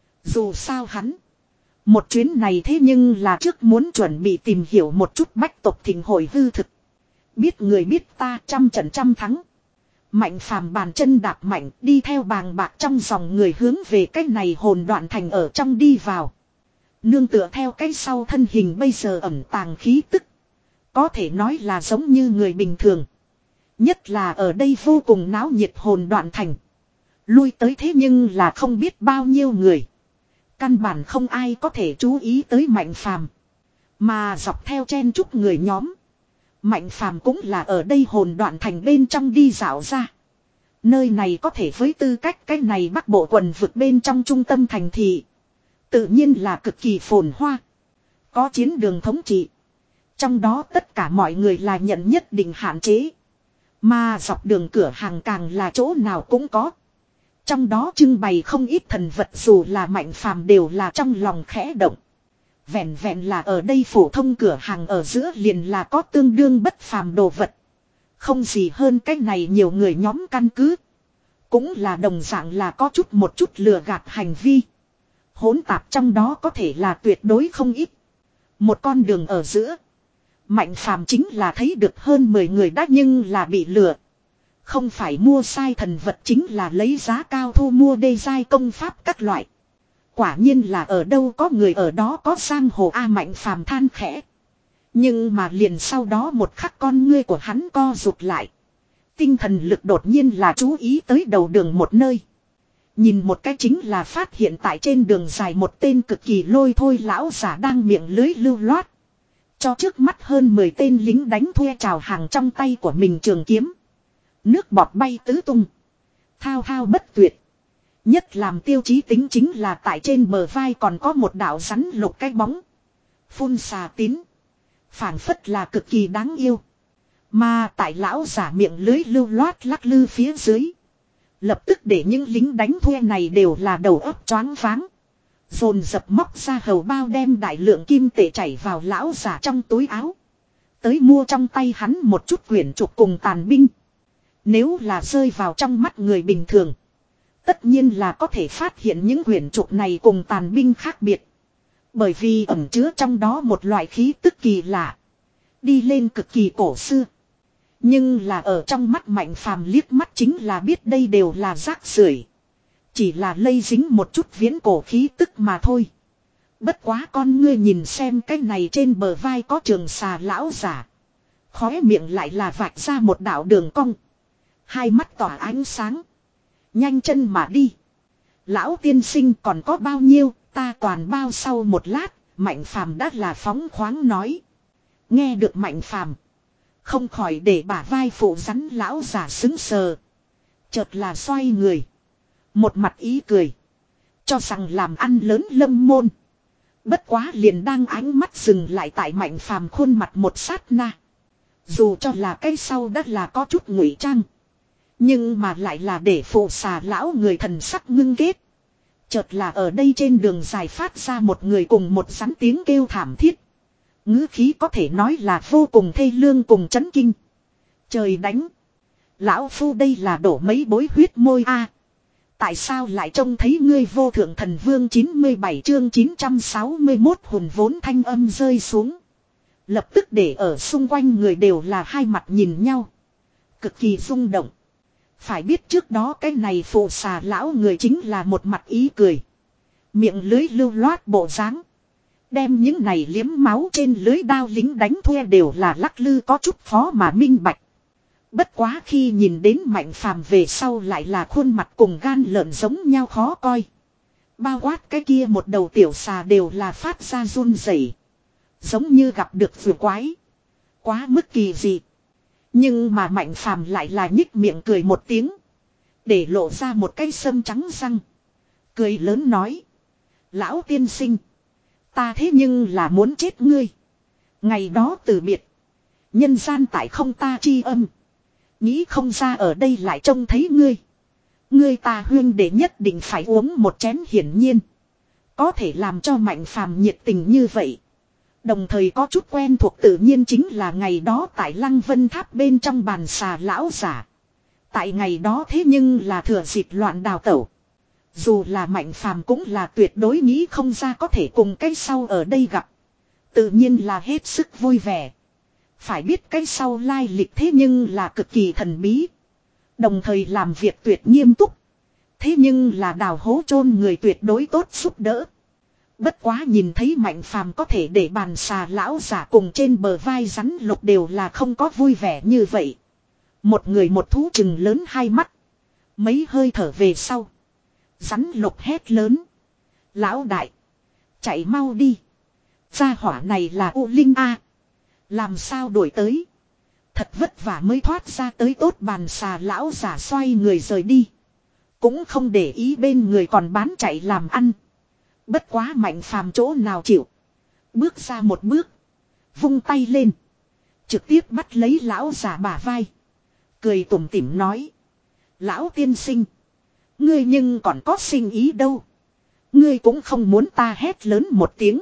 Speaker 1: Dù sao hắn. Một chuyến này thế nhưng là trước muốn chuẩn bị tìm hiểu một chút bách tộc thịnh hội hư thực. Biết người biết ta trăm trận trăm thắng. Mạnh phàm bàn chân đạp mạnh đi theo bàng bạc trong dòng người hướng về cái này hồn đoạn thành ở trong đi vào. Nương tựa theo cái sau thân hình bây giờ ẩn tàng khí tức. Có thể nói là giống như người bình thường. Nhất là ở đây vô cùng náo nhiệt hồn đoạn thành. Lui tới thế nhưng là không biết bao nhiêu người. Căn bản không ai có thể chú ý tới Mạnh phàm. Mà dọc theo chen chúc người nhóm. Mạnh phàm cũng là ở đây hồn đoạn thành bên trong đi dạo ra. Nơi này có thể với tư cách cái này Bắc Bộ quần vực bên trong trung tâm thành thị. Tự nhiên là cực kỳ phồn hoa. Có chiến đường thống trị. Trong đó tất cả mọi người là nhận nhất định hạn chế. Mà dọc đường cửa hàng càng là chỗ nào cũng có. Trong đó trưng bày không ít thần vật dù là Mạnh phàm đều là trong lòng khẽ động. Vẹn vẹn là ở đây phổ thông cửa hàng ở giữa liền là có tương đương bất phàm đồ vật. Không gì hơn cách này nhiều người nhóm căn cứ. Cũng là đồng dạng là có chút một chút lừa gạt hành vi. Hỗn tạp trong đó có thể là tuyệt đối không ít. Một con đường ở giữa. Mạnh phàm chính là thấy được hơn mười người đã nhưng là bị lừa. Không phải mua sai thần vật chính là lấy giá cao thu mua đê giai công pháp các loại. Quả nhiên là ở đâu có người ở đó có giang hồ A Mạnh phàm than khẽ. Nhưng mà liền sau đó một khắc con ngươi của hắn co rụt lại. Tinh thần lực đột nhiên là chú ý tới đầu đường một nơi. Nhìn một cái chính là phát hiện tại trên đường dài một tên cực kỳ lôi thôi lão giả đang miệng lưới lưu loát. Cho trước mắt hơn mười tên lính đánh thuê trào hàng trong tay của mình trường kiếm. Nước bọt bay tứ tung. Thao thao bất tuyệt. Nhất làm tiêu chí tính chính là tại trên bờ vai còn có một đạo rắn lục cái bóng. Phun xà tín. Phảng phất là cực kỳ đáng yêu. Mà tại lão giả miệng lưới lưu loát lắc lư phía dưới. Lập tức để những lính đánh thuê này đều là đầu óc choáng váng. Dồn dập móc ra hầu bao đem đại lượng kim tệ chảy vào lão giả trong túi áo. Tới mua trong tay hắn một chút quyển trục cùng tàn binh. Nếu là rơi vào trong mắt người bình thường. Tất nhiên là có thể phát hiện những quyển trục này cùng tàn binh khác biệt. Bởi vì ẩn chứa trong đó một loại khí tức kỳ lạ. Đi lên cực kỳ cổ xưa. Nhưng là ở trong mắt Mạnh phàm liếc mắt chính là biết đây đều là rác rưởi. Chỉ là lây dính một chút viễn cổ khí tức mà thôi. Bất quá con ngươi nhìn xem cái này trên bờ vai có trường xà lão giả. Khóe miệng lại là vạch ra một đạo đường cong. Hai mắt tỏa ánh sáng. Nhanh chân mà đi. Lão tiên sinh còn có bao nhiêu, ta toàn bao sau một lát, Mạnh phàm đã là phóng khoáng nói. Nghe được Mạnh phàm. Không khỏi để bả vai phụ rắn lão giả xứng sờ. Chợt là xoay người. Một mặt ý cười. Cho rằng làm ăn lớn lâm môn. Bất quá liền đang ánh mắt dừng lại tại Mạnh phàm khuôn mặt một sát na. Dù cho là cái sau đất là có chút ngụy trang. Nhưng mà lại là để phụ xà lão người thần sắc ngưng kết. Chợt là ở đây trên đường dài phát ra một người cùng một rắn tiếng kêu thảm thiết. Ngữ khí có thể nói là vô cùng thê lương cùng chấn kinh. Trời đánh. Lão phu đây là đổ mấy bối huyết môi a. tại sao lại trông thấy ngươi vô thượng thần vương chín mươi bảy chương chín trăm sáu mươi mốt hồn vốn thanh âm rơi xuống. Lập tức để ở xung quanh người đều là hai mặt nhìn nhau. Cực kỳ rung động. Phải biết trước đó cái này phụ xà lão người chính là một mặt ý cười. Miệng lưới lưu loát bộ dáng. Đem những này liếm máu trên lưới đao lính đánh thuê đều là lắc lư có chút khó mà minh bạch. Bất quá khi nhìn đến Mạnh Phàm về sau lại là khuôn mặt cùng gan lợn giống nhau khó coi. Bao quát cái kia một đầu tiểu xà đều là phát ra run rẩy, giống như gặp được vừa quái. Quá mức kỳ dị. Nhưng mà Mạnh Phàm lại là nhích miệng cười một tiếng. Để lộ ra một cái sâm trắng răng. Cười lớn nói. Lão tiên sinh. Ta thế nhưng là muốn chết ngươi. Ngày đó từ biệt. Nhân gian tại không ta chi âm. Nghĩ không ra ở đây lại trông thấy ngươi. Ngươi ta huyên để nhất định phải uống một chén hiển nhiên. Có thể làm cho Mạnh Phàm nhiệt tình như vậy. Đồng thời có chút quen thuộc tự nhiên chính là ngày đó tại Lăng Vân Tháp bên trong bàn xà lão giả. Tại ngày đó thế nhưng là thừa dịp loạn đào tẩu. Dù là Mạnh Phàm cũng là tuyệt đối nghĩ không ra có thể cùng cái sau ở đây gặp. Tự nhiên là hết sức vui vẻ. Phải biết cái sau lai lịch thế nhưng là cực kỳ thần bí. Đồng thời làm việc tuyệt nghiêm túc. Thế nhưng là đào hố chôn người tuyệt đối tốt giúp đỡ. Bất quá nhìn thấy Mạnh Phàm có thể để bàn xà lão giả cùng trên bờ vai rắn lục đều là không có vui vẻ như vậy. Một người một thú chừng lớn hai mắt. Mấy hơi thở về sau. Rắn lục hét lớn. Lão đại. Chạy mau đi. Gia hỏa này là U Linh A. Làm sao đuổi tới. Thật vất vả mới thoát ra tới tốt bàn xà lão giả xoay người rời đi. Cũng không để ý bên người còn bán chạy làm ăn. Bất quá Mạnh Phàm chỗ nào chịu. Bước ra một bước. Vung tay lên. Trực tiếp bắt lấy lão giả bả vai. Cười tủm tỉm nói. Lão tiên sinh. Ngươi nhưng còn có sinh ý đâu. Ngươi cũng không muốn ta hét lớn một tiếng.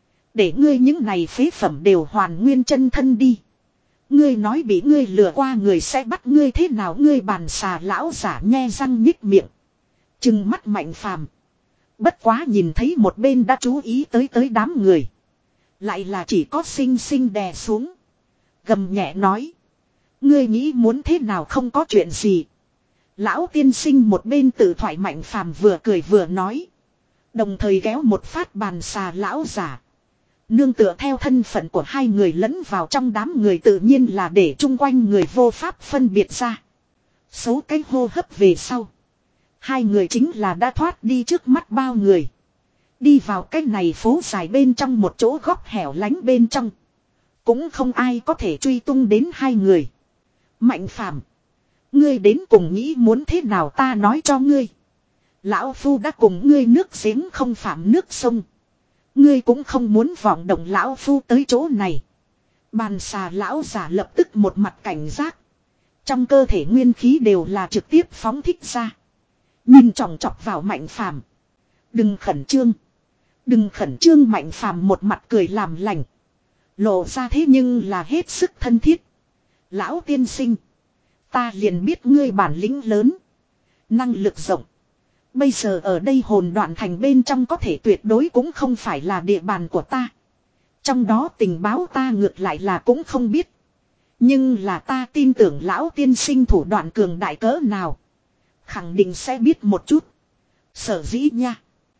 Speaker 1: Để ngươi những này phế phẩm đều hoàn nguyên chân thân đi. Ngươi nói bị ngươi lừa qua người sẽ bắt ngươi thế nào, ngươi bàn xà lão giả nhe răng nhích miệng. Trừng mắt Mạnh Phàm. Bất quá nhìn thấy một bên đã chú ý tới tới đám người. Lại là chỉ có xinh xinh đè xuống. Gầm nhẹ nói. Ngươi nghĩ muốn thế nào không có chuyện gì. Lão tiên sinh một bên tự thoại Mạnh Phàm vừa cười vừa nói. Đồng thời kéo một phát bàn xà lão giả. Nương tựa theo thân phận của hai người lẫn vào trong đám người tự nhiên là để chung quanh người vô pháp phân biệt ra. Số cái hô hấp về sau. Hai người chính là đã thoát đi trước mắt bao người. Đi vào cái này phố dài bên trong một chỗ góc hẻo lánh bên trong. Cũng không ai có thể truy tung đến hai người. Mạnh Phàm, ngươi đến cùng nghĩ muốn thế nào ta nói cho ngươi. Lão Phu đã cùng ngươi nước giếng không phạm nước sông. Ngươi cũng không muốn vọng động Lão Phu tới chỗ này. Bàn xà lão giả lập tức một mặt cảnh giác. Trong cơ thể nguyên khí đều là trực tiếp phóng thích ra. Nhìn chòng chọc vào Mạnh Phàm. Đừng khẩn trương. Đừng khẩn trương Mạnh Phàm một mặt cười làm lành. Lộ ra thế nhưng là hết sức thân thiết. Lão tiên sinh. Ta liền biết ngươi bản lĩnh lớn. Năng lực rộng. Bây giờ ở đây hồn đoạn thành bên trong có thể tuyệt đối cũng không phải là địa bàn của ta. Trong đó tình báo ta ngược lại là cũng không biết. Nhưng là ta tin tưởng lão tiên sinh thủ đoạn cường đại cỡ nào. Khẳng định sẽ biết một chút. Sở dĩ nha.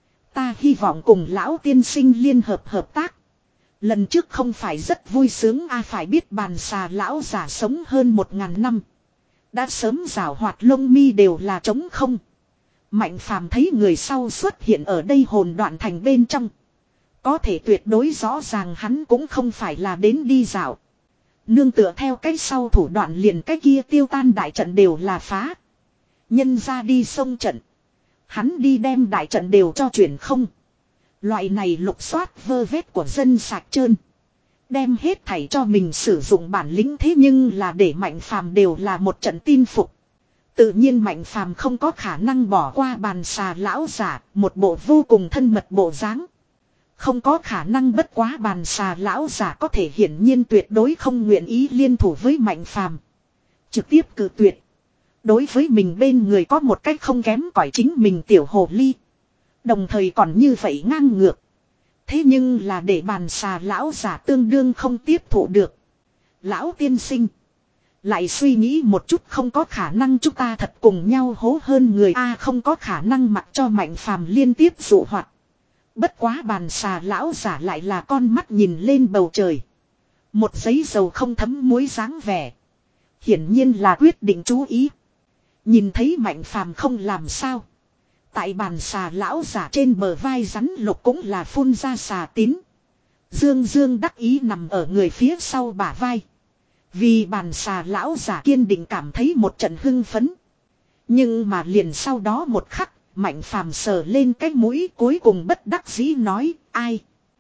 Speaker 1: Ta hy vọng cùng lão tiên sinh liên hợp hợp tác. Lần trước không phải rất vui sướng a, phải biết bàn xà lão giả sống hơn một ngàn năm. Đã sớm rào hoạt lông mi đều là trống không. Mạnh Phàm thấy người sau xuất hiện ở đây hồn đoạn thành bên trong. Có thể tuyệt đối rõ ràng hắn cũng không phải là đến đi dạo. Nương tựa theo cái sau thủ đoạn liền cái kia tiêu tan đại trận đều là phá. Nhân ra đi sông trận. Hắn đi đem đại trận đều cho chuyển không. Loại này lục soát vơ vét của dân sạch trơn. Đem hết thảy cho mình sử dụng bản lĩnh thế nhưng là để Mạnh Phàm đều là một trận tin phục. Tự nhiên Mạnh Phàm không có khả năng bỏ qua bàn xà lão giả, một bộ vô cùng thân mật bộ dáng. Không có khả năng, bất quá bàn xà lão giả có thể hiển nhiên tuyệt đối không nguyện ý liên thủ với Mạnh Phàm. Trực tiếp cự tuyệt. Đối với mình bên người có một cách không kém cỏi chính mình tiểu hồ ly. Đồng thời còn như vậy ngang ngược. Thế nhưng là để bàn xà lão giả tương đương không tiếp thụ được. Lão tiên sinh. Lại suy nghĩ một chút, không có khả năng chúng ta thật cùng nhau hố hơn người A, không có khả năng mặc cho Mạnh Phàm liên tiếp dụ hoạt. Bất quá bàn xà lão giả lại là con mắt nhìn lên bầu trời. Một giấy dầu không thấm muối dáng vẻ. Hiển nhiên là quyết định chú ý. Nhìn thấy Mạnh Phàm không làm sao. Tại bàn xà lão giả trên bờ vai rắn lục cũng là phun ra xà tín. Dương dương đắc ý nằm ở người phía sau bả vai. Vì bàn xà lão giả kiên định cảm thấy một trận hưng phấn. Nhưng mà liền sau đó một khắc, Mạnh Phàm sờ lên cái mũi cuối cùng bất đắc dĩ nói, ai?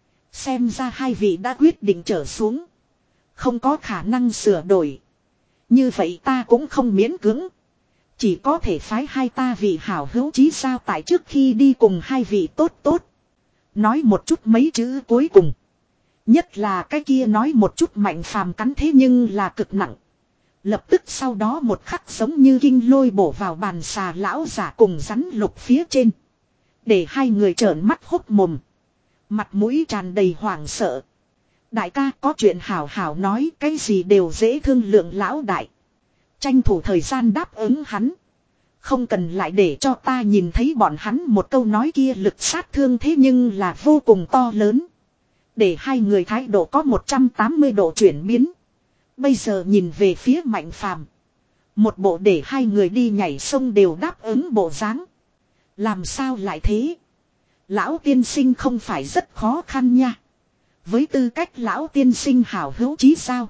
Speaker 1: Xem ra hai vị đã quyết định trở xuống. Không có khả năng sửa đổi. Như vậy ta cũng không miễn cưỡng. Chỉ có thể phái hai ta vị hảo hữu chí sao tại trước khi đi cùng hai vị tốt tốt. Nói một chút mấy chữ cuối cùng. Nhất là cái kia nói một chút Mạnh Phàm cắn thế nhưng là cực nặng. Lập tức sau đó một khắc giống như kinh lôi bổ vào bàn xà lão giả cùng rắn lục phía trên. Để hai người trợn mắt hốt mồm. Mặt mũi tràn đầy hoảng sợ. Đại ca có chuyện hảo hảo nói, cái gì đều dễ thương lượng lão đại. Tranh thủ thời gian đáp ứng hắn. Không cần lại để cho ta nhìn thấy bọn hắn một câu nói kia lực sát thương thế nhưng là vô cùng to lớn. Để hai người thái độ có một trăm tám mươi độ chuyển biến. Bây giờ nhìn về phía Mạnh Phàm, một bộ để hai người đi nhảy sông đều đáp ứng bộ dáng. Làm sao lại thế? Lão tiên sinh không phải rất khó khăn nha. Với tư cách lão tiên sinh hảo hữu chí sao?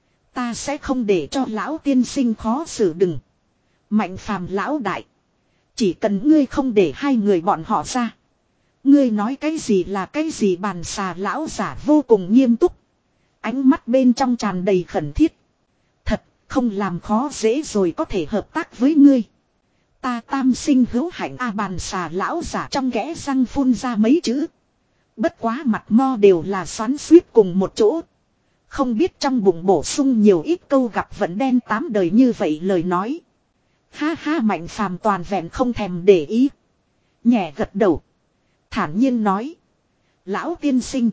Speaker 1: Ta sẽ không để cho lão tiên sinh khó xử đừng. Mạnh Phàm lão đại. Chỉ cần ngươi không để hai người bọn họ ra. Ngươi nói cái gì là cái gì, bàn xà lão giả vô cùng nghiêm túc. Ánh mắt bên trong tràn đầy khẩn thiết. Thật, không làm khó dễ rồi có thể hợp tác với ngươi. Ta tam sinh hữu hạnh a, bàn xà lão giả trong kẽ răng phun ra mấy chữ. Bất quá mặt mo đều là xoắn xuýt cùng một chỗ. Không biết trong bụng bổ sung nhiều ít câu gặp vận đen tám đời như vậy lời nói. Ha ha, Mạnh Phàm toàn vẹn không thèm để ý. Nhẹ gật đầu. Thản nhiên nói. Lão tiên sinh.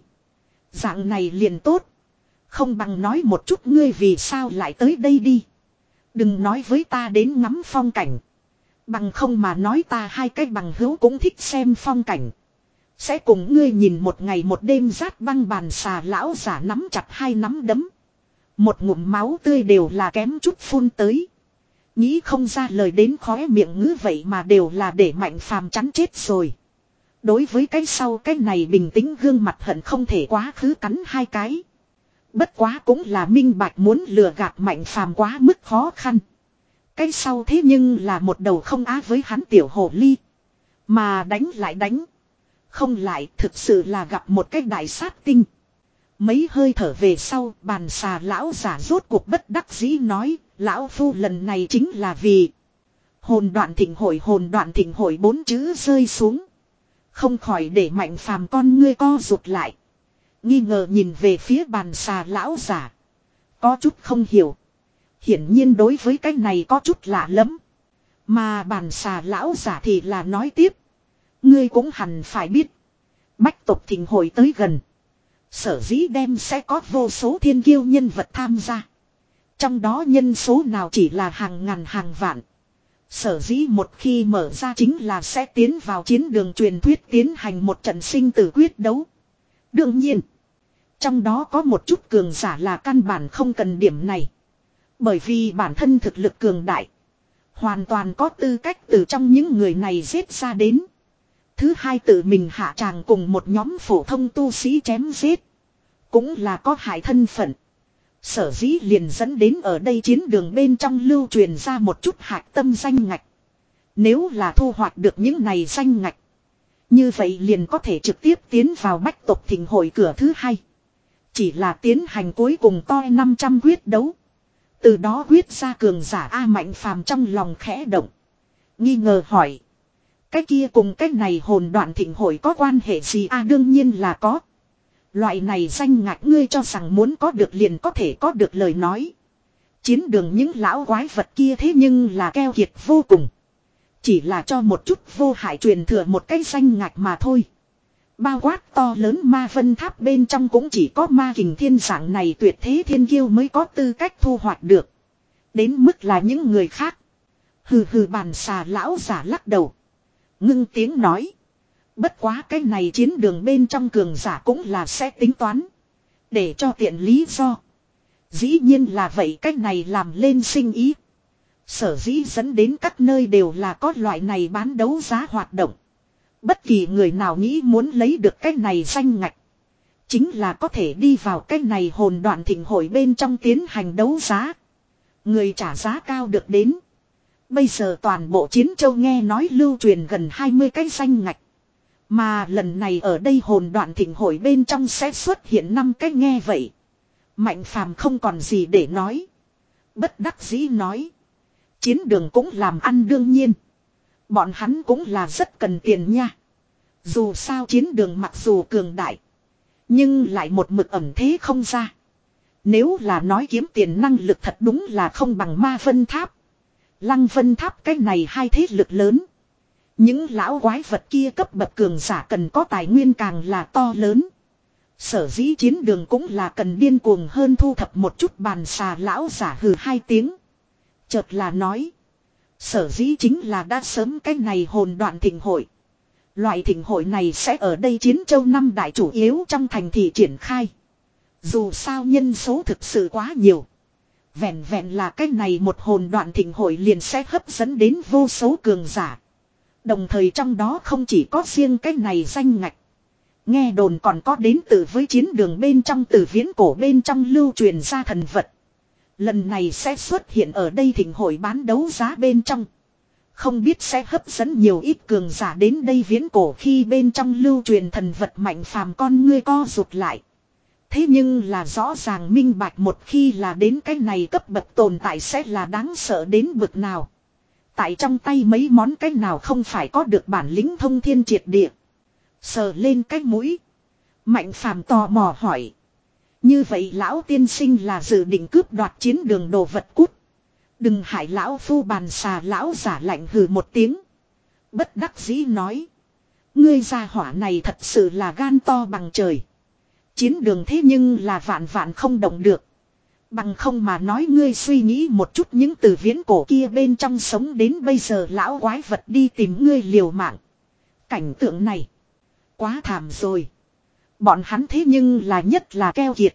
Speaker 1: Dạng này liền tốt. Không bằng nói một chút ngươi vì sao lại tới đây đi. Đừng nói với ta đến ngắm phong cảnh. Bằng không mà nói ta hai cái bằng hữu cũng thích xem phong cảnh. Sẽ cùng ngươi nhìn một ngày một đêm rát băng, bàn xà lão giả nắm chặt hai nắm đấm. Một ngụm máu tươi đều là kém chút phun tới. Nghĩ không ra lời đến khóe miệng ngữ vậy mà đều là để Mạnh Phàm chắn chết rồi. Đối với cái sau cái này bình tĩnh gương mặt hận không thể quá khứ cắn hai cái. Bất quá cũng là minh bạch muốn lừa gạt Mạnh Phàm quá mức khó khăn. Cái sau thế nhưng là một đầu không á với hắn tiểu hồ ly. Mà đánh lại đánh. Không lại thực sự là gặp một cái đại sát tinh. Mấy hơi thở về sau, bàn xà lão giả rốt cuộc bất đắc dĩ nói, lão phu lần này chính là vì hồn đoạn thịnh hội, hồn đoạn thịnh hội bốn chữ rơi xuống. Không khỏi để Mạnh Phàm con ngươi co rụt lại. Nghi ngờ nhìn về phía bàn xà lão giả. Có chút không hiểu. Hiển nhiên đối với cái này có chút lạ lắm. Mà bàn xà lão giả thì là nói tiếp. Ngươi cũng hẳn phải biết. Bách tộc thịnh hội tới gần. Sở dĩ đem sẽ có vô số thiên kiêu nhân vật tham gia. Trong đó nhân số nào chỉ là hàng ngàn hàng vạn. Sở dĩ một khi mở ra chính là sẽ tiến vào chiến đường truyền thuyết tiến hành một trận sinh tử quyết đấu. Đương nhiên. Trong đó có một chút cường giả là căn bản không cần điểm này. Bởi vì bản thân thực lực cường đại. Hoàn toàn có tư cách từ trong những người này giết ra đến. Thứ hai, tự mình hạ tràng cùng một nhóm phổ thông tu sĩ chém giết. Cũng là có hại thân phận. Sở dĩ liền dẫn đến ở đây chiến đường bên trong lưu truyền ra một chút hạc tâm danh ngạch. Nếu là thu hoạch được những này danh ngạch. Như vậy liền có thể trực tiếp tiến vào bách tộc thịnh hội cửa thứ hai. Chỉ là tiến hành cuối cùng to năm trăm quyết đấu. Từ đó quyết ra cường giả A. Mạnh Phàm trong lòng khẽ động. Nghi ngờ hỏi. Cái kia cùng cái này hồn đoạn thịnh hội có quan hệ gì A? Đương nhiên là có. Loại này danh ngạch ngươi cho rằng muốn có được liền có thể có được lời nói. Chiến đường những lão quái vật kia thế nhưng là keo kiệt vô cùng. Chỉ là cho một chút vô hại truyền thừa một cái danh ngạch mà thôi. Bao quát to lớn ma vân tháp bên trong cũng chỉ có ma kình thiên dạng này tuyệt thế thiên kiêu mới có tư cách thu hoạch được. Đến mức là những người khác. Hừ hừ bàn xà lão giả lắc đầu. Ngưng tiếng nói. Bất quá cái này chiến đường bên trong cường giả cũng là sẽ tính toán. Để cho tiện lý do. Dĩ nhiên là vậy cách này làm lên sinh ý. Sở dĩ dẫn đến các nơi đều là có loại này bán đấu giá hoạt động. Bất kỳ người nào nghĩ muốn lấy được cái này danh ngạch. Chính là có thể đi vào cái này hồn đoạn thịnh hội bên trong tiến hành đấu giá. Người trả giá cao được đến. Bây giờ toàn bộ Chiến Châu nghe nói lưu truyền gần hai mươi cái danh ngạch. Mà lần này ở đây hồn đoạn thịnh hội bên trong sẽ xuất hiện năm cái nghe vậy. Mạnh phàm không còn gì để nói. Bất đắc dĩ nói. Chiến đường cũng làm ăn đương nhiên. Bọn hắn cũng là rất cần tiền nha. Dù sao chiến đường mặc dù cường đại. Nhưng lại một mực ẩm thế không ra. Nếu là nói kiếm tiền năng lực thật đúng là không bằng ma vân tháp. Lăng vân tháp cái này hai thế lực lớn. Những lão quái vật kia cấp bậc cường giả cần có tài nguyên càng là to lớn. Sở dĩ chiến đường cũng là cần điên cuồng hơn thu thập một chút bàn xà lão giả hừ hai tiếng. Chợt là nói. Sở dĩ chính là đã sớm cái này hồn đoạn thịnh hội. Loại thịnh hội này sẽ ở đây Chiến Châu năm đại chủ yếu trong thành thị triển khai. Dù sao nhân số thực sự quá nhiều. Vẹn vẹn là cái này một hồn đoạn thịnh hội liền sẽ hấp dẫn đến vô số cường giả. Đồng thời trong đó không chỉ có riêng cái này danh ngạch. Nghe đồn còn có đến từ với chiến đường bên trong từ viễn cổ bên trong lưu truyền ra thần vật. Lần này sẽ xuất hiện ở đây thịnh hội bán đấu giá bên trong. Không biết sẽ hấp dẫn nhiều ít cường giả đến đây viễn cổ khi bên trong lưu truyền thần vật mạnh phàm con ngươi co rụt lại. Thế nhưng là rõ ràng minh bạch một khi là đến cái này cấp bậc tồn tại sẽ là đáng sợ đến bực nào. Tại trong tay mấy món cái nào không phải có được bản lĩnh thông thiên triệt địa. Sờ lên cái mũi. Mạnh phàm tò mò hỏi. Như vậy lão tiên sinh là dự định cướp đoạt chiến đường đồ vật cút. Đừng hại lão phu bàn xà lão giả lạnh hừ một tiếng. Bất đắc dĩ nói. Ngươi gia hỏa này thật sự là gan to bằng trời. Chiến đường thế nhưng là vạn vạn không động được. Bằng không mà nói ngươi suy nghĩ một chút những từ viễn cổ kia bên trong sống đến bây giờ lão quái vật đi tìm ngươi liều mạng. Cảnh tượng này. Quá thảm rồi. Bọn hắn thế nhưng là nhất là keo kiệt.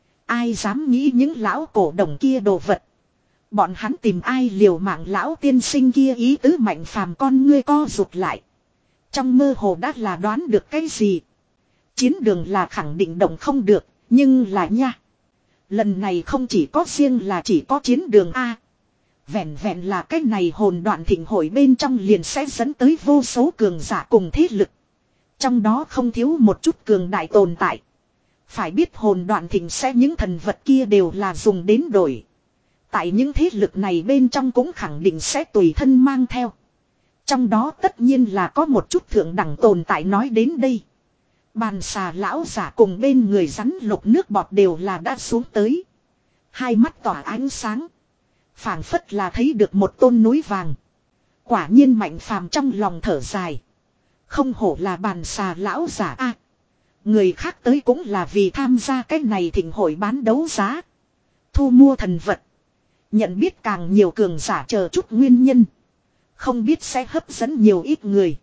Speaker 1: Ai dám nghĩ những lão cổ đồng kia đồ vật. Bọn hắn tìm ai liều mạng lão tiên sinh kia ý tứ mạnh phàm con ngươi co rụt lại. Trong mơ hồ đã là đoán được cái gì. Chiến đường là khẳng định động không được, nhưng là nha. Lần này không chỉ có riêng là chỉ có chiến đường A. Vẹn vẹn là cái này hồn đoạn thịnh hội bên trong liền sẽ dẫn tới vô số cường giả cùng thế lực. Trong đó không thiếu một chút cường đại tồn tại. Phải biết hồn đoạn thịnh sẽ những thần vật kia đều là dùng đến đổi. Tại những thế lực này bên trong cũng khẳng định sẽ tùy thân mang theo. Trong đó tất nhiên là có một chút thượng đẳng tồn tại nói đến đây. Bàn xà lão giả cùng bên người rắn lục nước bọt đều là đã xuống tới. Hai mắt tỏa ánh sáng. Phảng phất là thấy được một tôn núi vàng. Quả nhiên mạnh phàm trong lòng thở dài. Không hổ là bàn xà lão giả a. Người khác tới cũng là vì tham gia cái này thịnh hội bán đấu giá. Thu mua thần vật. Nhận biết càng nhiều cường giả chờ chút nguyên nhân. Không biết sẽ hấp dẫn nhiều ít người.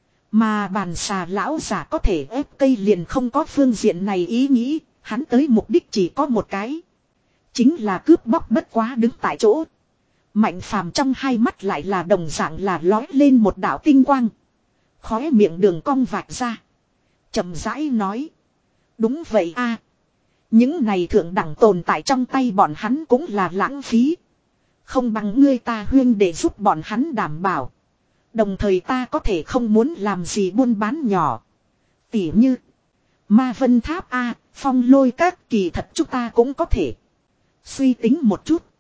Speaker 1: Mà bàn xà lão giả có thể ép cây liền không có phương diện này ý nghĩ. Hắn tới mục đích chỉ có một cái. Chính là cướp bóc bất quá đứng tại chỗ. Mạnh phàm trong hai mắt lại là đồng dạng là lói lên một đạo tinh quang. Khóe miệng đường cong vạch ra. Chậm rãi nói. Đúng vậy a. Những này thượng đẳng tồn tại trong tay bọn hắn cũng là lãng phí. Không bằng ngươi ta huyên để giúp bọn hắn đảm bảo. Đồng thời ta có thể không muốn làm gì buôn bán nhỏ. Tỉ như. Ma vân tháp a, phong lôi các kỳ thật chúng ta cũng có thể. Suy tính một chút.